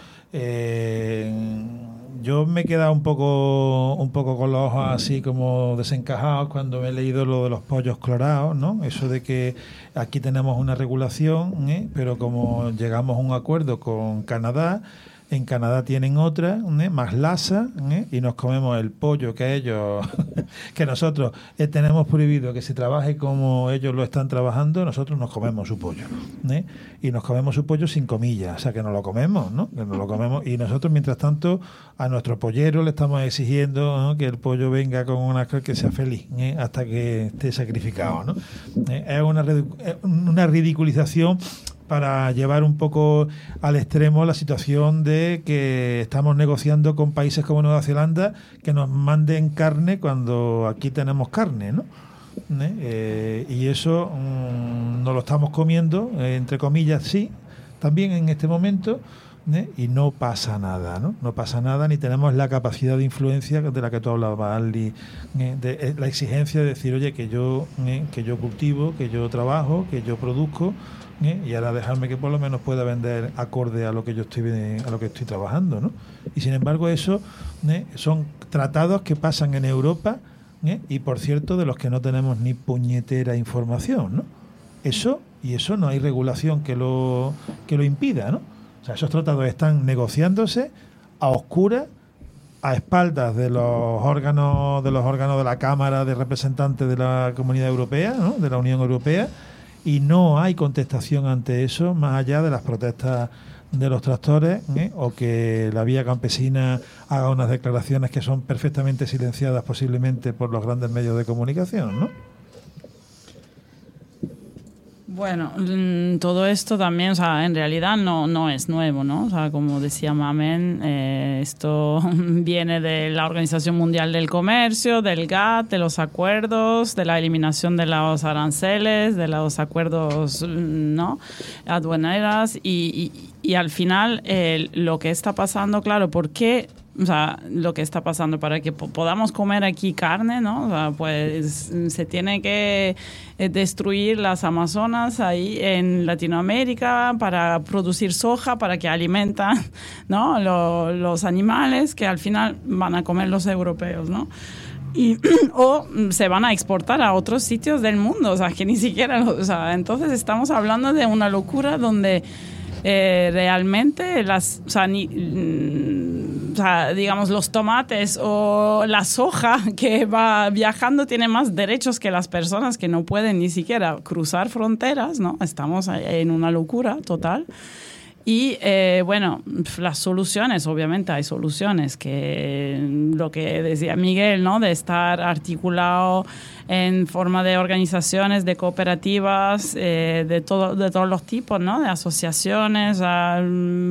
Eh, yo me he quedado un poco un poco con los ojos así como desencajados cuando me he leído lo de los pollos clorados, ¿no? Eso de que aquí tenemos una regulación, ¿eh? Pero como llegamos a un acuerdo con Canadá, en Canadá tienen otra, ¿eh? más lasa, ¿eh? y nos comemos el pollo que ellos, que nosotros eh, tenemos prohibido que se trabaje como ellos lo están trabajando, nosotros nos comemos su pollo, ¿eh? y nos comemos su pollo sin comillas, o sea que nos lo comemos, ¿no? Que nos lo comemos, y nosotros mientras tanto a nuestro pollero le estamos exigiendo, ¿no? que el pollo venga con una que sea feliz, ¿eh? hasta que esté sacrificado, ¿no? Eh, es una, una ridiculización para llevar un poco al extremo la situación de que estamos negociando con países como Nueva Zelanda que nos manden carne cuando aquí tenemos carne, ¿no? ¿Eh? Eh, y eso mmm, nos lo estamos comiendo, eh, entre comillas, sí, también en este momento, ¿eh? y no pasa nada, ¿no? No pasa nada, ni tenemos la capacidad de influencia de la que tú hablabas, Ali, ¿eh? de, de la exigencia de decir, oye, que yo, ¿eh? que yo cultivo, que yo trabajo, que yo produzco, ¿eh? y ahora dejarme que por lo menos pueda vender acorde a lo que yo estoy a lo que estoy trabajando, ¿no? Y sin embargo eso, ¿eh? son tratados que pasan en Europa, ¿eh? y por cierto de los que no tenemos ni puñetera información, ¿no? Eso y eso no hay regulación que lo que lo impida, ¿no? O sea, esos tratados están negociándose a oscuras, a espaldas de los órganos de los órganos de la Cámara de Representantes de la Comunidad Europea, ¿no? de la Unión Europea. Y no hay contestación ante eso, más allá de las protestas de los tractores, ¿eh? o que la vía campesina haga unas declaraciones que son perfectamente silenciadas posiblemente por los grandes medios de comunicación, ¿no? Bueno, todo esto también, o sea, en realidad no, no es nuevo, ¿no? O sea, como decía Mamen, eh, esto viene de la Organización Mundial del Comercio, del G A T T, de los acuerdos, de la eliminación de los aranceles, de los acuerdos, ¿no? aduaneras y, y, y al final eh, lo que está pasando, claro, ¿por qué? O sea, lo que está pasando para que po- podamos comer aquí carne, ¿no? O sea, pues se tiene que destruir las Amazonas ahí en Latinoamérica para producir soja, para que alimentan, ¿no? Lo, los animales que al final van a comer los europeos, ¿no? Y, o se van a exportar a otros sitios del mundo, o sea, que ni siquiera... O sea, entonces estamos hablando de una locura donde eh, realmente las... O sea, ni, o sea, digamos, los tomates o la soja que va viajando tiene más derechos que las personas que no pueden ni siquiera cruzar fronteras, ¿no? Estamos en una locura total. Y eh, bueno, las soluciones, obviamente hay soluciones, que lo que decía Miguel, ¿no? De estar articulado en forma de organizaciones, de cooperativas, eh, de todo, de todos los tipos, ¿no? De asociaciones, a,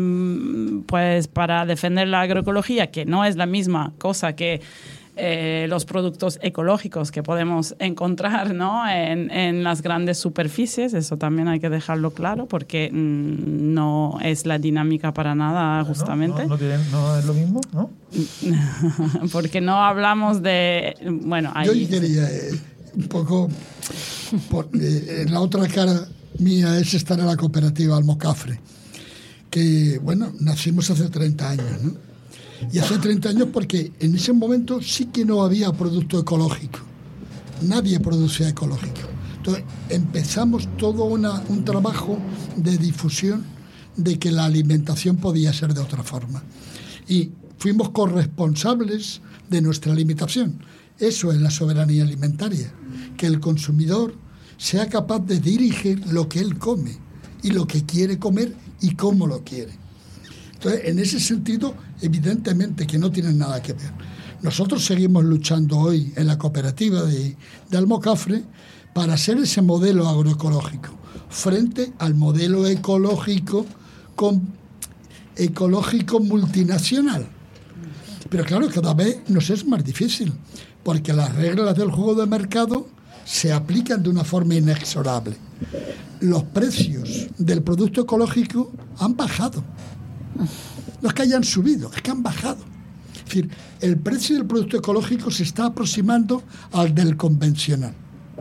pues para defender la agroecología, que no es la misma cosa que Eh, los productos ecológicos que podemos encontrar, ¿no? en, en las grandes superficies. Eso también hay que dejarlo claro, porque mmm, no es la dinámica para nada, justamente. No, no, no, tiene, no es lo mismo, ¿no? Porque no hablamos de... Bueno, ahí... Yo quería eh, un poco... Por, eh, la otra cara mía es estar en la cooperativa Almocafre, que, bueno, nacimos hace treinta años, ¿no? Y hace treinta años porque en ese momento sí que no había producto ecológico. Nadie producía ecológico. Entonces empezamos todo una, un trabajo de difusión de que la alimentación podía ser de otra forma. Y fuimos corresponsables de nuestra alimentación. Eso es la soberanía alimentaria. Que el consumidor sea capaz de dirigir lo que él come y lo que quiere comer y cómo lo quiere. Entonces, en ese sentido, evidentemente que no tienen nada que ver. Nosotros seguimos luchando hoy en la cooperativa de, de Almocafre para ser ese modelo agroecológico frente al modelo ecológico con, ecológico multinacional. Pero claro, cada vez nos es más difícil, porque las reglas del juego de mercado se aplican de una forma inexorable. Los precios del producto ecológico han bajado. No es que hayan subido, es que han bajado. Es decir, el precio del producto ecológico se está aproximando al del convencional.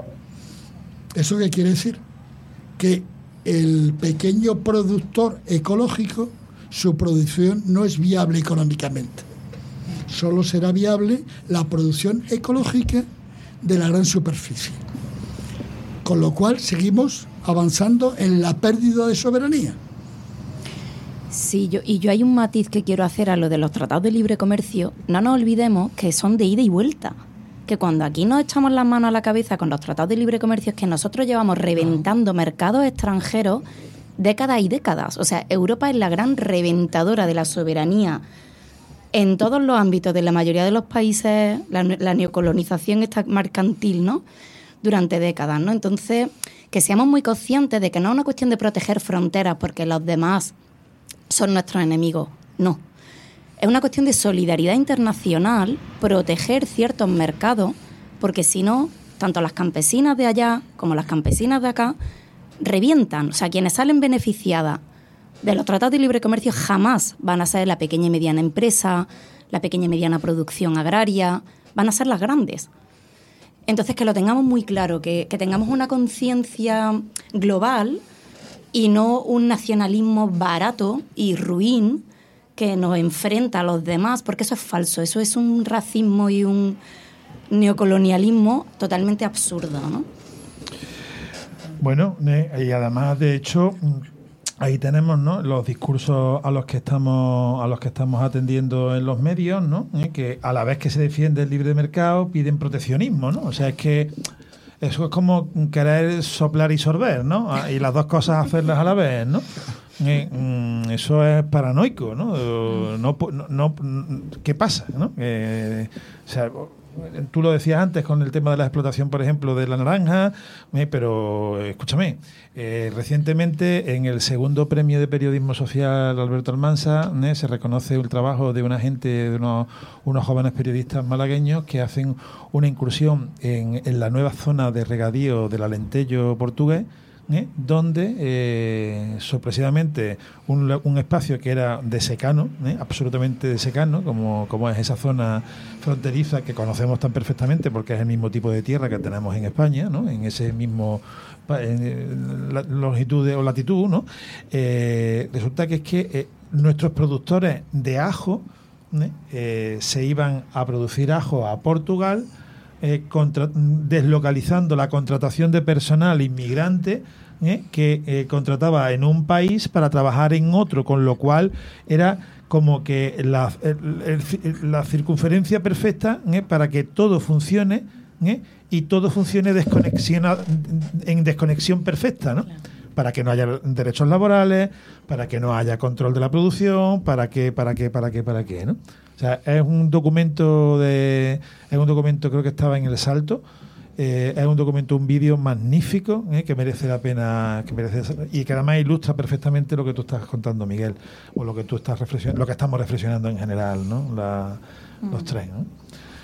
¿Eso qué quiere decir? Que el pequeño productor ecológico, su producción no es viable económicamente. Solo será viable la producción ecológica de la gran superficie. Con lo cual seguimos avanzando en la pérdida de soberanía. Sí, yo, y yo hay un matiz que quiero hacer a lo de los tratados de libre comercio. No nos olvidemos que son de ida y vuelta. Que cuando aquí nos echamos las manos a la cabeza con los tratados de libre comercio es que nosotros llevamos reventando mercados extranjeros décadas y décadas. O sea, Europa es la gran reventadora de la soberanía en todos los ámbitos de la mayoría de los países. La, la neocolonización está mercantil, ¿no? Durante décadas, ¿no? Entonces, que seamos muy conscientes de que no es una cuestión de proteger fronteras porque los demás son nuestros enemigos. No. Es una cuestión de solidaridad internacional, proteger ciertos mercados, porque si no, tanto las campesinas de allá como las campesinas de acá revientan. O sea, quienes salen beneficiadas de los tratados de libre comercio jamás van a ser la pequeña y mediana empresa, la pequeña y mediana producción agraria, van a ser las grandes. Entonces, que lo tengamos muy claro, que, que tengamos una conciencia global y no un nacionalismo barato y ruin que nos enfrenta a los demás, porque eso es falso, eso es un racismo y un neocolonialismo totalmente absurdo, ¿no? Bueno, y además, de hecho, ahí tenemos, ¿no?, los discursos a los que estamos a los que estamos atendiendo en los medios, ¿no?, ¿Eh? que a la vez que se defiende el libre mercado piden proteccionismo, ¿no? O sea, es que eso es como querer soplar y sorber, ¿no? Y las dos cosas hacerlas a la vez, ¿no? Eh, eso es paranoico, ¿no? No, no, no ¿qué pasa, no? Eh, o sea, tú lo decías antes con el tema de la explotación, por ejemplo, de la naranja, eh, pero escúchame, eh, recientemente en el segundo premio de periodismo social Alberto Almansa eh, se reconoce el trabajo de una gente, de unos, unos jóvenes periodistas malagueños que hacen una incursión en, en la nueva zona de regadío del Alentejo portugués, ¿eh? donde eh, sorpresivamente un, un espacio que era de secano, ¿eh? absolutamente de secano, como, como es esa zona fronteriza que conocemos tan perfectamente porque es el mismo tipo de tierra que tenemos en España, ¿no? En ese mismo en la, longitud o latitud, ¿no? Eh, resulta que es que eh, nuestros productores de ajo ¿eh? Eh, se iban a producir ajo a Portugal, Eh, contra, deslocalizando la contratación de personal inmigrante ¿eh? que eh, contrataba en un país para trabajar en otro, con lo cual era como que la, el, el, la circunferencia perfecta ¿eh? para que todo funcione ¿eh? y todo funcione desconexión, en desconexión perfecta, ¿no? Para que no haya derechos laborales, para que no haya control de la producción, para que, para que, para que, para qué, ¿no? O sea, es un documento de, es un documento, creo que estaba en El Salto, eh, es un documento, un vídeo magnífico, eh, que merece la pena, que merece, y que además ilustra perfectamente lo que tú estás contando, Miguel, o lo que tú estás reflexionando, lo que estamos reflexionando en general, ¿no? La, mm. Los tres, ¿no?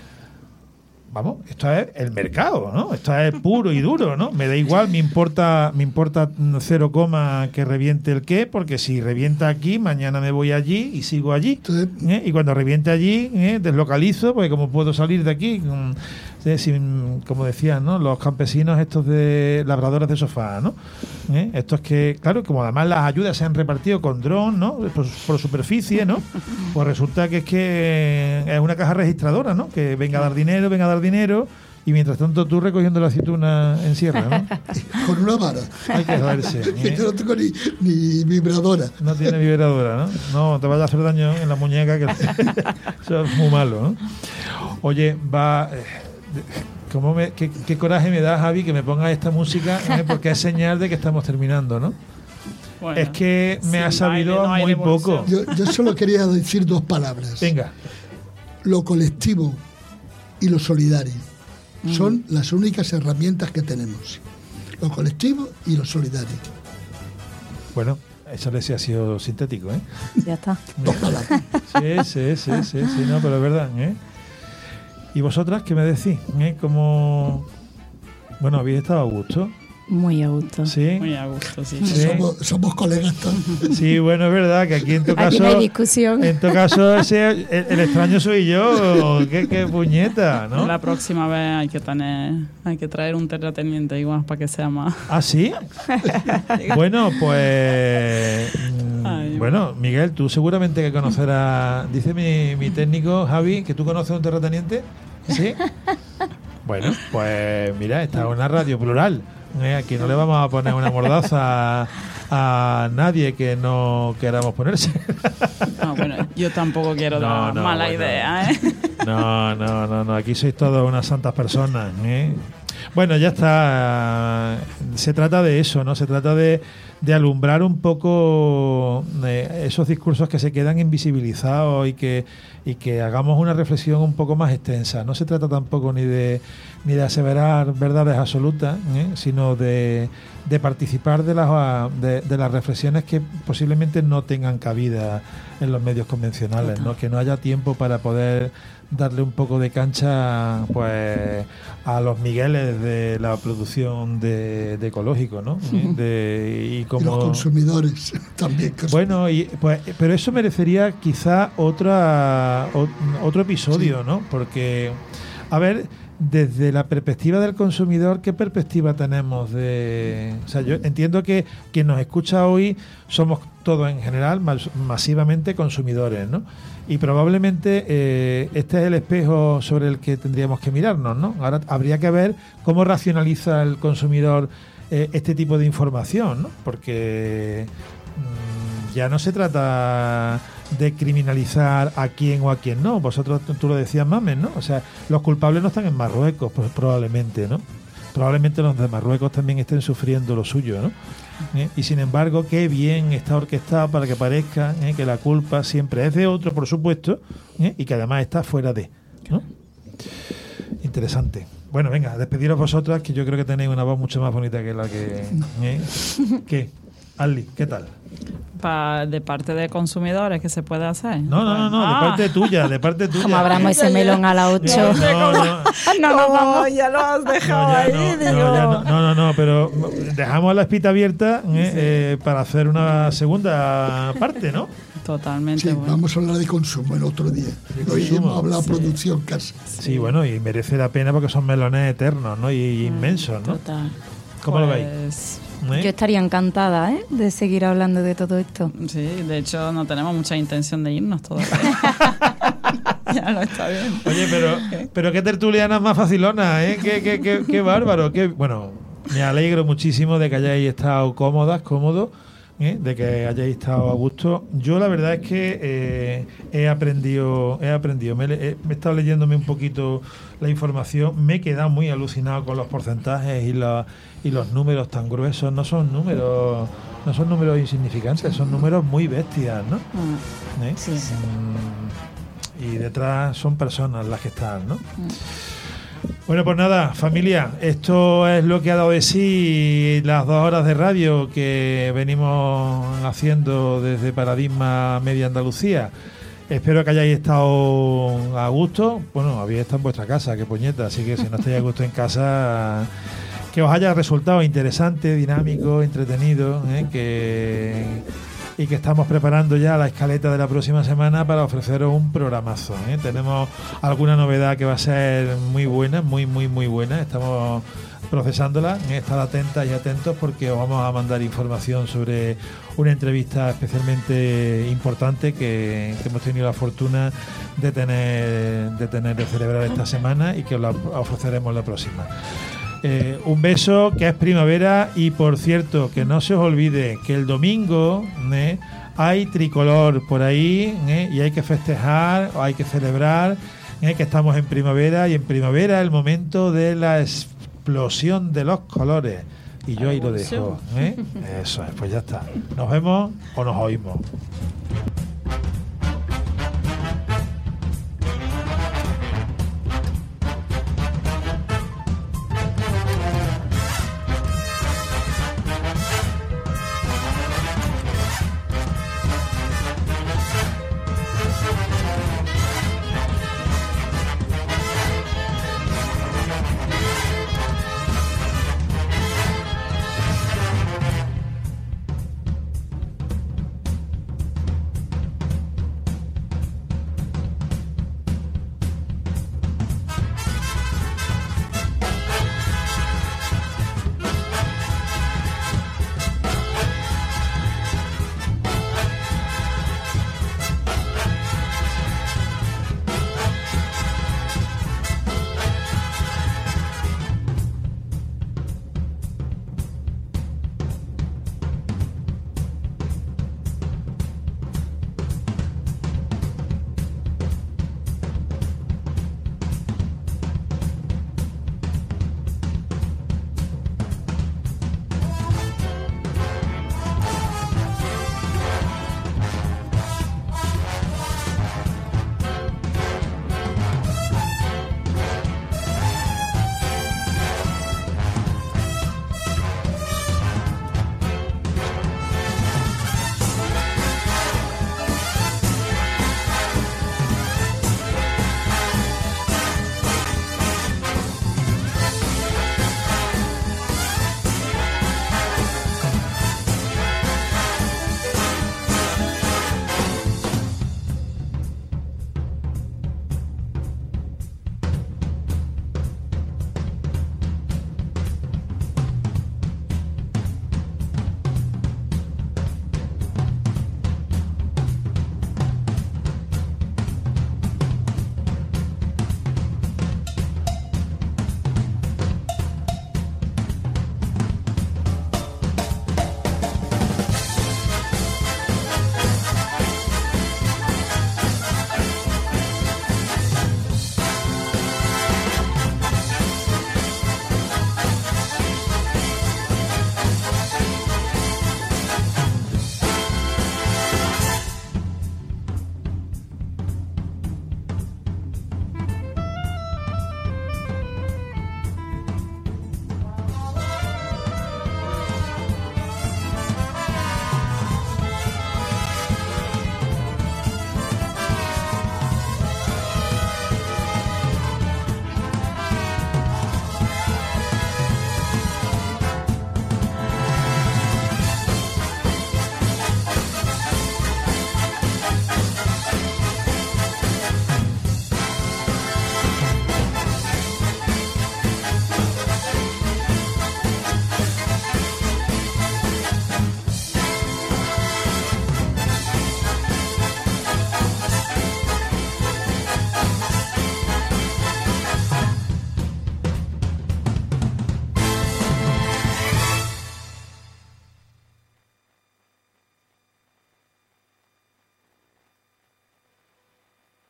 Vamos, esto es el mercado, ¿no? Esto es puro y duro, ¿no? Me da igual, me importa, me importa cero coma que reviente el qué, porque si revienta aquí, mañana me voy allí y sigo allí. ¿eh? Y cuando reviente allí, ¿eh? deslocalizo, porque como puedo salir de aquí, ¿eh? Sin, como decían, ¿no? Los campesinos estos de labradores de sofá, ¿no? ¿Eh? Estos que, claro, como además las ayudas se han repartido con dron, ¿no? Por, por superficie, ¿no? Pues resulta que es que es una caja registradora, ¿no? Que venga a dar dinero, venga a dar dinero, y mientras tanto tú recogiendo la aceituna en sierra, ¿no? Con una vara. Hay que joderse. ¿eh? Yo no tengo ni, ni vibradora. No tiene vibradora, ¿no? No, te vaya a hacer daño en la muñeca, que eso es muy malo, ¿no? Oye, va... Eh, ¿cómo me, qué, qué coraje me da, Javi, que me ponga esta música, ¿eh? Porque es señal de que estamos terminando, ¿no? Bueno, es que me ha sabido baile, no muy poco. Yo, yo solo quería decir dos palabras. Venga. Lo colectivo y lo solidario mm. son las únicas herramientas que tenemos. Lo colectivo y lo solidario. Bueno, eso le ha sido sintético, ¿eh? Ya está. Sí, sí, sí, sí, sí, no, pero es verdad, ¿eh? ¿Y vosotras qué me decís? ¿Eh? Como... Bueno, ¿habéis estado a gusto? Muy a gusto. Sí. Muy a gusto, sí. ¿Sí? Somos, somos colegas todos. Sí, bueno, es verdad que aquí en tu caso... Aquí no hay discusión. En tu caso ese, el, el extraño soy yo. ¿Qué, qué puñeta, ¿no? La próxima vez hay que tener, hay que traer un terrateniente igual para que sea más... ¿Ah, sí? Bueno, pues... Ay, bueno, Miguel, tú seguramente que conocerás... Dice mi, mi técnico, Javi, que tú conoces a un terrateniente. ¿Sí? Bueno, pues mira, esta es una radio plural. Eh, aquí no le vamos a poner una mordaza a, a nadie que no queramos ponerse. No, bueno, yo tampoco quiero no, dar no, mala bueno. idea, ¿eh? No, no, no, no, aquí sois todas unas santas personas, ¿eh? Bueno, ya está. Se trata de eso, ¿no? Se trata de, de alumbrar un poco eh, esos discursos que se quedan invisibilizados y que, y que hagamos una reflexión un poco más extensa. No se trata tampoco ni de, ni de aseverar verdades absolutas, ¿eh? sino de, de participar de las, de, de las reflexiones que posiblemente no tengan cabida en los medios convencionales, ¿no? Que no haya tiempo para poder darle un poco de cancha pues a los Migueles de la producción de, de ecológico, ¿no? Uh-huh. De, y, como, y los consumidores también. Bueno, y, pues, pero eso merecería quizá otra o, otro episodio, ¿no? Porque, a ver, desde la perspectiva del consumidor, ¿qué perspectiva tenemos de...? O sea, yo entiendo que quien nos escucha hoy somos todos en general mas, masivamente consumidores, ¿no? Y probablemente eh, este es el espejo sobre el que tendríamos que mirarnos, ¿no? Ahora habría que ver cómo racionaliza el consumidor eh, este tipo de información, ¿no? Porque mmm, ya no se trata de criminalizar a quién o a quién no. Vosotros, tú lo decías, Mamen, ¿no? O sea, los culpables no están en Marruecos, pues probablemente, ¿no? Probablemente los de Marruecos también estén sufriendo lo suyo, ¿no? ¿Eh? Y sin embargo, qué bien está orquestado para que parezca ¿eh? que la culpa siempre es de otro, por supuesto, ¿eh? y que además está fuera de, ¿no? Interesante. Bueno, venga, despediros vosotras, que yo creo que tenéis una voz mucho más bonita que la que... ¿eh? ¿Qué? Ali, ¿qué tal? Pa, de parte de consumidores, ¿qué se puede hacer? No, no, no, no ah. de parte tuya, de parte tuya. Como abramos ese melón a las ocho. No, no, no. no, no, no, ya lo has dejado no, ahí, no, digo. No, ya no, no, no, no, pero dejamos la espita abierta ¿eh? Sí. eh, para hacer una segunda parte, ¿no? Totalmente. Sí, bueno. vamos a hablar de consumo en otro día. De Hoy consumo. Hemos hablado de sí. producción casi. Sí. sí, bueno, y merece la pena porque son melones eternos, ¿no? Y, y inmensos, ¿no? Total. ¿Cómo pues... lo veis? ¿Eh? Yo estaría encantada ¿eh? de seguir hablando de todo esto. Sí, de hecho no tenemos mucha intención de irnos todavía. Ya no está bien. Oye, pero, pero qué tertulianas más facilonas, ¿eh? Qué, qué, qué, qué bárbaro. Qué, bueno, me alegro muchísimo de que hayáis estado cómodas, cómodos, ¿eh? De que hayáis estado a gusto. Yo la verdad es que eh, he aprendido, he aprendido, me, he, me he estado leyéndome un poquito la información, me he quedado muy alucinado con los porcentajes y, la, y los números tan gruesos. No son números, no son números insignificantes, son números muy bestias, ¿no? ¿Eh? Sí, sí. Y detrás son personas las que están, ¿no? Bueno, pues nada, familia, esto es lo que ha dado de sí las dos horas de radio que venimos haciendo desde Paradigma Media Andalucía. Espero que hayáis estado a gusto. Bueno, habéis estado en vuestra casa, qué puñeta, así que si no estáis a gusto en casa, que os haya resultado interesante, dinámico, entretenido, ¿eh? que... y que estamos preparando ya la escaleta de la próxima semana para ofreceros un programazo, ¿eh? Tenemos alguna novedad que va a ser muy buena, muy, muy, muy buena. Estamos procesándola, ¿eh? Estad atentas y atentos porque os vamos a mandar información sobre una entrevista especialmente importante que, que hemos tenido la fortuna de tener, de tener, de celebrar esta semana y que os la ofreceremos la próxima. Eh, un beso, que es primavera, y por cierto, que no se os olvide que el domingo ¿eh? hay tricolor por ahí ¿eh? y hay que festejar, o hay que celebrar ¿eh? que estamos en primavera, y en primavera el momento de la explosión de los colores, y yo ahí lo dejo, ¿eh? Eso es, pues ya está, nos vemos o nos oímos.